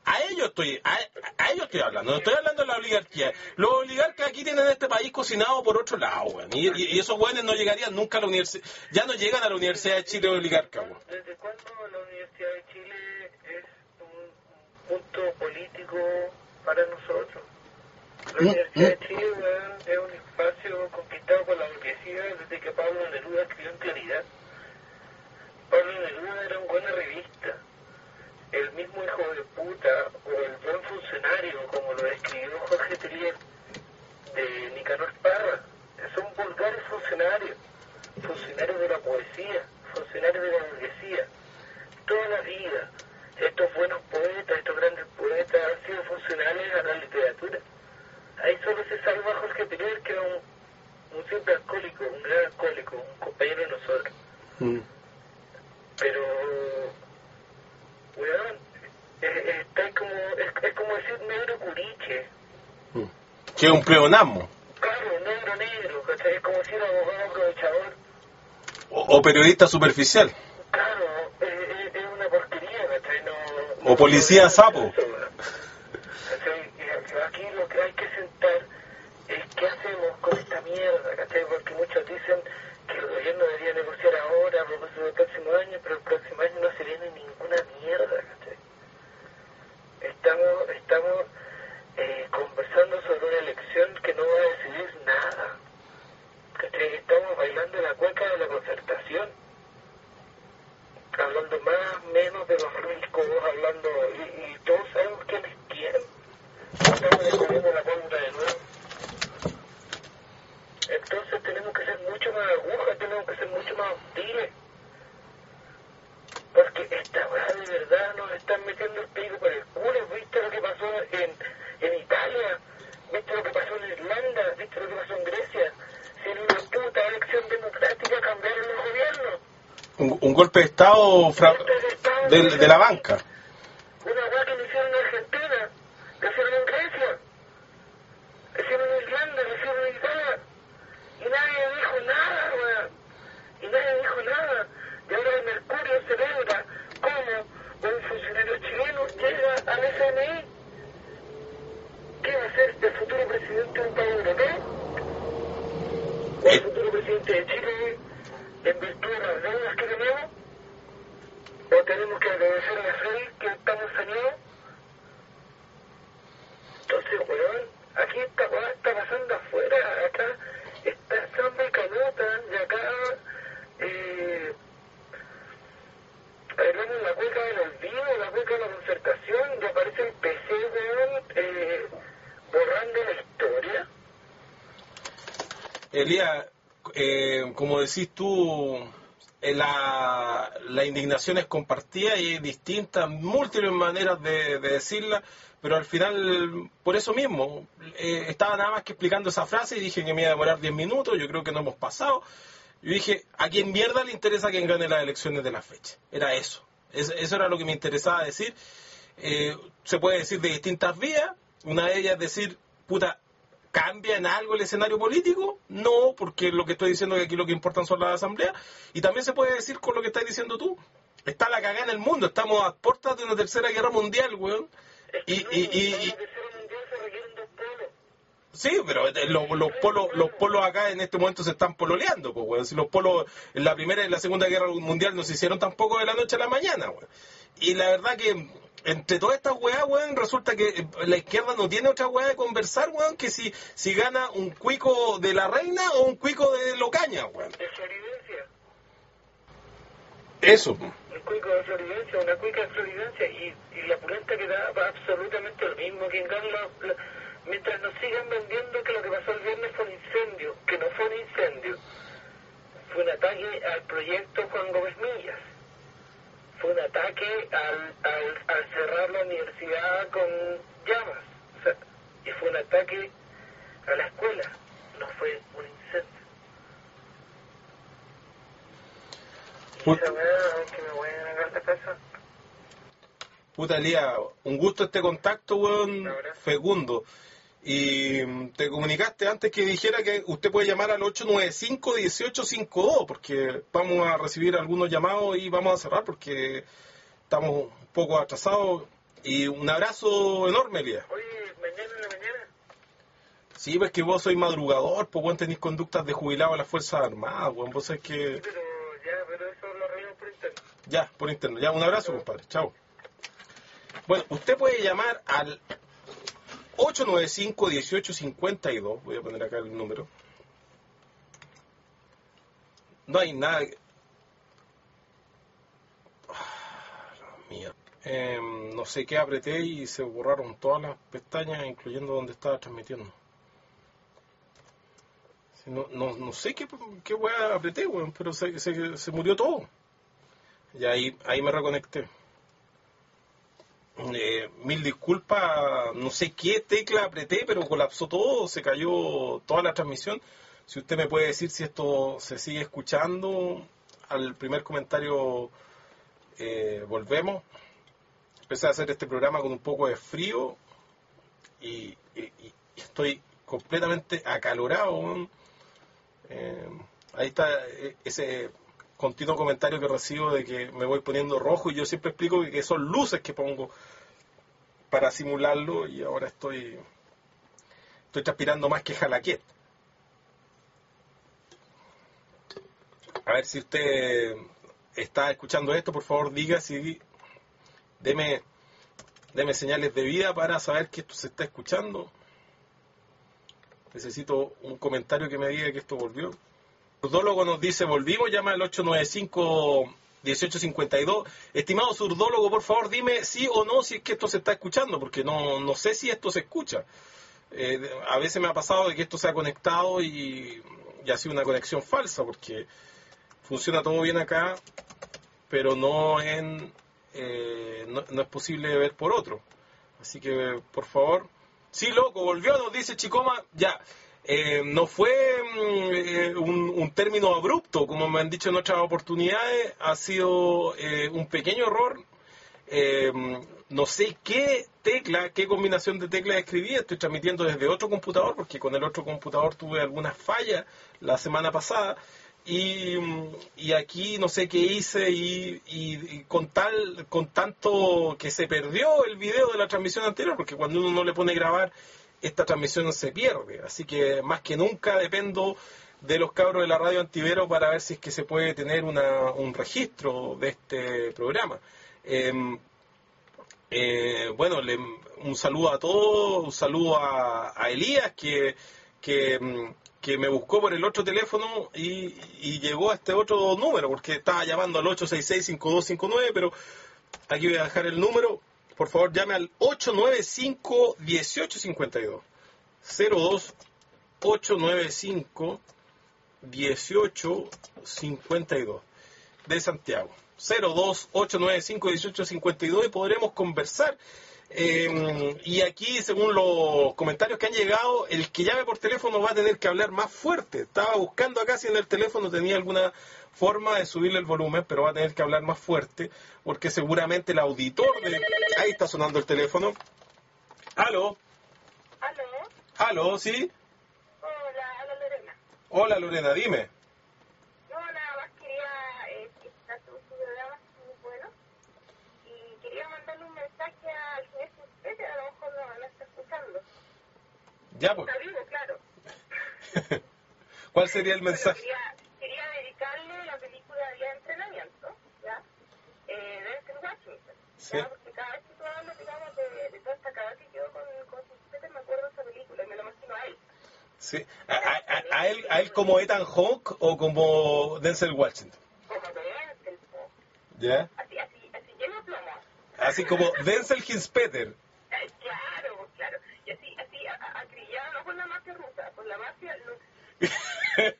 A ellos estoy, a, a ellos estoy hablando, no estoy hablando de la oligarquía. Los oligarcas aquí tienen este país cocinado por otro lado, weón. Y, y, y esos weones no llegarían nunca a la universidad, ya no llegan a la Universidad de Chile oligarca, weón. ¿Desde cuándo la Universidad de Chile es un punto político para nosotros? La Universidad de Chile, weón, es un espacio conquistado por la burguesía desde que Pablo Neruda escribió en Claridad. Pablo Neruda era un buen revista. El mismo hijo de puta o el buen funcionario, como lo describió Jorge Telier de Nicanor Parra, son vulgares funcionarios, funcionarios de la poesía, funcionarios de la burguesía. Toda la vida, estos buenos poetas, estos grandes poetas han sido funcionales a la literatura. Ahí solo se salva Jorge Telier, que era un, un simple alcohólico, un gran alcohólico, un compañero de nosotros. Mm. Pero, weón, eh, está como, es, es como decir negro curiche. Mm. Que es un pleonasmo. Claro, negro negro, ¿cachai? Es como decir abogado aprovechador. O, o periodista superficial. Claro, eh, es una porquería, ¿cachai? No, o policía no sapo. Eso, aquí lo que hay que sentar es qué hacemos con esta mierda, ¿cachai? Porque muchos dicen que el gobierno debería negociar ahora, a propósito del próximo año, pero el próximo año no se viene ninguna mierda, ¿cachai? Estamos, estamos eh, conversando sobre una elección que no va a decidir nada, ¿cachai? Estamos bailando la cueca de la concertación, hablando más, menos de los ricos, hablando, y, y todos sabemos quiénes quieren. Estamos descubriendo la pólvora de nuevo. Entonces tenemos que ser mucho más agujas, tenemos que ser mucho más hostiles. Porque esta weá de verdad nos están metiendo el pico por el culo. ¿Viste lo que pasó en, en Italia? ¿Viste lo que pasó en Irlanda? ¿Viste lo que pasó en Grecia? Si en una puta elección democrática cambiaron los gobiernos. Un, un golpe de Estado, fra... de, estado de, de la banca. Una weá que lo hicieron en Argentina, lo hicieron en Grecia, lo hicieron en Irlanda, lo hicieron en Italia. Y nadie dijo nada, weón. Y nadie dijo nada. Y ahora el Mercurio celebra cómo un funcionario chileno llega al F M I. ¿Qué va a ser el futuro presidente de un país europeo? ¿O el futuro presidente de Chile en virtud de las deudas que tenemos? ¿O tenemos que agradecer a la fe que estamos saneados? Entonces, weón, aquí esta weá está pasando afuera, acá está Samba y Canota, y acá eh, hablamos la cueca del olvido, la cueca de la concertación, y aparece el P C, weón, eh, borrando la historia. Elías, eh, como decís tú, eh, la, la indignación es compartida y hay distintas, múltiples maneras de, de decirla, pero al final, por eso mismo, eh, estaba nada más que explicando esa frase y dije que me iba a demorar diez minutos, yo creo que no hemos pasado. Yo dije, a quien mierda le interesa quien gane las elecciones de la fecha. Era eso. Es, eso era lo que me interesaba decir. Eh, se puede decir de distintas vías. Una de ellas es decir, puta, ¿cambia en algo el escenario político? No, porque lo que estoy diciendo es que aquí lo que importan son las asambleas. Y también se puede decir con lo que estás diciendo tú. Está la cagada en el mundo. Estamos a puertas de una tercera guerra mundial, weón. Y, y, y, y, sí, pero los, los polos los polos acá en este momento se están pololeando, pues, weón. Si los polos en la Primera y la Segunda Guerra Mundial no se hicieron tampoco de la noche a la mañana, weón. Y la verdad que entre todas estas weas, weón, resulta que la izquierda no tiene otra wea de conversar, weón, que si, si gana un cuico de la reina o un cuico de Locaña, weón. De Floridencia. Eso. Un cuico de Floridencia, una cuica de Floridencia, y, y la pulenta que da va absolutamente lo mismo. Quien gana la, la, mientras nos sigan vendiendo que lo que pasó el viernes fue un incendio, que no fue un incendio, fue un ataque al proyecto Juan Gómez Millas, fue un ataque al, al, al cerrar la universidad con llamas, o sea, y fue un ataque a la escuela, no fue un incendio. Y esa weá, que me voy a negar de casa. Puta, Elías, un gusto este contacto, weón, fecundo. Y te comunicaste antes que dijera que usted puede llamar al ocho nueve cinco, uno ocho cinco dos, porque vamos a recibir algunos llamados y vamos a cerrar porque estamos un poco atrasados. Y un abrazo enorme, Elías. Oye, mañana en la mañana. Sí, pues que vos sois madrugador, pues vos tenéis conductas de jubilado a las Fuerzas Armadas, weón. Vos sabés que... Sí, pero ya, pero eso lo arreglamos por internet. Ya, por interno. Ya, un abrazo, compadre. Chao. Bueno, usted puede llamar al ocho nueve cinco, uno ocho cinco dos. Voy a poner acá el número. No hay nada... Ah, la mierda. Eh, no sé qué apreté y se borraron todas las pestañas, incluyendo donde estaba transmitiendo. No, no, no sé qué, qué weá apreté, weón, pero se, se, se murió todo. Y ahí, ahí me reconecté. Eh, mil disculpas, no sé qué tecla apreté, pero colapsó todo, se cayó toda la transmisión. Si usted me puede decir si esto se sigue escuchando, al primer comentario eh, volvemos. Empecé a hacer este programa con un poco de frío y, y, y estoy completamente acalorado. Eh, ahí está ese continuo comentario que recibo de que me voy poniendo rojo y yo siempre explico que son luces que pongo para simularlo y ahora estoy estoy transpirando más que jalaquet. A ver si usted está escuchando esto, por favor diga si deme, deme señales de vida para saber que esto se está escuchando. Necesito un comentario que me diga que esto volvió. Surdólogo nos dice, volvimos, llama al ocho nueve cinco, uno ocho cinco dos. Estimado surdólogo, por favor, dime sí o no si es que esto se está escuchando, porque no, no sé si esto se escucha. Eh, a veces me ha pasado de que esto se ha conectado y, y ha sido una conexión falsa, porque funciona todo bien acá, pero no, en, eh, no, no es posible ver por otro. Así que, por favor... Sí, loco, volvió, nos dice Chicoma, ya. Eh, no fue eh, un, un término abrupto, como me han dicho en otras oportunidades, ha sido eh, un pequeño error. Eh, no sé qué tecla, qué combinación de teclas escribí, estoy transmitiendo desde otro computador, porque con el otro computador tuve algunas fallas la semana pasada, y, y aquí no sé qué hice, y, y, y con tal, con tanto que se perdió el video de la transmisión anterior, porque cuando uno no le pone grabar, esta transmisión se pierde, así que más que nunca dependo de los cabros de la radio Antivero para ver si es que se puede tener una, un registro de este programa. Eh, eh, bueno, le, un saludo a todos, un saludo a, a Elías que, que, que me buscó por el otro teléfono y, y llegó a este otro número, porque estaba llamando al ocho seis seis, cinco dos cinco nueve, pero aquí voy a dejar el número. Por favor, llame al ocho nueve cinco, uno ocho cinco dos. cero dos ocho nueve cinco, uno ocho cinco dos de Santiago. cero dos ocho nueve cinco, uno ocho cinco dos y podremos conversar. Eh, y aquí, según los comentarios que han llegado, el que llame por teléfono va a tener que hablar más fuerte. Estaba buscando acá si en el teléfono tenía alguna forma de subirle el volumen, pero va a tener que hablar más fuerte, porque seguramente el auditor de... Ahí está sonando el teléfono. ¿Aló? ¿Aló? ¿Aló? ¿Sí? Hola, hola Lorena. Hola, Lorena, dime. No, nada más quería eh, estar tu programa muy bueno y quería mandarle un mensaje al señor Giuseppe, a lo mejor no, no está escuchando. Ya, pues. Está vivo, claro. ¿Cuál sería el mensaje? Bueno, quería, quería dedicarle la película Día de Entrenamiento, ¿ya? Eh, de Denzel Washington, Sí. ¿ya? Porque cada vez que tú hablas, digamos, de, de toda esta cagada que quedó con, con Giuseppe, me acuerdo de esa película y me lo imagino a él. Sí. ¿A, a, a él, ¿A él como Ethan Hawke o como Denzel Washington? Como de Denzel, po. ¿Ya? Así, así, así lleno de plomo. Así como Denzel Hinspeter. Eh, Claro, claro. Y así, así, acrillado no por la mafia rusa, por la mafia... Lo... eh,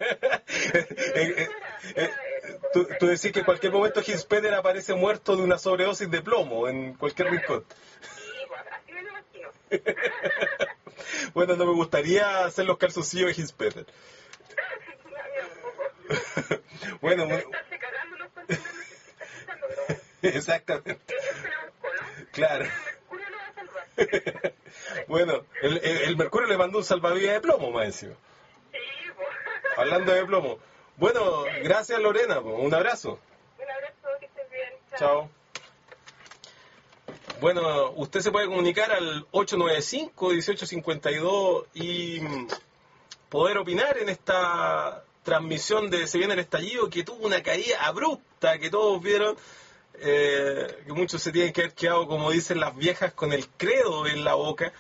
eh, eh, tú, tú decís que en cualquier momento Hinspeter aparece muerto de una sobredosis de plomo en cualquier rincón. Sí, pues, así me lo imagino. Bueno, no me gustaría hacer los calzoncillos de Hinspeter. Bueno, muy... Estarse cagando los pantalones que se está escuchando, pero bueno. Exactamente. Ese se la buscó, ¿no? Claro. El Mercurio lo va a salvar. Bueno, el, el, el Mercurio le mandó un salvavidas de plomo, más encima. Sí, pues. Hablando de plomo. Bueno, gracias Lorena, un abrazo. Un abrazo, que estés bien. Chao. Bueno, usted se puede comunicar al ocho nueve cinco, uno ocho cinco dos y poder opinar en esta transmisión de Se Viene el Estallido, que tuvo una caída abrupta, que todos vieron, eh, que muchos se tienen que haber quedado, como dicen las viejas, con el credo en la boca.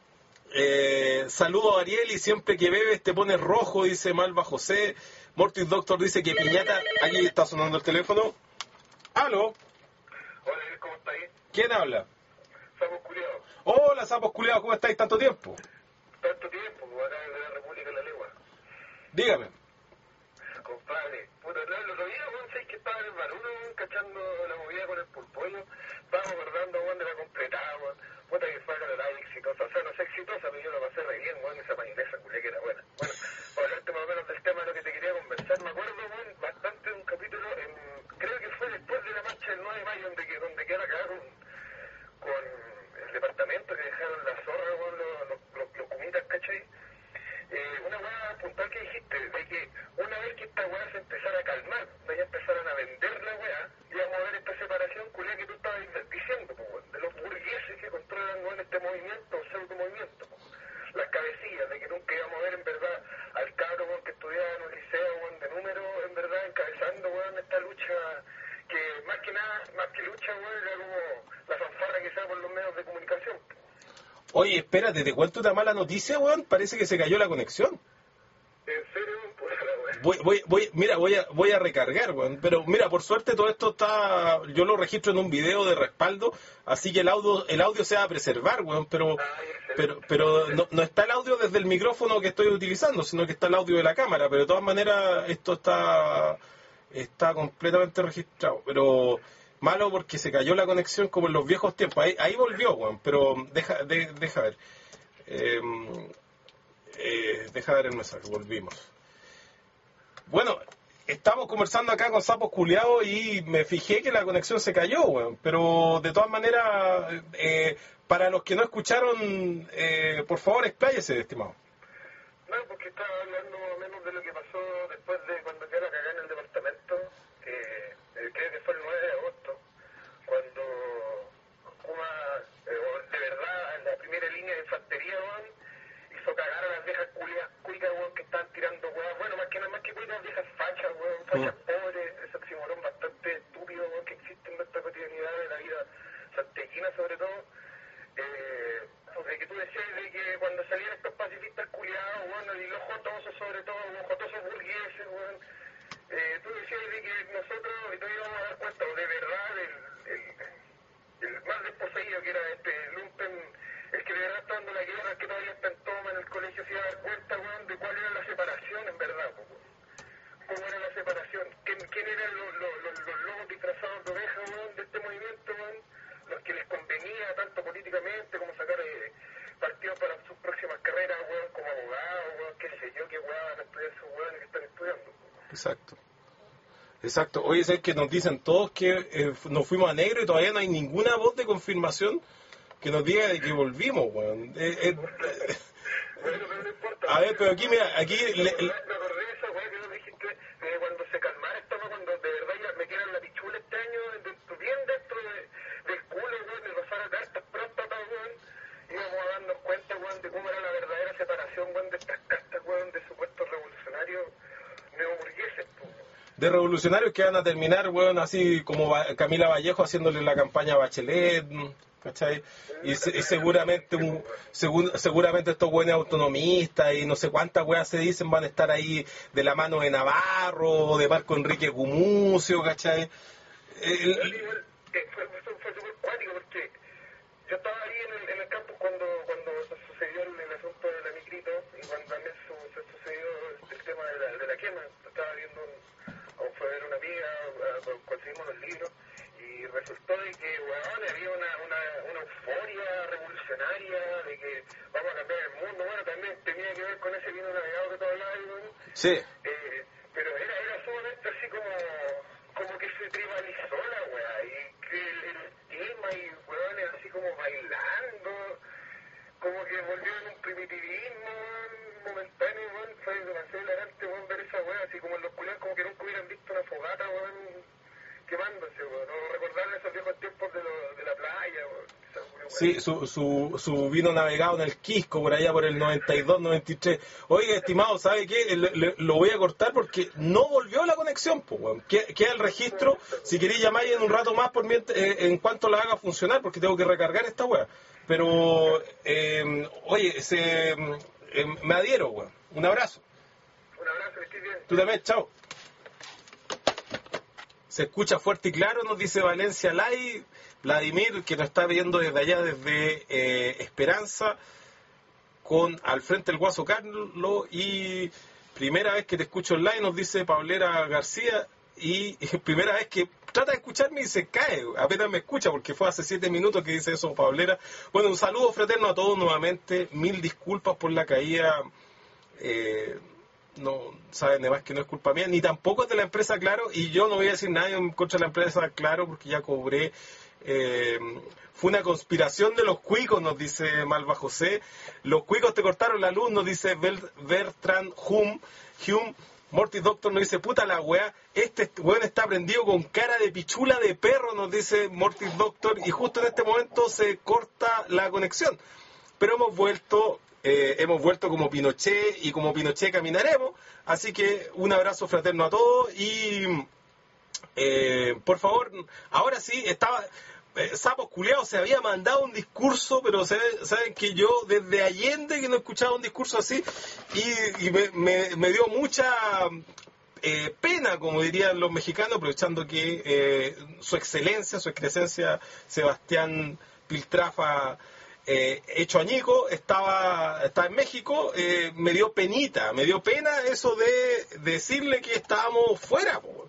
Eh, saludo a Ariel, y siempre que bebes te pones rojo, dice Malva José. Mortis Doctor dice que piñata. Aquí está sonando el teléfono. ¿Aló? Hola, ¿cómo estáis? ¿Quién habla? Sapos culiados. Hola, sapos culiados, ¿cómo estáis tanto tiempo? Tanto tiempo, pues, acá de la República de la Legua. Dígame. Compadre, puta, no, el otro día, weón, sé que estaba en el baruno, weón, cachando la movida con el pulpollo. Estábamos acordando, weón, de la completada, weón. Puta que fue la exitosa. O sea, no sé exitosa, pero yo la pasé re bien, weón, esa mayonesa culia que era buena. Bueno, para hablarte más o menos del tema de lo que te quería conversar, me acuerdo, weón, bastante de un capítulo, en, creo que fue después de la marcha del nueve de mayo, donde, que, donde queda acá con, con el departamento que dejaron la zorra, weón, los, los, los, los cumitas, ¿cachai? Eh, una weá puntual que dijiste, de que una vez que esta weá se empezara a calmar, de ya empezaron a vender la weá, íbamos a ver esta separación culia que tú estabas diciendo, pues, weón, de los burgueses que controlan, weón, este movimiento, pseudo movimiento, pues. Las cabecillas, de que nunca íbamos a ver en verdad al cabro, weón, que estudiaba en un liceo, weón, de número, en verdad, encabezando, weón, esta lucha, que más que nada, más que lucha, weón, era como la fanfarra que se da por los medios de comunicación, pues. Oye, espérate, te cuento una mala noticia, weón. Parece que se cayó la conexión. ¿En serio? Puta la weá. Voy, voy, voy, mira, voy a, voy a recargar, weón. Pero mira, por suerte todo esto está, yo lo registro en un video de respaldo, así que el audio, el audio se va a preservar, weón. Pero, Ay, excelente. pero, pero no, no está el audio desde el micrófono que estoy utilizando, sino que está el audio de la cámara. Pero de todas maneras esto está, está completamente registrado. Pero malo porque se cayó la conexión como en los viejos tiempos. Ahí, ahí volvió, weón. Pero deja, de, deja ver. Eh, eh, deja ver el mensaje, volvimos. Bueno, estamos conversando acá con Sapos Culeados y me fijé que la conexión se cayó, weón. Pero de todas maneras, eh, para los que no escucharon, eh, por favor, expláyese, estimado. No, porque estaba hablando más o menos de lo que pasó después de cuando quedó la cagada en el departamento, que eh, creo que fue el nueve de agosto, cuando Kuma, eh, de verdad, en la primera línea de infantería, weón, hizo cagar a las viejas culias, cuicas, weón, que estaban tirando, weón, bueno, más que nada, más que cuicas, viejas fachas, weón, fachas Mm. pobres, ese oxímoron bastante estúpido, weón, que existe en nuestra cotidianidad de la vida santequina, sobre todo. Eh, porque que tú decías de que cuando salían estos pacifistas culiados, bueno, y los jotosos sobre todo, los jotosos burgueses, bueno, eh, tú decías de que nosotros y nos íbamos a dar cuenta, o de verdad, el, el, el más desposeído que era este Lumpen, el que de verdad está dando la guerra, el que todavía está en toma en el colegio, se iba a dar cuenta, weón, de cuál era la separación en verdad, po, weón. Cómo era la separación, quién, quién eran los, los, los, los lobos disfrazados de oveja, weón, de este movimiento, weón, los que les convenía tanto políticamente como sacar eh, partidos para sus próximas carreras, weón, como abogados, weón, qué sé yo, qué weón van a estudiar esos weones que están estudiando. Exacto. Exacto. Oye, es que nos dicen todos que eh, nos fuimos a negro y todavía no hay ninguna voz de confirmación que nos diga de que volvimos, weón. Eh, eh, Bueno, pero no importa. a ver, pero aquí, mira, aquí... Me le- acordé, me acordé de esa weá que tú dijiste, de cuando se calmara esta weá, cuando de verdad ya metieran la pichula este año, dentro, bien dentro de, del culo, weón, y rozara cartas próstatas, weón, íbamos a darnos cuenta, weón, de cómo era la verdadera separación, weón, de estas cartas, weón, de supuestos revolucionarios neoburgueses, pues. de revolucionarios que van a terminar, weón, así como Ba- Camila Vallejo haciéndole la campaña a Bachelet, ¿cachai? Y, se- y seguramente un, segun- seguramente estos buenos autonomistas y no sé cuántas weas se dicen van a estar ahí de la mano de Navarro, de Marco Enrique Gumucio, ¿cachai? El- Igual, igual, eh, fue, fue, fue súper cuático porque yo estaba ahí en el, en el campo cuando, cuando se sucedió el, el asunto de la micrito y cuando también su, se sucedió el, el tema de la, de la quema. Estaba viendo, un, fue a ver una amiga, a- conseguimos los libros y resultó de que, weón, había una, una, una euforia revolucionaria de que vamos a cambiar el mundo. Bueno, también tenía que ver con ese vino navegado que tú hablabas, weón. sí, Eh, pero era, era sumamente así como, como que se tribalizó la weá, y que el, el tema y weones así como bailando, como que volvió en un primitivismo, weón, momentáneo, weón, fue demasiado hilarante, weón, ver esa weá, así como en los culiados como que nunca hubieran visto una fogata, weón, quemándose, weón, o recordar esos viejos tiempos de, lo, de la playa, weón, Sí, su, su, su vino navegado en el Quisco, por allá por el noventa y dos, noventa y tres. Oiga, estimado, ¿sabe qué? Le- le- lo voy a cortar porque no volvió la conexión, pues, weón. Que- Queda el registro. Si queréis llamar en un rato más por mient- eh, en cuanto la haga funcionar, porque tengo que recargar esta weá. Pero, eh, oye, se, eh, me adhiero, weón. Un abrazo. Un abrazo, que estés bien. Tú también, chao. Se escucha fuerte y claro, nos dice Valencia Lai, Vladimir, que nos está viendo desde allá, desde eh, Esperanza, con al frente el Guaso Carlos, y primera vez que te escucho online, nos dice Paulera García, y, y primera vez que trata de escucharme y se cae, apenas me escucha, porque fue hace siete minutos que dice eso Paulera. Bueno, un saludo fraterno a todos nuevamente, mil disculpas por la caída. eh, no saben de más que no es culpa mía, ni tampoco es de la empresa Claro, y yo no voy a decir nada en contra de la empresa Claro porque ya cobré. Eh, fue una conspiración de los cuicos, nos dice Malva José. Los cuicos te cortaron la luz, nos dice Bel- Bertrand Hume. Hume. Mortis Doctor nos dice, puta la weá, este weón está prendido con cara de pichula de perro, nos dice Mortis Doctor, y justo en este momento se corta la conexión. Pero hemos vuelto, eh, hemos vuelto como Pinochet, y como Pinochet caminaremos, así que un abrazo fraterno a todos, y eh, por favor, ahora sí, estaba... eh, Sapos Culeados se había mandado un discurso, pero saben, saben que yo desde Allende que no escuchaba un discurso así, y, y me, me- me dio mucha eh, pena, como dirían los mexicanos, aprovechando que eh, su excelencia, su excrescencia Sebastián Piltrafa, eh, hecho añico, estaba, estaba en México. Eh, me dio penita, me dio pena eso de decirle que estábamos fuera, po.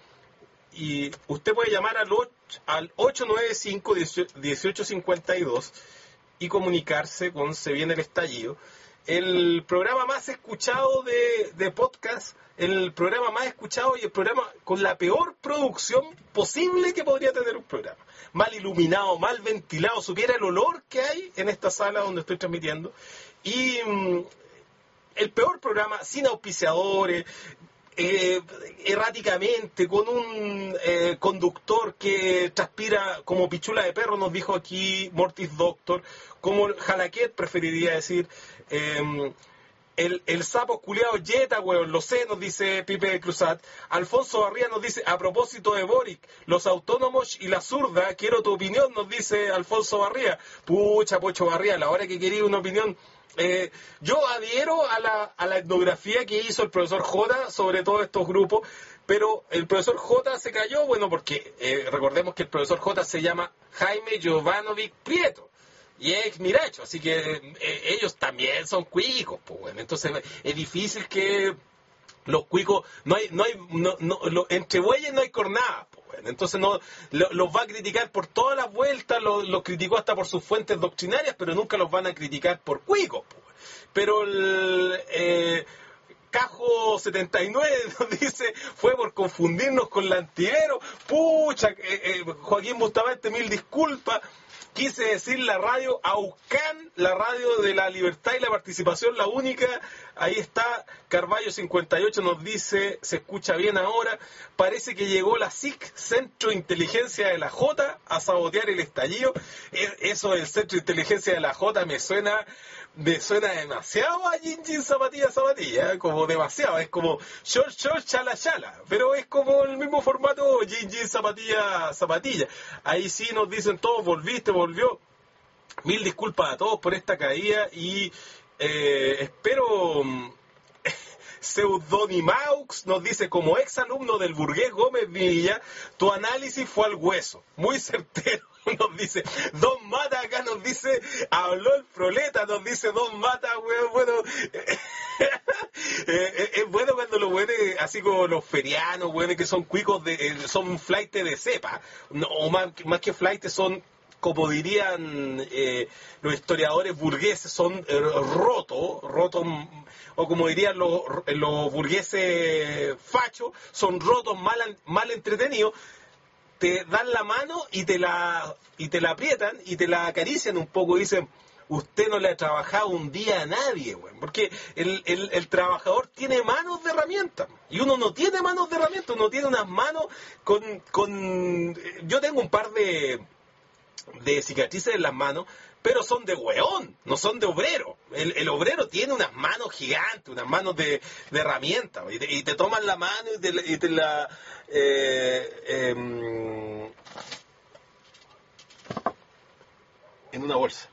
Y usted puede llamar al, och- al ocho nueve cinco, dieciocho cincuenta y dos y comunicarse con Se Viene el Estallido, el programa más escuchado de, de podcast, el programa más escuchado y el programa con la peor producción posible que podría tener un programa. Mal iluminado, mal ventilado, supiera el olor que hay en esta sala donde estoy transmitiendo. Y mm, el peor programa, sin auspiciadores, eh, erráticamente, con un eh, conductor que transpira como pichula de perro, nos dijo aquí Mortis Doctor, como Jalaquet preferiría decir. eh, el, el sapo culiado Jetta, weón, lo sé, nos dice Pipe Cruzat. Alfonso Barría nos dice, a propósito de Boric, los autónomos y la zurda, quiero tu opinión, nos dice Alfonso Barría. Pucha, Pocho Barría, a la hora que quería una opinión. Eh, yo adhiero a la, a la etnografía que hizo el profesor J sobre todos estos grupos, pero el profesor J se cayó, bueno, porque eh, recordemos que el profesor J se llama Jaime Jovanovic Prieto y es miracho, así que eh, ellos también son cuicos, pues bueno, entonces es difícil que los cuicos, no hay, no hay, no, no, lo- entre bueyes no hay cornadas, pues bueno, entonces no, lo- los va a criticar por todas las vueltas, los, los criticó hasta por sus fuentes doctrinarias, pero nunca los van a criticar por cuicos, pues bueno. Pero el... Eh, Cajo setenta y nueve nos dice, fue por confundirnos con la Antivero. Pucha, eh, eh, Joaquín Bustamante, mil disculpas. Quise decir la radio Aucán, la radio de la libertad y la participación, la única. Ahí está, Carballo cincuenta y ocho nos dice, se escucha bien ahora. Parece que llegó la S I C, Centro de Inteligencia de la J, a sabotear el estallido. Eh, Eso del Centro de Inteligencia de la J me suena... Me suena demasiado a Jin Jin Zapatilla Zapatilla, ¿eh? Como demasiado, es como short short chala chala, pero es como el mismo formato Jin Jin Zapatilla Zapatilla. Ahí sí nos dicen todos, volviste, volvió. Mil disculpas a todos por esta caída y eh, espero... Pseudonimaux nos dice, como ex alumno del Burgués Gómez Villa, tu análisis fue al hueso, muy certero. Nos dice Don Mata, acá nos dice, habló el proleta, nos dice Don Mata, weón, bueno, eh, eh, es bueno cuando los weones, así como los ferianos, weones que son cuicos, de, eh, son flightes de cepa, no, o más, más que flightes son, como dirían eh, los historiadores burgueses, son eh, rotos, rotos, o como dirían los, los burgueses fachos, son rotos, mal, mal entretenidos. Te dan la mano y te la y te la aprietan y te la acarician un poco y dicen, usted no le ha trabajado un día a nadie, güey. Porque el, el, el trabajador tiene manos de herramientas y uno no tiene manos de herramientas, uno tiene unas manos con... con... Yo tengo un par de de cicatrices en las manos, pero son de hueón, no son de obrero. El, el obrero tiene unas manos gigantes, unas manos de, de herramienta, y te, y te toman la mano y te, y te la... Eh, eh, en una bolsa.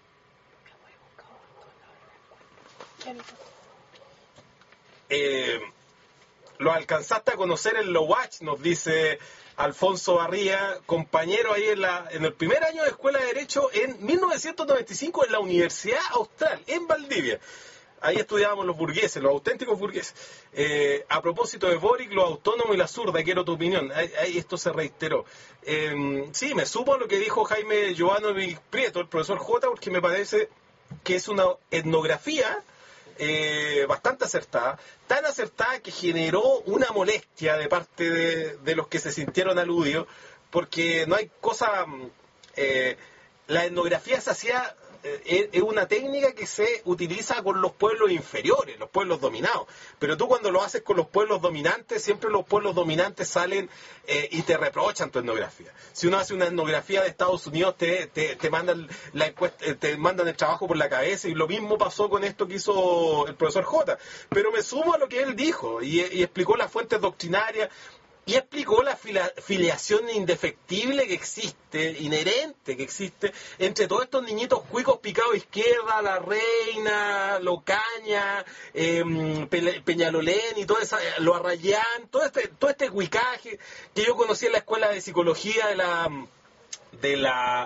Eh, lo alcanzaste a conocer en Lowach, nos dice Alfonso Barría, compañero ahí en, la, en el primer año de Escuela de Derecho en mil novecientos noventa y cinco en la Universidad Austral, en Valdivia. Ahí estudiábamos los burgueses, los auténticos burgueses. Eh, a propósito de Boric, los autónomos y la zurda, quiero tu opinión. Ahí, ahí esto se reiteró. Eh, sí, me supo lo que dijo Jaime Jovanovic Prieto, el profesor J, porque me parece que es una etnografía eh, bastante acertada, tan acertada que generó una molestia de parte de, de los que se sintieron aludidos, porque no hay cosa... Eh, la etnografía se hacía... es una técnica que se utiliza con los pueblos inferiores, los pueblos dominados. Pero tú cuando lo haces con los pueblos dominantes, siempre los pueblos dominantes salen eh, y te reprochan tu etnografía. Si uno hace una etnografía de Estados Unidos, te, te, te, mandan la encuesta, te mandan el trabajo por la cabeza, y lo mismo pasó con esto que hizo el profesor J. Pero me sumo a lo que él dijo y, y explicó las fuentes doctrinarias. Y explicó la fila, filiación indefectible que existe, inherente que existe, entre todos estos niñitos cuicos picados izquierda, La Reina, Locaña, eh, Peñalolén y todo eso, lo Arrayán, todo este, todo este cuicaje que yo conocí en la escuela de psicología de la de la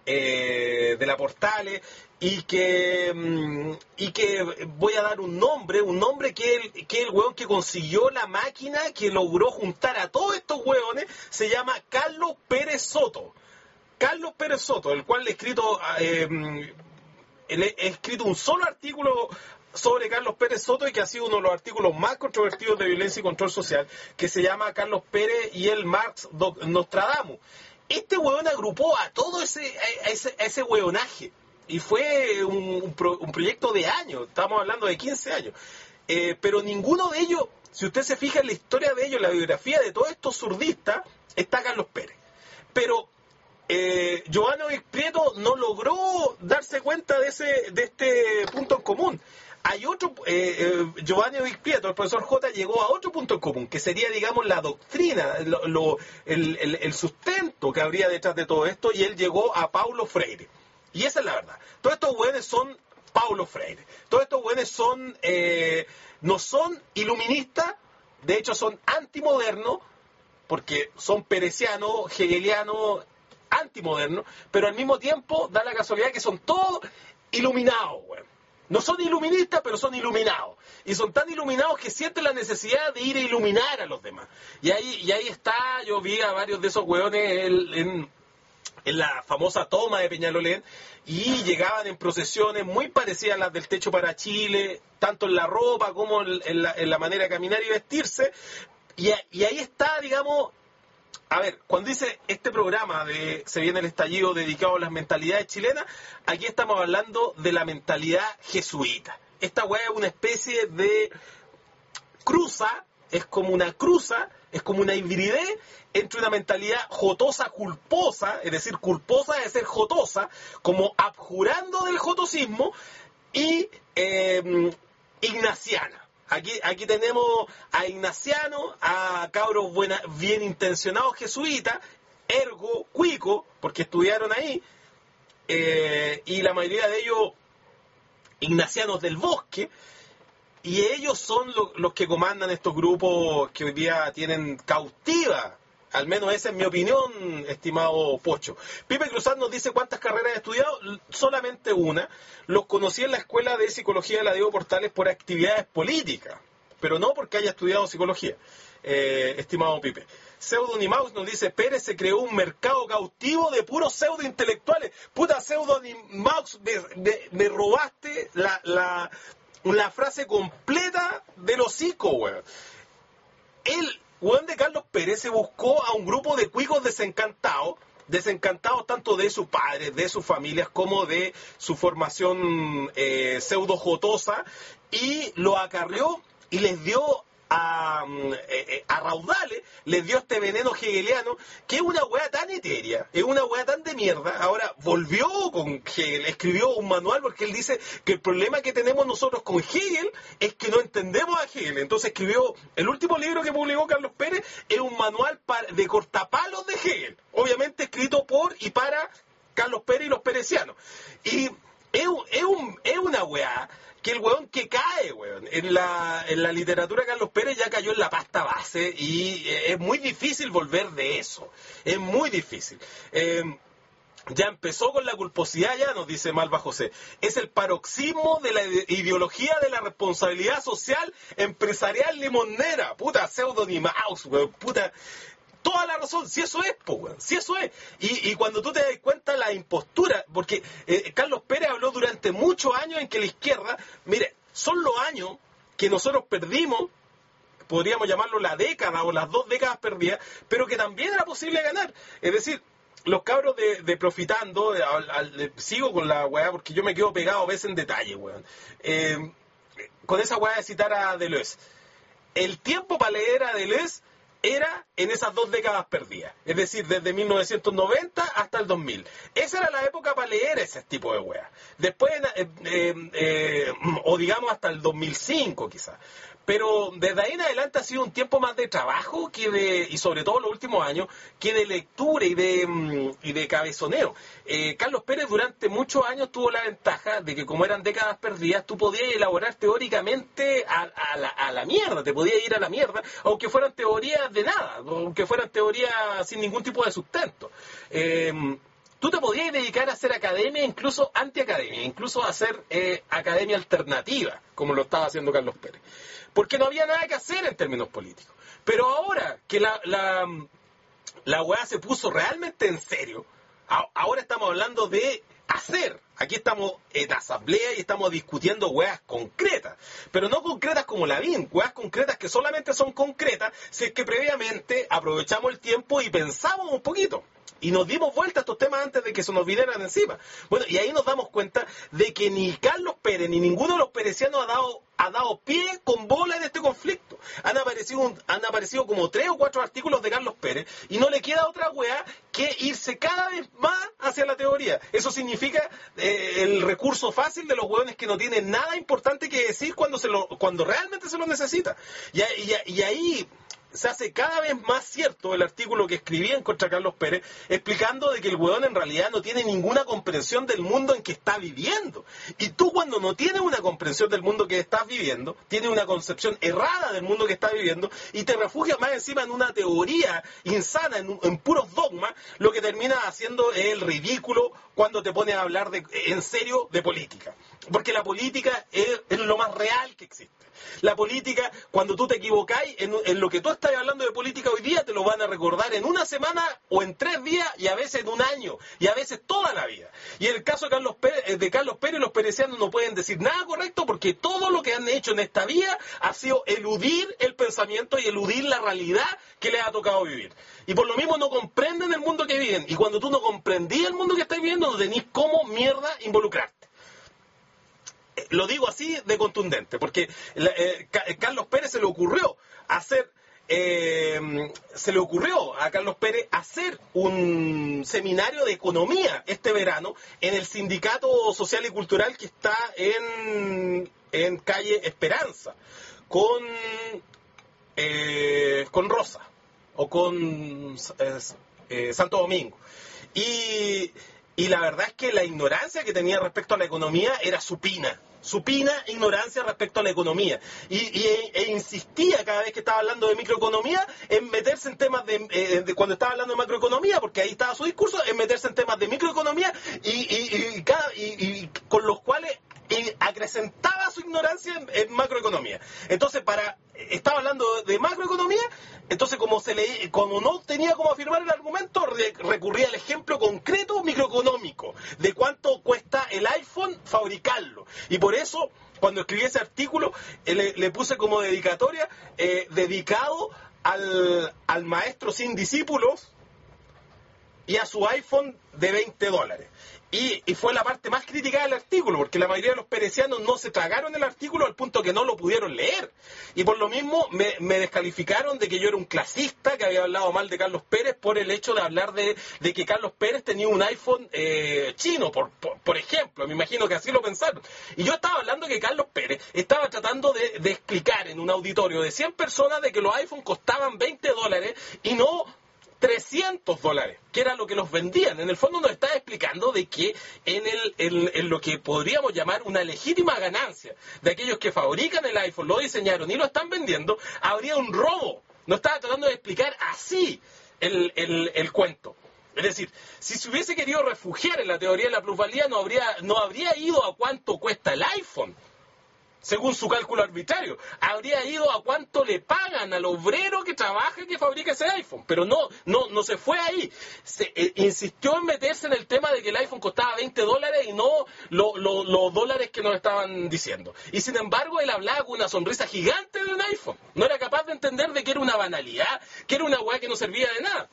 eh, de la Portales, y que y que voy a dar un nombre, un nombre que el, que el hueón que consiguió la máquina que logró juntar a todos estos hueones, se llama Carlos Pérez Soto. Carlos Pérez Soto, el cual le he escrito, eh, he escrito un solo artículo sobre Carlos Pérez Soto, y que ha sido uno de los artículos más controvertidos de violencia y control social, que se llama Carlos Pérez y el Marx Nostradamus. Este hueón agrupó a todo ese, a ese, a ese hueonaje. Y fue un, un, pro, un proyecto de años, estamos hablando de quince años. Eh, pero ninguno de ellos, si usted se fija en la historia de ellos, la biografía de todos estos zurdistas, está Carlos Pérez. Pero eh, Jovanovic Prieto no logró darse cuenta de, ese, de este punto en común. Hay otro, eh, eh, Jovanovic Prieto, el profesor J, llegó a otro punto en común, que sería, digamos, la doctrina, lo, lo, el, el, el sustento que habría detrás de todo esto, y él llegó a Paulo Freire. Y esa es la verdad. Todos estos güeyes son Paulo Freire. Todos estos güeyes son, eh, no son iluministas, de hecho son antimodernos, porque son perecianos, hegelianos, antimodernos, pero al mismo tiempo da la casualidad que son todos iluminados, güey. No son iluministas, pero son iluminados. Y son tan iluminados que sienten la necesidad de ir a iluminar a los demás. Y ahí, y ahí está, yo vi a varios de esos güeyes en... en en la famosa toma de Peñalolén, y llegaban en procesiones muy parecidas a las del Techo para Chile, tanto en la ropa como en, en, la, en la manera de caminar y vestirse, y, y ahí está, digamos, a ver, cuando dice este programa de Se viene el estallido dedicado a las mentalidades chilenas, aquí estamos hablando de la mentalidad jesuita. Esta weá es una especie de cruza, es como una cruza, es como una hibridez entre una mentalidad jotosa culposa, es decir, culposa de ser jotosa, como abjurando del jotosismo, y eh, ignaciana. Aquí, aquí tenemos a ignacianos, a cabros buena, bien intencionados jesuitas, ergo cuico, porque estudiaron ahí, eh, y la mayoría de ellos ignacianos del bosque. Y ellos son lo, los que comandan estos grupos que hoy día tienen cautiva, al menos esa es mi opinión, estimado Pocho. Pipe Cruzat nos dice cuántas carreras he estudiado, solamente una. Los conocí en la Escuela de Psicología de la Diego Portales por actividades políticas, pero no porque haya estudiado psicología, eh, estimado Pipe. Pseudonimaus nos dice, Pérez se creó un mercado cautivo de puros pseudo intelectuales. Puta, Pseudonimaus, me, me, me robaste la... la la frase completa del hocico, weón. El weón de Carlos Pérez se buscó a un grupo de cuicos desencantados, desencantados tanto de sus padres, de sus familias, como de su formación eh, pseudo-jotosa, y lo acarreó y les dio a, a raudales, les dio este veneno hegeliano, que es una weá tan etérea, es una weá tan de mierda. Ahora volvió con Hegel, escribió un manual porque él dice que el problema que tenemos nosotros con Hegel es que no entendemos a Hegel. Entonces escribió, el último libro que publicó Carlos Pérez es un manual para, de cortapalos de Hegel, obviamente escrito por y para Carlos Pérez y los perecianos. Y es, es, un, es una weá que el weón que cae, weón, en la, en la literatura de Carlos Pérez ya cayó en la pasta base y es muy difícil volver de eso. Es muy difícil. Eh, ya empezó con la culposidad, ya nos dice Malva José. Es el paroxismo de la ideología de la responsabilidad social empresarial limonera. Puta, pseudonimaus, weón, puta. Toda la razón, si eso es, po, weón, si eso es. Y, y cuando tú te das cuenta la impostura, porque eh, Carlos Pérez habló durante muchos años en que la izquierda, mire, son los años que nosotros perdimos, podríamos llamarlo la década o las dos décadas perdidas, pero que también era posible ganar. Es decir, los cabros de, de Profitando, de, al, al, sigo con la weá porque yo me quedo pegado a veces en detalle, weón. Eh, con esa weá de citar a Deleuze. El tiempo para leer a Deleuze era en esas dos décadas perdidas, es decir, desde mil novecientos noventa hasta el dos mil. Esa era la época para leer ese tipo de weas. Después, eh, eh, eh, o digamos hasta el dos mil cinco quizás. Pero desde ahí en adelante ha sido un tiempo más de trabajo que de, y sobre todo en los últimos años, que de lectura y de, y de cabezoneo. Eh, Carlos Pérez durante muchos años tuvo la ventaja de que como eran décadas perdidas, tú podías elaborar teóricamente a, a, la, a la mierda, te podías ir a la mierda, aunque fueran teorías de nada, aunque fueran teorías sin ningún tipo de sustento. Eh, Tú te podías dedicar a hacer academia, incluso antiacademia, incluso a hacer eh, academia alternativa, como lo estaba haciendo Carlos Pérez. Porque no había nada que hacer en términos políticos. Pero ahora que la, la, la weá se puso realmente en serio, a, ahora estamos hablando de hacer. Aquí estamos en asamblea y estamos discutiendo weas concretas, pero no concretas como la V I N, weas concretas que solamente son concretas si es que previamente aprovechamos el tiempo y pensamos un poquito. Y nos dimos vuelta a estos temas antes de que se nos vinieran encima. Bueno, y ahí nos damos cuenta de que ni Carlos Pérez ni ninguno de los perecianos ha dado, ha dado pie con bola en este conflicto. Han aparecido, un, han aparecido como tres o cuatro artículos de Carlos Pérez y no le queda otra weá que irse cada vez más hacia la teoría. Eso significa eh, el recurso fácil de los hueones que no tienen nada importante que decir cuando, se lo, cuando realmente se lo necesita. Y, y, y ahí se hace cada vez más cierto el artículo que escribían contra Carlos Pérez, explicando de que el hueón en realidad no tiene ninguna comprensión del mundo en que está viviendo. Y tú cuando no tienes una comprensión del mundo que estás viviendo, tienes una concepción errada del mundo que estás viviendo, y te refugias más encima en una teoría insana, en, en puros dogmas, lo que termina haciendo es el ridículo cuando te pones a hablar de, en serio de política. Porque la política es, es lo más real que existe. La política, cuando tú te equivocáis en, en lo que tú estás hablando de política hoy día, te lo van a recordar en una semana o en tres días y a veces en un año y a veces toda la vida. Y en el caso de Carlos Pérez, de Carlos Pérez los perecianos no pueden decir nada correcto porque todo lo que han hecho en esta vida ha sido eludir el pensamiento y eludir la realidad que les ha tocado vivir. Y por lo mismo no comprenden el mundo que viven. Y cuando tú no comprendís el mundo que estás viviendo, no tenés cómo mierda involucrarte. Lo digo así de contundente, porque eh, Carlos Pérez se le ocurrió hacer, eh, se le ocurrió a Carlos Pérez hacer un seminario de economía este verano en el Sindicato Social y Cultural que está en, en calle Esperanza, con, eh, con Rosa, o con eh, eh, Santo Domingo. Y... Y la verdad es que la ignorancia que tenía respecto a la economía era supina. Supina ignorancia respecto a la economía. Y, y e, e insistía cada vez que estaba hablando de microeconomía en meterse en temas de, eh, de... Cuando estaba hablando de macroeconomía, porque ahí estaba su discurso, en meterse en temas de microeconomía y, y, y, cada, y, y con los cuales y acrecentaba su ignorancia en, en macroeconomía. Entonces, para estaba hablando de macroeconomía, entonces como se le, como no tenía cómo afirmar el argumento, re, recurría al ejemplo concreto microeconómico de cuánto cuesta el iPhone fabricarlo. Y por eso, cuando escribí ese artículo, eh, le, le puse como dedicatoria, eh, dedicado al, al maestro sin discípulos, y a su iPhone de veinte dólares. Y, y fue la parte más crítica del artículo, porque la mayoría de los perecianos no se tragaron el artículo al punto que no lo pudieron leer. Y por lo mismo me, me descalificaron de que yo era un clasista, que había hablado mal de Carlos Pérez por el hecho de hablar de, de que Carlos Pérez tenía un iPhone eh, chino, por, por, por ejemplo. Me imagino que así lo pensaron. Y yo estaba hablando que Carlos Pérez estaba tratando de, de explicar en un auditorio de cien personas de que los iPhones costaban veinte dólares y no trescientos dólares, que era lo que los vendían. En el fondo nos está explicando de que en, el, en, en lo que podríamos llamar una legítima ganancia de aquellos que fabrican el iPhone, lo diseñaron y lo están vendiendo, habría un robo. No estaba tratando de explicar así el, el, el cuento. Es decir, si se hubiese querido refugiar en la teoría de la plusvalía, no habría, no habría ido a cuánto cuesta el iPhone, según su cálculo arbitrario. Habría ido a cuánto le pagan al obrero que trabaja y que fabrica ese iPhone. Pero no, no, no se fue ahí. Se eh, insistió en meterse en el tema de que el iPhone costaba veinte dólares y no lo, lo, los dólares que nos estaban diciendo. Y sin embargo, él hablaba con una sonrisa gigante de un iPhone. No era capaz de entender de que era una banalidad, que era una weá que no servía de nada.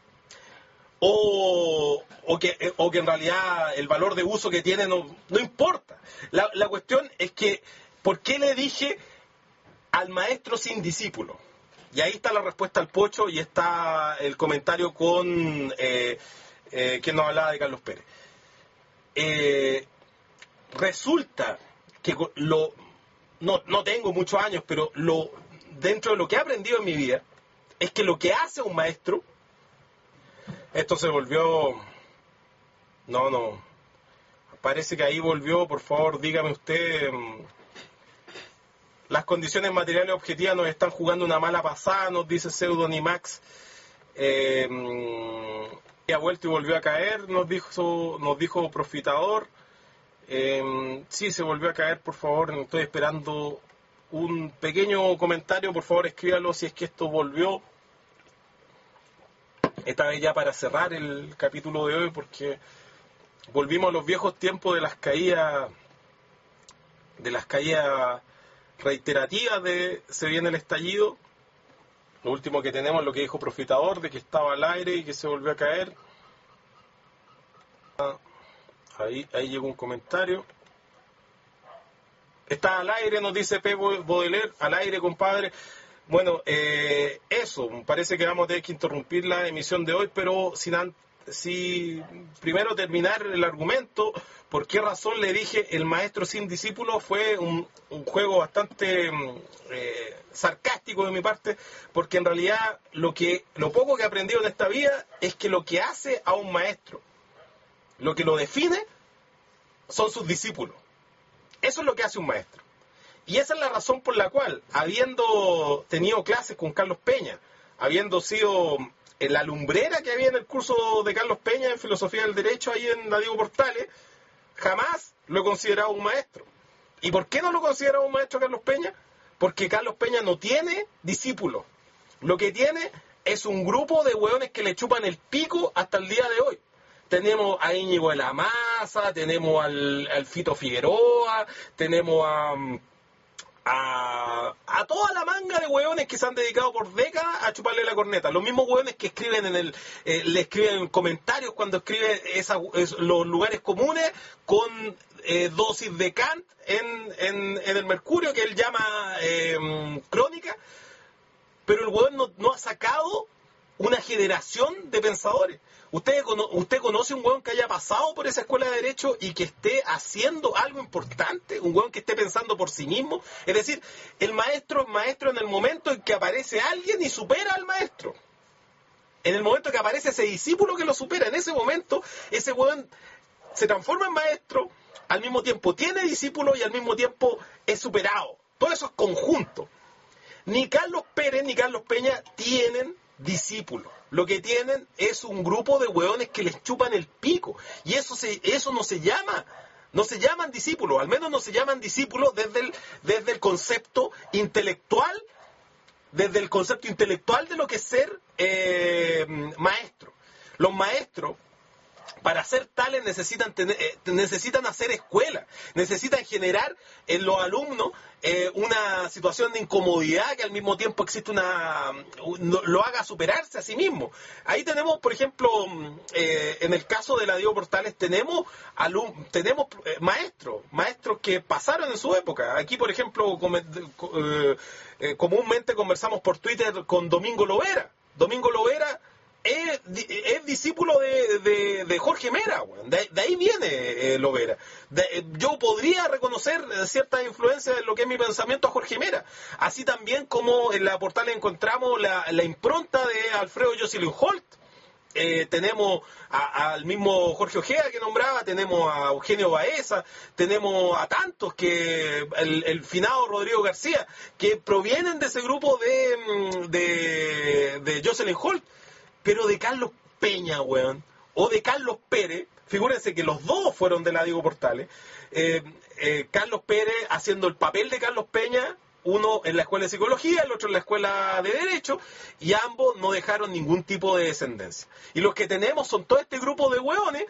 O, o, que, o que en realidad el valor de uso que tiene no, no importa. La, la cuestión es que, ¿por qué le dije al maestro sin discípulo? Y ahí está la respuesta al Pocho y está el comentario con eh, eh, quien nos hablaba de Carlos Pérez. Eh, resulta que lo, no, no tengo muchos años, pero lo, dentro de lo que he aprendido en mi vida, es que lo que hace un maestro, esto se volvió, no, no, parece que ahí volvió, por favor, dígame usted, las condiciones materiales objetivas nos están jugando una mala pasada, nos dice Pseudonimax, eh, ha vuelto y volvió a caer, nos dijo, nos dijo Profitador, eh, sí, se volvió a caer, por favor, estoy esperando un pequeño comentario, por favor, escríbalo si es que esto volvió. Esta vez ya para cerrar el capítulo de hoy, porque volvimos a los viejos tiempos de las caídas, de las caídas reiterativas de Se Viene el Estallido. Lo último que tenemos es lo que dijo Profitador, de que estaba al aire y que se volvió a caer. Ahí, ahí llegó un comentario. Está al aire, nos dice P. Baudelaire, al aire, compadre. Bueno, eh, eso, parece que vamos a tener que interrumpir la emisión de hoy, pero sin antes, si primero terminar el argumento, por qué razón le dije el maestro sin discípulo. Fue un, un juego bastante eh, sarcástico de mi parte, porque en realidad lo que lo poco que he aprendido en esta vida es que lo que hace a un maestro, lo que lo define, son sus discípulos. Eso es lo que hace un maestro. Y esa es la razón por la cual, habiendo tenido clases con Carlos Peña, habiendo sido la lumbrera que había en el curso de Carlos Peña en Filosofía del Derecho, ahí en la Diego Portales, jamás lo he considerado un maestro. ¿Y por qué no lo considerado un maestro Carlos Peña? Porque Carlos Peña no tiene discípulos. Lo que tiene es un grupo de hueones que le chupan el pico hasta el día de hoy. Tenemos a Íñigo de la Maza, tenemos al, al Fito Figueroa, tenemos a... A, a toda la manga de hueones que se han dedicado por décadas a chuparle la corneta. Los mismos hueones que escriben en el, eh, le escriben en comentarios cuando escriben esa, es, los lugares comunes con eh, dosis de Kant en, en, en el Mercurio, que él llama eh, crónica, pero el hueón no, no ha sacado una generación de pensadores. ¿Usted, usted conoce un hueón que haya pasado por esa escuela de Derecho y que esté haciendo algo importante? ¿Un hueón que esté pensando por sí mismo? Es decir, el maestro es maestro en el momento en que aparece alguien y supera al maestro. En el momento en que aparece ese discípulo que lo supera, en ese momento, ese hueón se transforma en maestro, al mismo tiempo tiene discípulo y al mismo tiempo es superado. Todo eso es conjunto. Ni Carlos Pérez ni Carlos Peña tienen discípulos. Lo que tienen es un grupo de hueones que les chupan el pico. Y eso se, eso no se llama, no se llaman discípulos, al menos no se llaman discípulos desde el, desde el concepto intelectual, desde el concepto intelectual de lo que es ser eh, maestro. Los maestros para ser tales necesitan tener, eh, necesitan hacer escuela, necesitan generar en los alumnos eh, una situación de incomodidad que al mismo tiempo existe una un, lo haga superarse a sí mismo. Ahí tenemos, por ejemplo, eh, en el caso de la Diego Portales tenemos alum, tenemos eh, maestros, maestros que pasaron en su época. Aquí, por ejemplo, com, eh, eh, comúnmente conversamos por Twitter con Domingo Lovera. Domingo Lovera Es, es discípulo de, de, de Jorge Mera, de, de ahí viene eh, Lovera. De, yo podría reconocer ciertas influencias en lo que es mi pensamiento a Jorge Mera. Así también como en la Portal encontramos la, la impronta de Alfredo Jocelyn Holt. Eh, tenemos a, al mismo Jorge Ojeda que nombraba, tenemos a Eugenio Baeza, tenemos a tantos que el, el finado Rodrigo García, que provienen de ese grupo de, de, de Jocelyn Holt. Pero de Carlos Peña, weón, o de Carlos Pérez, figúrense que los dos fueron de la Diego Portales, eh, eh, Carlos Pérez haciendo el papel de Carlos Peña, uno en la escuela de psicología, el otro en la escuela de derecho, y ambos no dejaron ningún tipo de descendencia. Y los que tenemos son todo este grupo de hueones,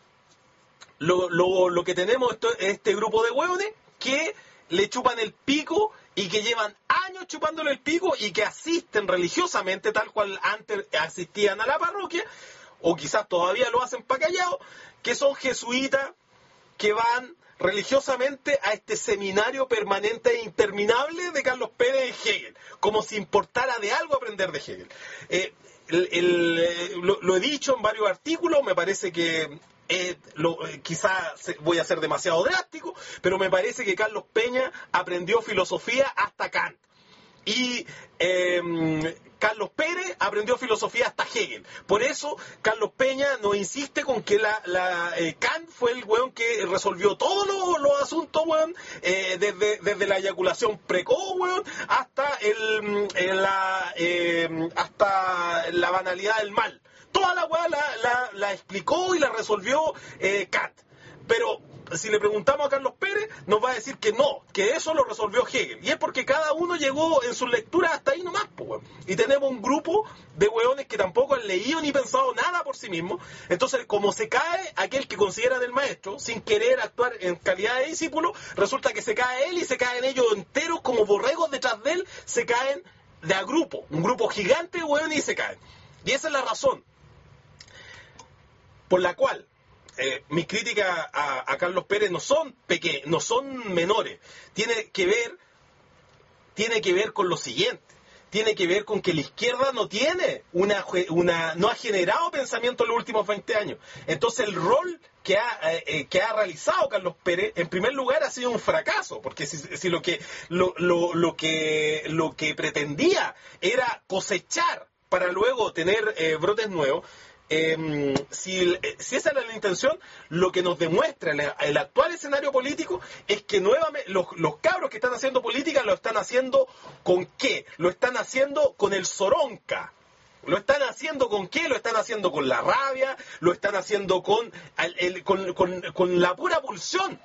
lo, lo, lo que tenemos es este grupo de hueones que le chupan el pico y que llevan años chupándole el pico y que asisten religiosamente tal cual antes asistían a la parroquia, o quizás todavía lo hacen pa' callado, que son jesuitas que van religiosamente a este seminario permanente e interminable de Carlos Pérez en Hegel, como si importara de algo aprender de Hegel. Eh, el, el, lo, lo he dicho en varios artículos, me parece que Eh, lo, eh, quizás voy a ser demasiado drástico, pero me parece que Carlos Peña aprendió filosofía hasta Kant. Y eh, Carlos Pérez aprendió filosofía hasta Hegel. Por eso Carlos Peña nos insiste con que la, la eh, Kant fue el weón que resolvió todos los, los asuntos, weón, eh, desde, desde la eyaculación precoz, weón, hasta, el, el, la, eh, hasta la banalidad del mal. Toda la weá la, la, la explicó y la resolvió eh, Kant. Pero si le preguntamos a Carlos Pérez, nos va a decir que no, que eso lo resolvió Hegel. Y es porque cada uno llegó en sus lecturas hasta ahí nomás, pues, weón. Y tenemos un grupo de weones que tampoco han leído ni pensado nada por sí mismos. Entonces, como se cae aquel que consideran el maestro, sin querer actuar en calidad de discípulo, resulta que se cae él y se caen ellos enteros como borregos detrás de él, se caen de a grupo. Un grupo gigante de weones y se caen. Y esa es la razón por la cual eh, mis críticas a, a Carlos Pérez no son peque no son menores. Tiene que ver, tiene que ver con lo siguiente. Tiene que ver con que la izquierda no tiene una, una no ha generado pensamiento en los últimos veinte años. Entonces el rol que ha, eh, que ha realizado Carlos Pérez, en primer lugar, ha sido un fracaso, porque si, si lo que lo, lo, lo que lo que pretendía era cosechar para luego tener eh, brotes nuevos. Eh, si, si esa era la intención, lo que nos demuestra el, el actual escenario político es que nuevamente los, los cabros que están haciendo política lo están haciendo ¿con qué? Lo están haciendo con el soronca. ¿Lo están haciendo con qué? Lo están haciendo con la rabia, lo están haciendo con, el, el, con, con, con la pura pulsión.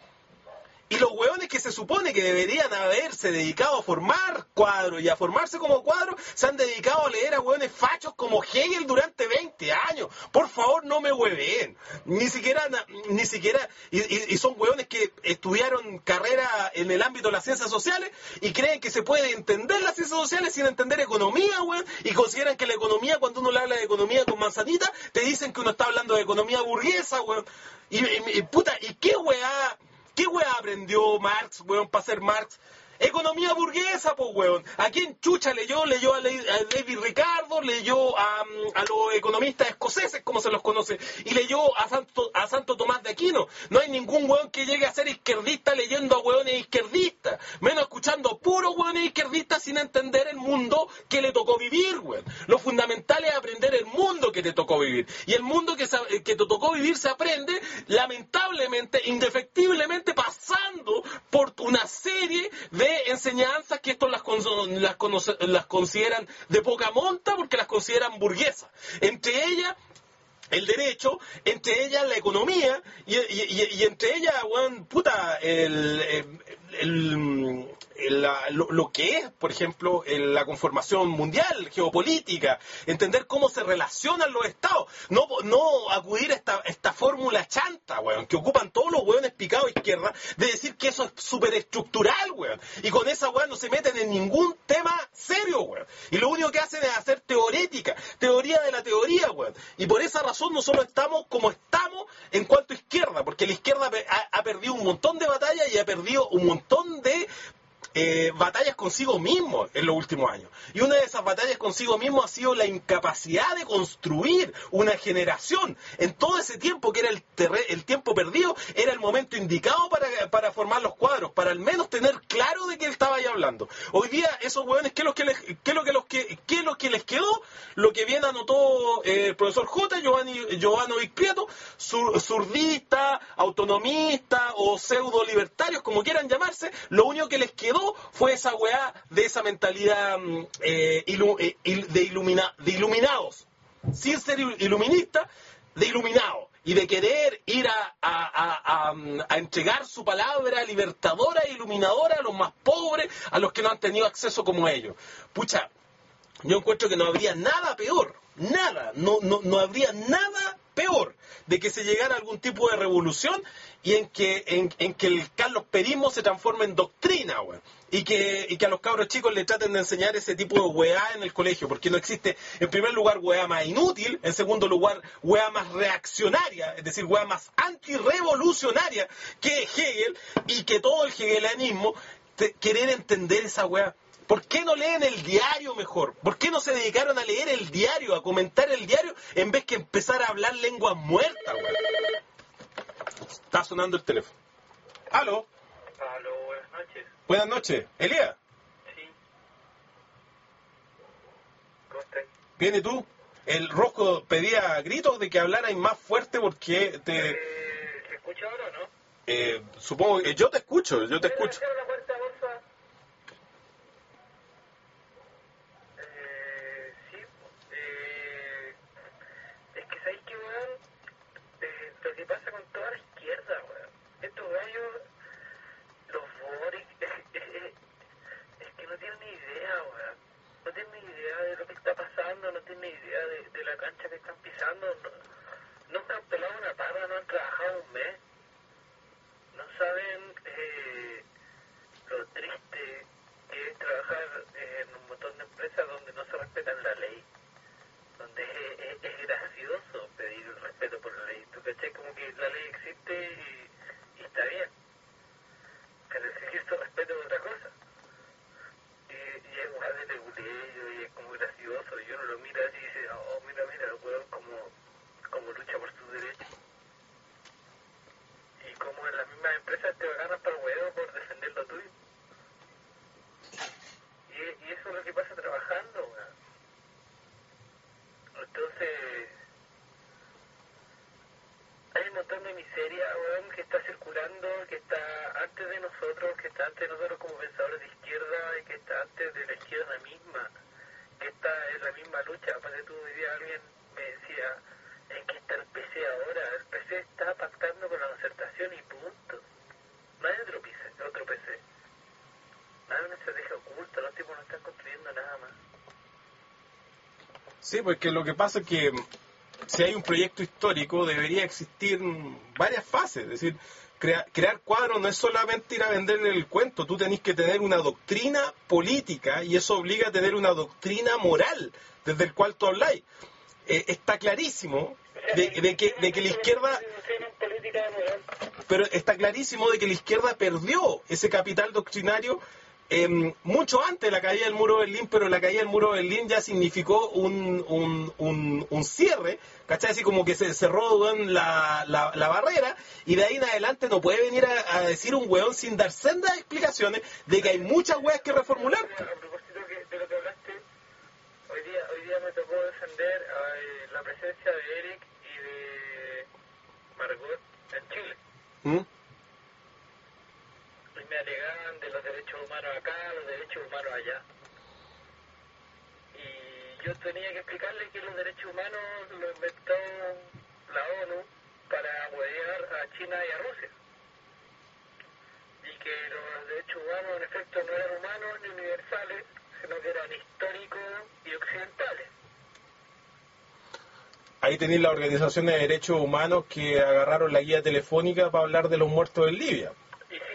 Y los hueones que se supone que deberían haberse dedicado a formar cuadros y a formarse como cuadros, se han dedicado a leer a hueones fachos como Hegel durante veinte años. Por favor, no me hueveen. Ni siquiera, ni siquiera, y, y, y son hueones que estudiaron carrera en el ámbito de las ciencias sociales y creen que se puede entender las ciencias sociales sin entender economía, hueón, y consideran que la economía, cuando uno le habla de economía con manzanita, te dicen que uno está hablando de economía burguesa, hueón. Y, y, y puta, ¿y qué hueá? ¿Qué weá aprendió Marx, weón, para ser Marx? Economía burguesa, pues, weón. ¿A quién chucha leyó? Leyó a, Le a David Ricardo, leyó a, a los economistas escoceses, como se los conoce, y leyó a Santo, a Santo Tomás de Aquino. No hay ningún weón que llegue a ser izquierdista leyendo a weones izquierdistas, menos escuchando puros weones izquierdistas sin entender el mundo que le tocó vivir, weón. Lo fundamental es aprender el mundo que te tocó vivir. Y el mundo que, que te tocó vivir se aprende, lamentablemente, indefectiblemente, pasando por una serie de enseñanzas que estos las, las, conoce, las consideran de poca monta porque las consideran burguesas. Entre ellas el derecho, entre ellas la economía y, y, y, y entre ellas, bueno, puta, el, el, el, el la, lo, lo que es, por ejemplo, el, la conformación mundial, geopolítica, entender cómo se relacionan los estados, no, no acudir a esta, esta fórmula que ocupan todos los hueones picados a izquierda, de decir que eso es súper estructural, weón. Y con esa weón no se meten en ningún tema serio, weón. Y lo único que hacen es hacer teorética, teoría de la teoría, weón. Y por esa razón nosotros estamos como estamos en cuanto a izquierda, porque la izquierda ha, ha perdido un montón de batallas y ha perdido un montón de Eh, batallas consigo mismo en los últimos años. Y una de esas batallas consigo mismo ha sido la incapacidad de construir una generación. En todo ese tiempo que era el, terre- el tiempo perdido, era el momento indicado para, para formar los cuadros, para al menos tener claro de qué él estaba ahí hablando. Hoy día esos hueones, ¿qué es lo que les, qué es lo que los que, qué es lo que les quedó? Lo que bien anotó eh, el profesor J. Giovanni, Giovanovic Prieto, sur, zurdista, autonomista o pseudo libertarios, como quieran llamarse, lo único que les quedó fue esa weá de esa mentalidad eh, ilu, eh, de, ilumina, de iluminados, sin ser iluminista, de iluminados, y de querer ir a, a, a, a, a entregar su palabra libertadora e iluminadora a los más pobres, a los que no han tenido acceso como ellos. Pucha, yo encuentro que no habría nada peor, nada, no, no, no habría nada peor de que se llegara a algún tipo de revolución y en que, en, en que el Carlos Perismo se transforme en doctrina, weón. Y que, y que a los cabros chicos le traten de enseñar ese tipo de weá en el colegio, porque no existe, en primer lugar, weá más inútil, en segundo lugar, weá más reaccionaria, es decir, weá más antirrevolucionaria que Hegel, y que todo el hegelianismo, te, querer entender esa weá. ¿Por qué no leen el diario mejor? ¿Por qué no se dedicaron a leer el diario, a comentar el diario, en vez que empezar a hablar lenguas muertas, weón? Está sonando el teléfono. ¿Aló? Aló, buenas noches. Buenas noches. ¿Elías? Sí. ¿Cómo estás? Bien, ¿y tú? El Rosco pedía a gritos de que hablarais más fuerte porque te... Eh, ¿Se escucha ahora o no? Eh, supongo que... Yo te escucho, yo te escucho. Cierra la puerta, porfa. Eh, sí. Eh, es que ¿sabes qué, weón? Eh, lo que pasa con toda la izquierda, weón. Estos gallos, los Boric, es, es, es, es que no tienen ni idea, weón. No tienen ni idea de lo que está pasando, no tienen ni idea de, de la cancha que están pisando. No, nunca han pelado una parra, no han trabajado un mes. No saben eh, lo triste que es trabajar eh, en un montón de empresas donde no se respetan la ley, donde es, es, es gracioso pedir el respeto por la ley. ¿Tú caché? Como que la ley existe y, y está bien, pero exigir su respeto es otra cosa. Y, y es igual de leguleyo y es como gracioso, y uno lo mira así y dice, oh, mira, mira, el weón como, como lucha por sus derechos. Y como en las mismas empresas te agarran para el huevo por defender lo tuyo. Y, y eso es lo que pasa trabajando, weón. Entonces, hay un montón de miseria, weón, que está circulando, que está antes de nosotros, que está antes de nosotros como pensadores de izquierda, y que está antes de la izquierda misma, que está en la misma lucha. Aparte tú, hoy día alguien me decía, es que está el P C ahora, el P C está pactando con la concertación y punto. No hay otro P C, otro P C. No hay una estrategia oculta, los tipos no están construyendo nada más. Sí, porque lo que pasa es que si hay un proyecto histórico debería existir varias fases, es decir, crea, crear cuadros no es solamente ir a venderle el cuento, tú tenés que tener una doctrina política y eso obliga a tener una doctrina moral desde el cual tú habláis. Eh, está clarísimo de, de, que, de que la izquierda... Pero está clarísimo de que la izquierda perdió ese capital doctrinario eh, mucho antes de la caída del muro de Berlín, pero la caída del muro de Berlín ya significó un, un, un, un cierre, ¿cachai? Así como que se cerró weón, la, la, la barrera, y de ahí en adelante no puede venir a, a decir un weón sin dar sendas explicaciones de que hay muchas weas que reformular. A propósito que, de lo que hablaste, hoy día, hoy día me tocó defender eh, la presencia de Eric y de Margot en Chile. ¿Mm? Y me alegaban de los derechos humanos acá, los derechos humanos allá. Y yo tenía que explicarle que los derechos humanos los inventó la ONU para huevear a China y a Rusia. Y que los derechos humanos en efecto no eran humanos ni universales, sino que eran históricos y occidentales. ahí tenéis las organizaciones de derechos humanos que agarraron la guía telefónica para hablar de los muertos en Libia. Y sí,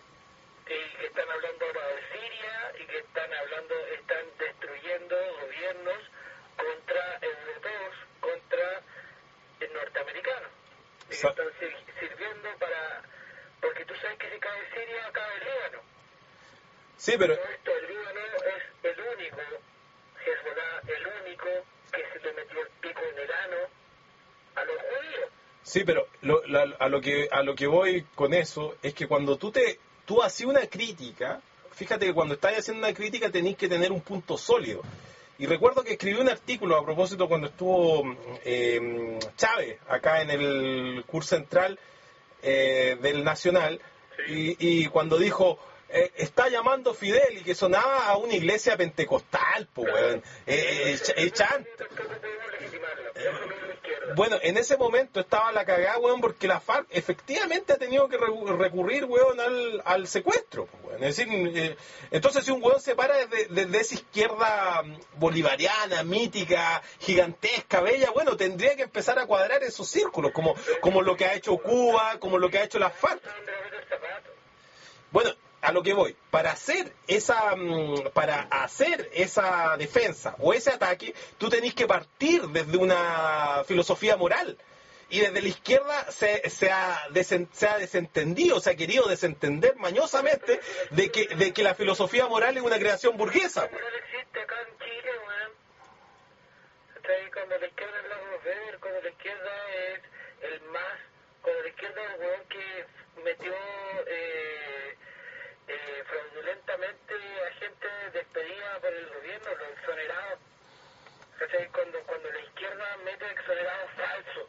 y que están hablando ahora de Siria y que están hablando, están destruyendo gobiernos contra europeos, contra el norteamericano. Y Sa- están sir- sirviendo para, porque tú sabes que si cae Siria, cae el Líbano. Sí, pero Todo esto, el Líbano es el único, Hezbollah, el único que se le metió el pico en el ano a los judíos. sí, pero lo- la- a lo que a lo que voy con eso es que cuando tú te tú haces una crítica, fíjate que cuando estás haciendo una crítica tenés que tener un punto sólido. Y recuerdo que escribí un artículo a propósito cuando estuvo eh, Chávez acá en el curso central eh, del Nacional, y, y cuando dijo eh, está llamando Fidel y que sonaba a una iglesia pentecostal, pues, weón. Eh, eh, ch- eh, chanta. Tampoco podemos legitimarlo, eso no es la izquierda. Bueno, en ese momento estaba la cagada, weón, porque la FARC efectivamente ha tenido que re- recurrir, weón, al, al secuestro, pues, weón. Es decir, eh, entonces si un weón se para desde, desde esa izquierda mm, bolivariana, mítica, gigantesca, bella, bueno, tendría que empezar a cuadrar esos círculos, como, como lo que ha hecho Cuba, como lo que ha hecho la FARC. Sandra, vete el zapato. Bueno, a lo que voy, para hacer esa mm, para hacer esa defensa o ese ataque, tú tenés que partir desde una filosofía moral. Y desde la izquierda se, se, ha, desen- se ha desentendido, se ha querido desentender mañosamente de que, de que la filosofía moral es una creación burguesa. No existe acá en Chile, weón. Está ahí cuando la izquierda es la Weber, cuando la izquierda es el más, cuando la izquierda es el weón que metió eh, eh, fraudulentamente a gente despedida por el gobierno, los exonerados. ¿Cachai? Cuando, cuando la izquierda mete exonerados falsos.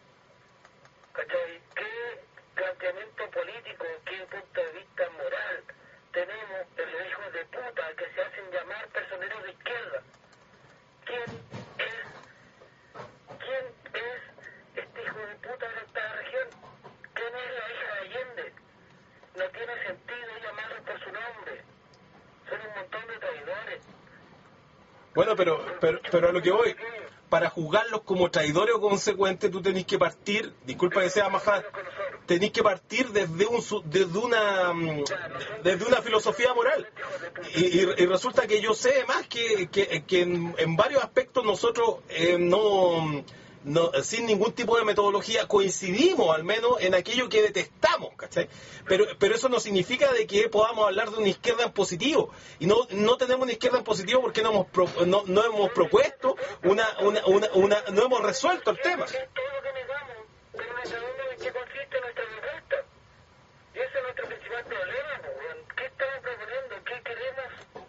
¿Cachai? ¿Qué planteamiento político, qué punto de vista moral tenemos de los hijos de puta que se hacen llamar personeros de izquierda? ¿Quién es, quién es este hijo de puta de esta región? ¿Quién es la hija de Allende? No tiene sentido llamarlos por su nombre. Son un montón de traidores. Bueno, pero, pero, pero a lo que voy, para juzgarlos como traidores o consecuentes, tú tenés que partir, disculpa que sea majada, tenés que partir desde un su- desde una mm, desde una filosofía moral. Y, y- y resulta que yo sé más que, que, que en, en varios aspectos nosotros eh, no, no sin ningún tipo de metodología coincidimos al menos en aquello que detestamos, ¿cachai? Pero, pero eso no significa de que podamos hablar de una izquierda en positivo. Y no, no tenemos una izquierda en positivo porque no hemos, pro- no, no hemos propuesto una, una, una, una, no hemos resuelto el tema. Es todo lo que negamos, pero no sabemos en qué consiste nuestra propuesta. Y ese es nuestro principal problema, po, weón. ¿Qué estamos proponiendo? ¿Qué queremos?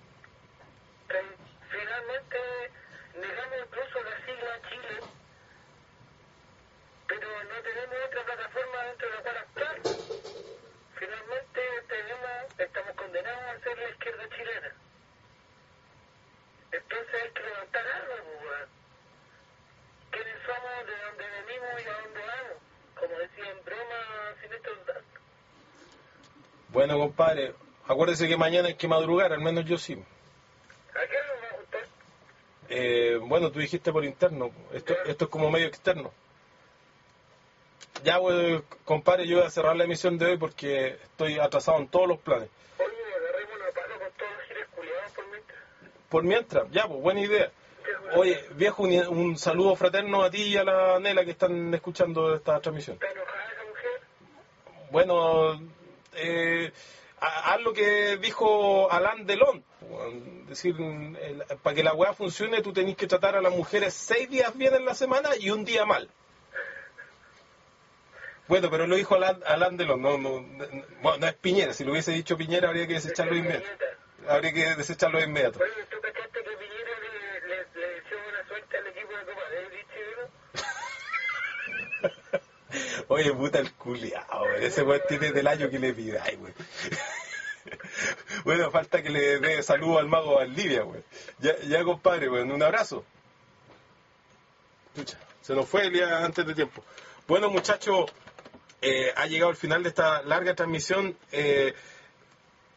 Que finalmente negamos incluso la sigla Chile, pero no tenemos otra plataforma dentro de la cual actuar. Finalmente tenemos, estamos condenados a ser la izquierda chilena. Entonces hay que levantar algo, po, weón. ¿Quiénes somos, de dónde venimos y a dónde vamos? Como decía en broma Sinestro Dudán. Bueno, compadre, acuérdese que mañana hay que madrugar, al menos yo sí. ¿A qué nos va a gustar? Eh, bueno, tú dijiste por interno, esto, esto es como medio externo. Ya, pues, compadre, yo voy a cerrar la emisión de hoy porque estoy atrasado en todos los planes. Oye, agarremos una pala con todos los giles culiados por mientras. Por mientras, ya, pues, buena idea. Oye, viejo, un, un saludo fraterno a ti y a la Nela que están escuchando esta transmisión. ¿Está enojada esa mujer? Bueno, eh, ha- haz lo que dijo Alain Delon. Es decir, el- para que la weá funcione tú tenés que tratar a las mujeres seis días bien en la semana y un día mal. Bueno, pero lo dijo Alain, Alain Delon, no, no, no, bueno, no es Piñera. Si lo hubiese dicho Piñera habría que desecharlo de inmediato. Habría que desecharlo de inmediato. Oye, ¿tú cachaste que Piñera le, le, le deseó buena suerte al equipo de Copa Davis chileno? Oye, puta el culiao, ese weón tiene del año que le pidáis, güey. Bueno, falta que le dé saludo al mago Valdivia, güey. Ya, ya, compadre, güey, un abrazo. Pucha, se nos fue el día antes de tiempo. Bueno, muchachos, eh, ha llegado el final de esta larga transmisión. Eh,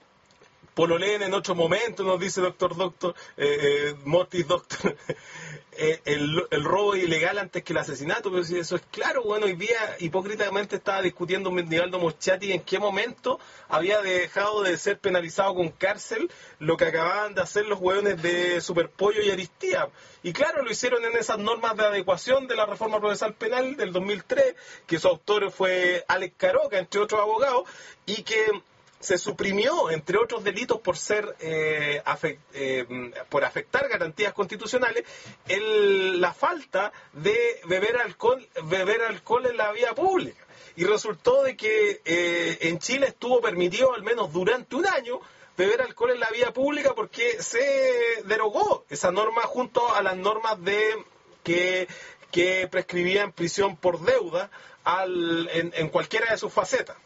Pololeen en otro momento, nos dice Doctor Doctor, eh, eh, Mortis Doctor. eh, el, el robo ilegal antes que el asesinato, pero si eso es claro, bueno, hoy día hipócritamente estaba discutiendo Nivaldo Moschati en qué momento había dejado de ser penalizado con cárcel lo que acababan de hacer los hueones de Superpollo y Aristía. Y claro, lo hicieron en esas normas de adecuación de la reforma procesal penal del dos mil tres, que su autor fue Alex Caroca, entre otros abogados, y que se suprimió, entre otros delitos por ser eh, afect, eh, por afectar garantías constitucionales, el, la falta de beber alcohol, beber alcohol en la vía pública. Y resultó de que eh, en Chile estuvo permitido, al menos durante un año, beber alcohol en la vía pública porque se derogó esa norma junto a las normas de que, que prescribían prisión por deuda al, en, en cualquiera de sus facetas.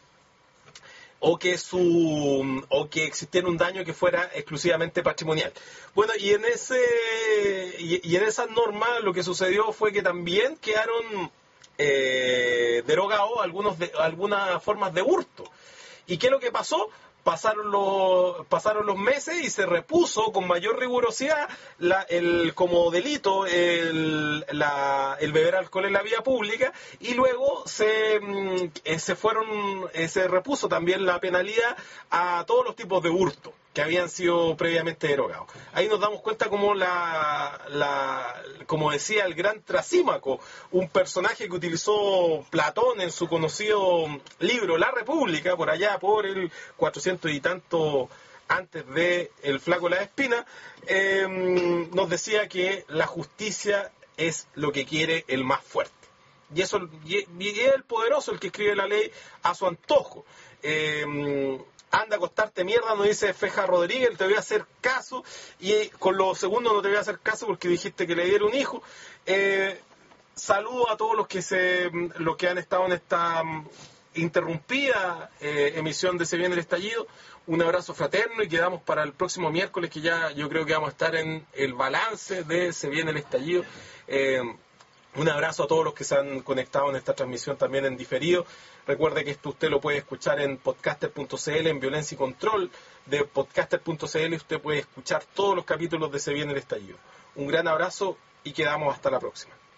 O que su o que existiera un daño que fuera exclusivamente patrimonial. Bueno, y en ese y, y en esas normas lo que sucedió fue que también quedaron eh, derogados algunos de, algunas formas de hurto. ¿Y qué es lo que pasó? Pasaron los, pasaron los meses y se repuso con mayor rigurosidad la, el, como delito el, la, el beber alcohol en la vía pública, y luego se, eh, se fueron eh, se repuso también la penalidad a todos los tipos de hurto que habían sido previamente derogados. Ahí nos damos cuenta como la, la como decía el gran Trasímaco, un personaje que utilizó Platón en su conocido libro La República, por allá por el cuatrocientos y tanto antes de El Flaco Las Espinas, eh, nos decía que la justicia es lo que quiere el más fuerte. Y eso y, y es el poderoso el que escribe la ley a su antojo. Eh, anda a acostarte mierda, nos dice Feja Rodríguez, te voy a hacer caso, y con lo segundo no te voy a hacer caso porque dijiste que le diera un hijo. Eh, saludo a todos los que se los que han estado en esta um, interrumpida eh, emisión de Se Viene el Estallido. Un abrazo fraterno y quedamos para el próximo miércoles, que ya yo creo que vamos a estar en el balance de Se Viene el Estallido. Eh, Un abrazo a todos los que se han conectado en esta transmisión también en diferido. Recuerde que esto usted lo puede escuchar en podcaster punto c l, en Violencia y Control de podcaster punto c l. Usted puede escuchar todos los capítulos de Se Viene el Estallido. Un gran abrazo y quedamos hasta la próxima.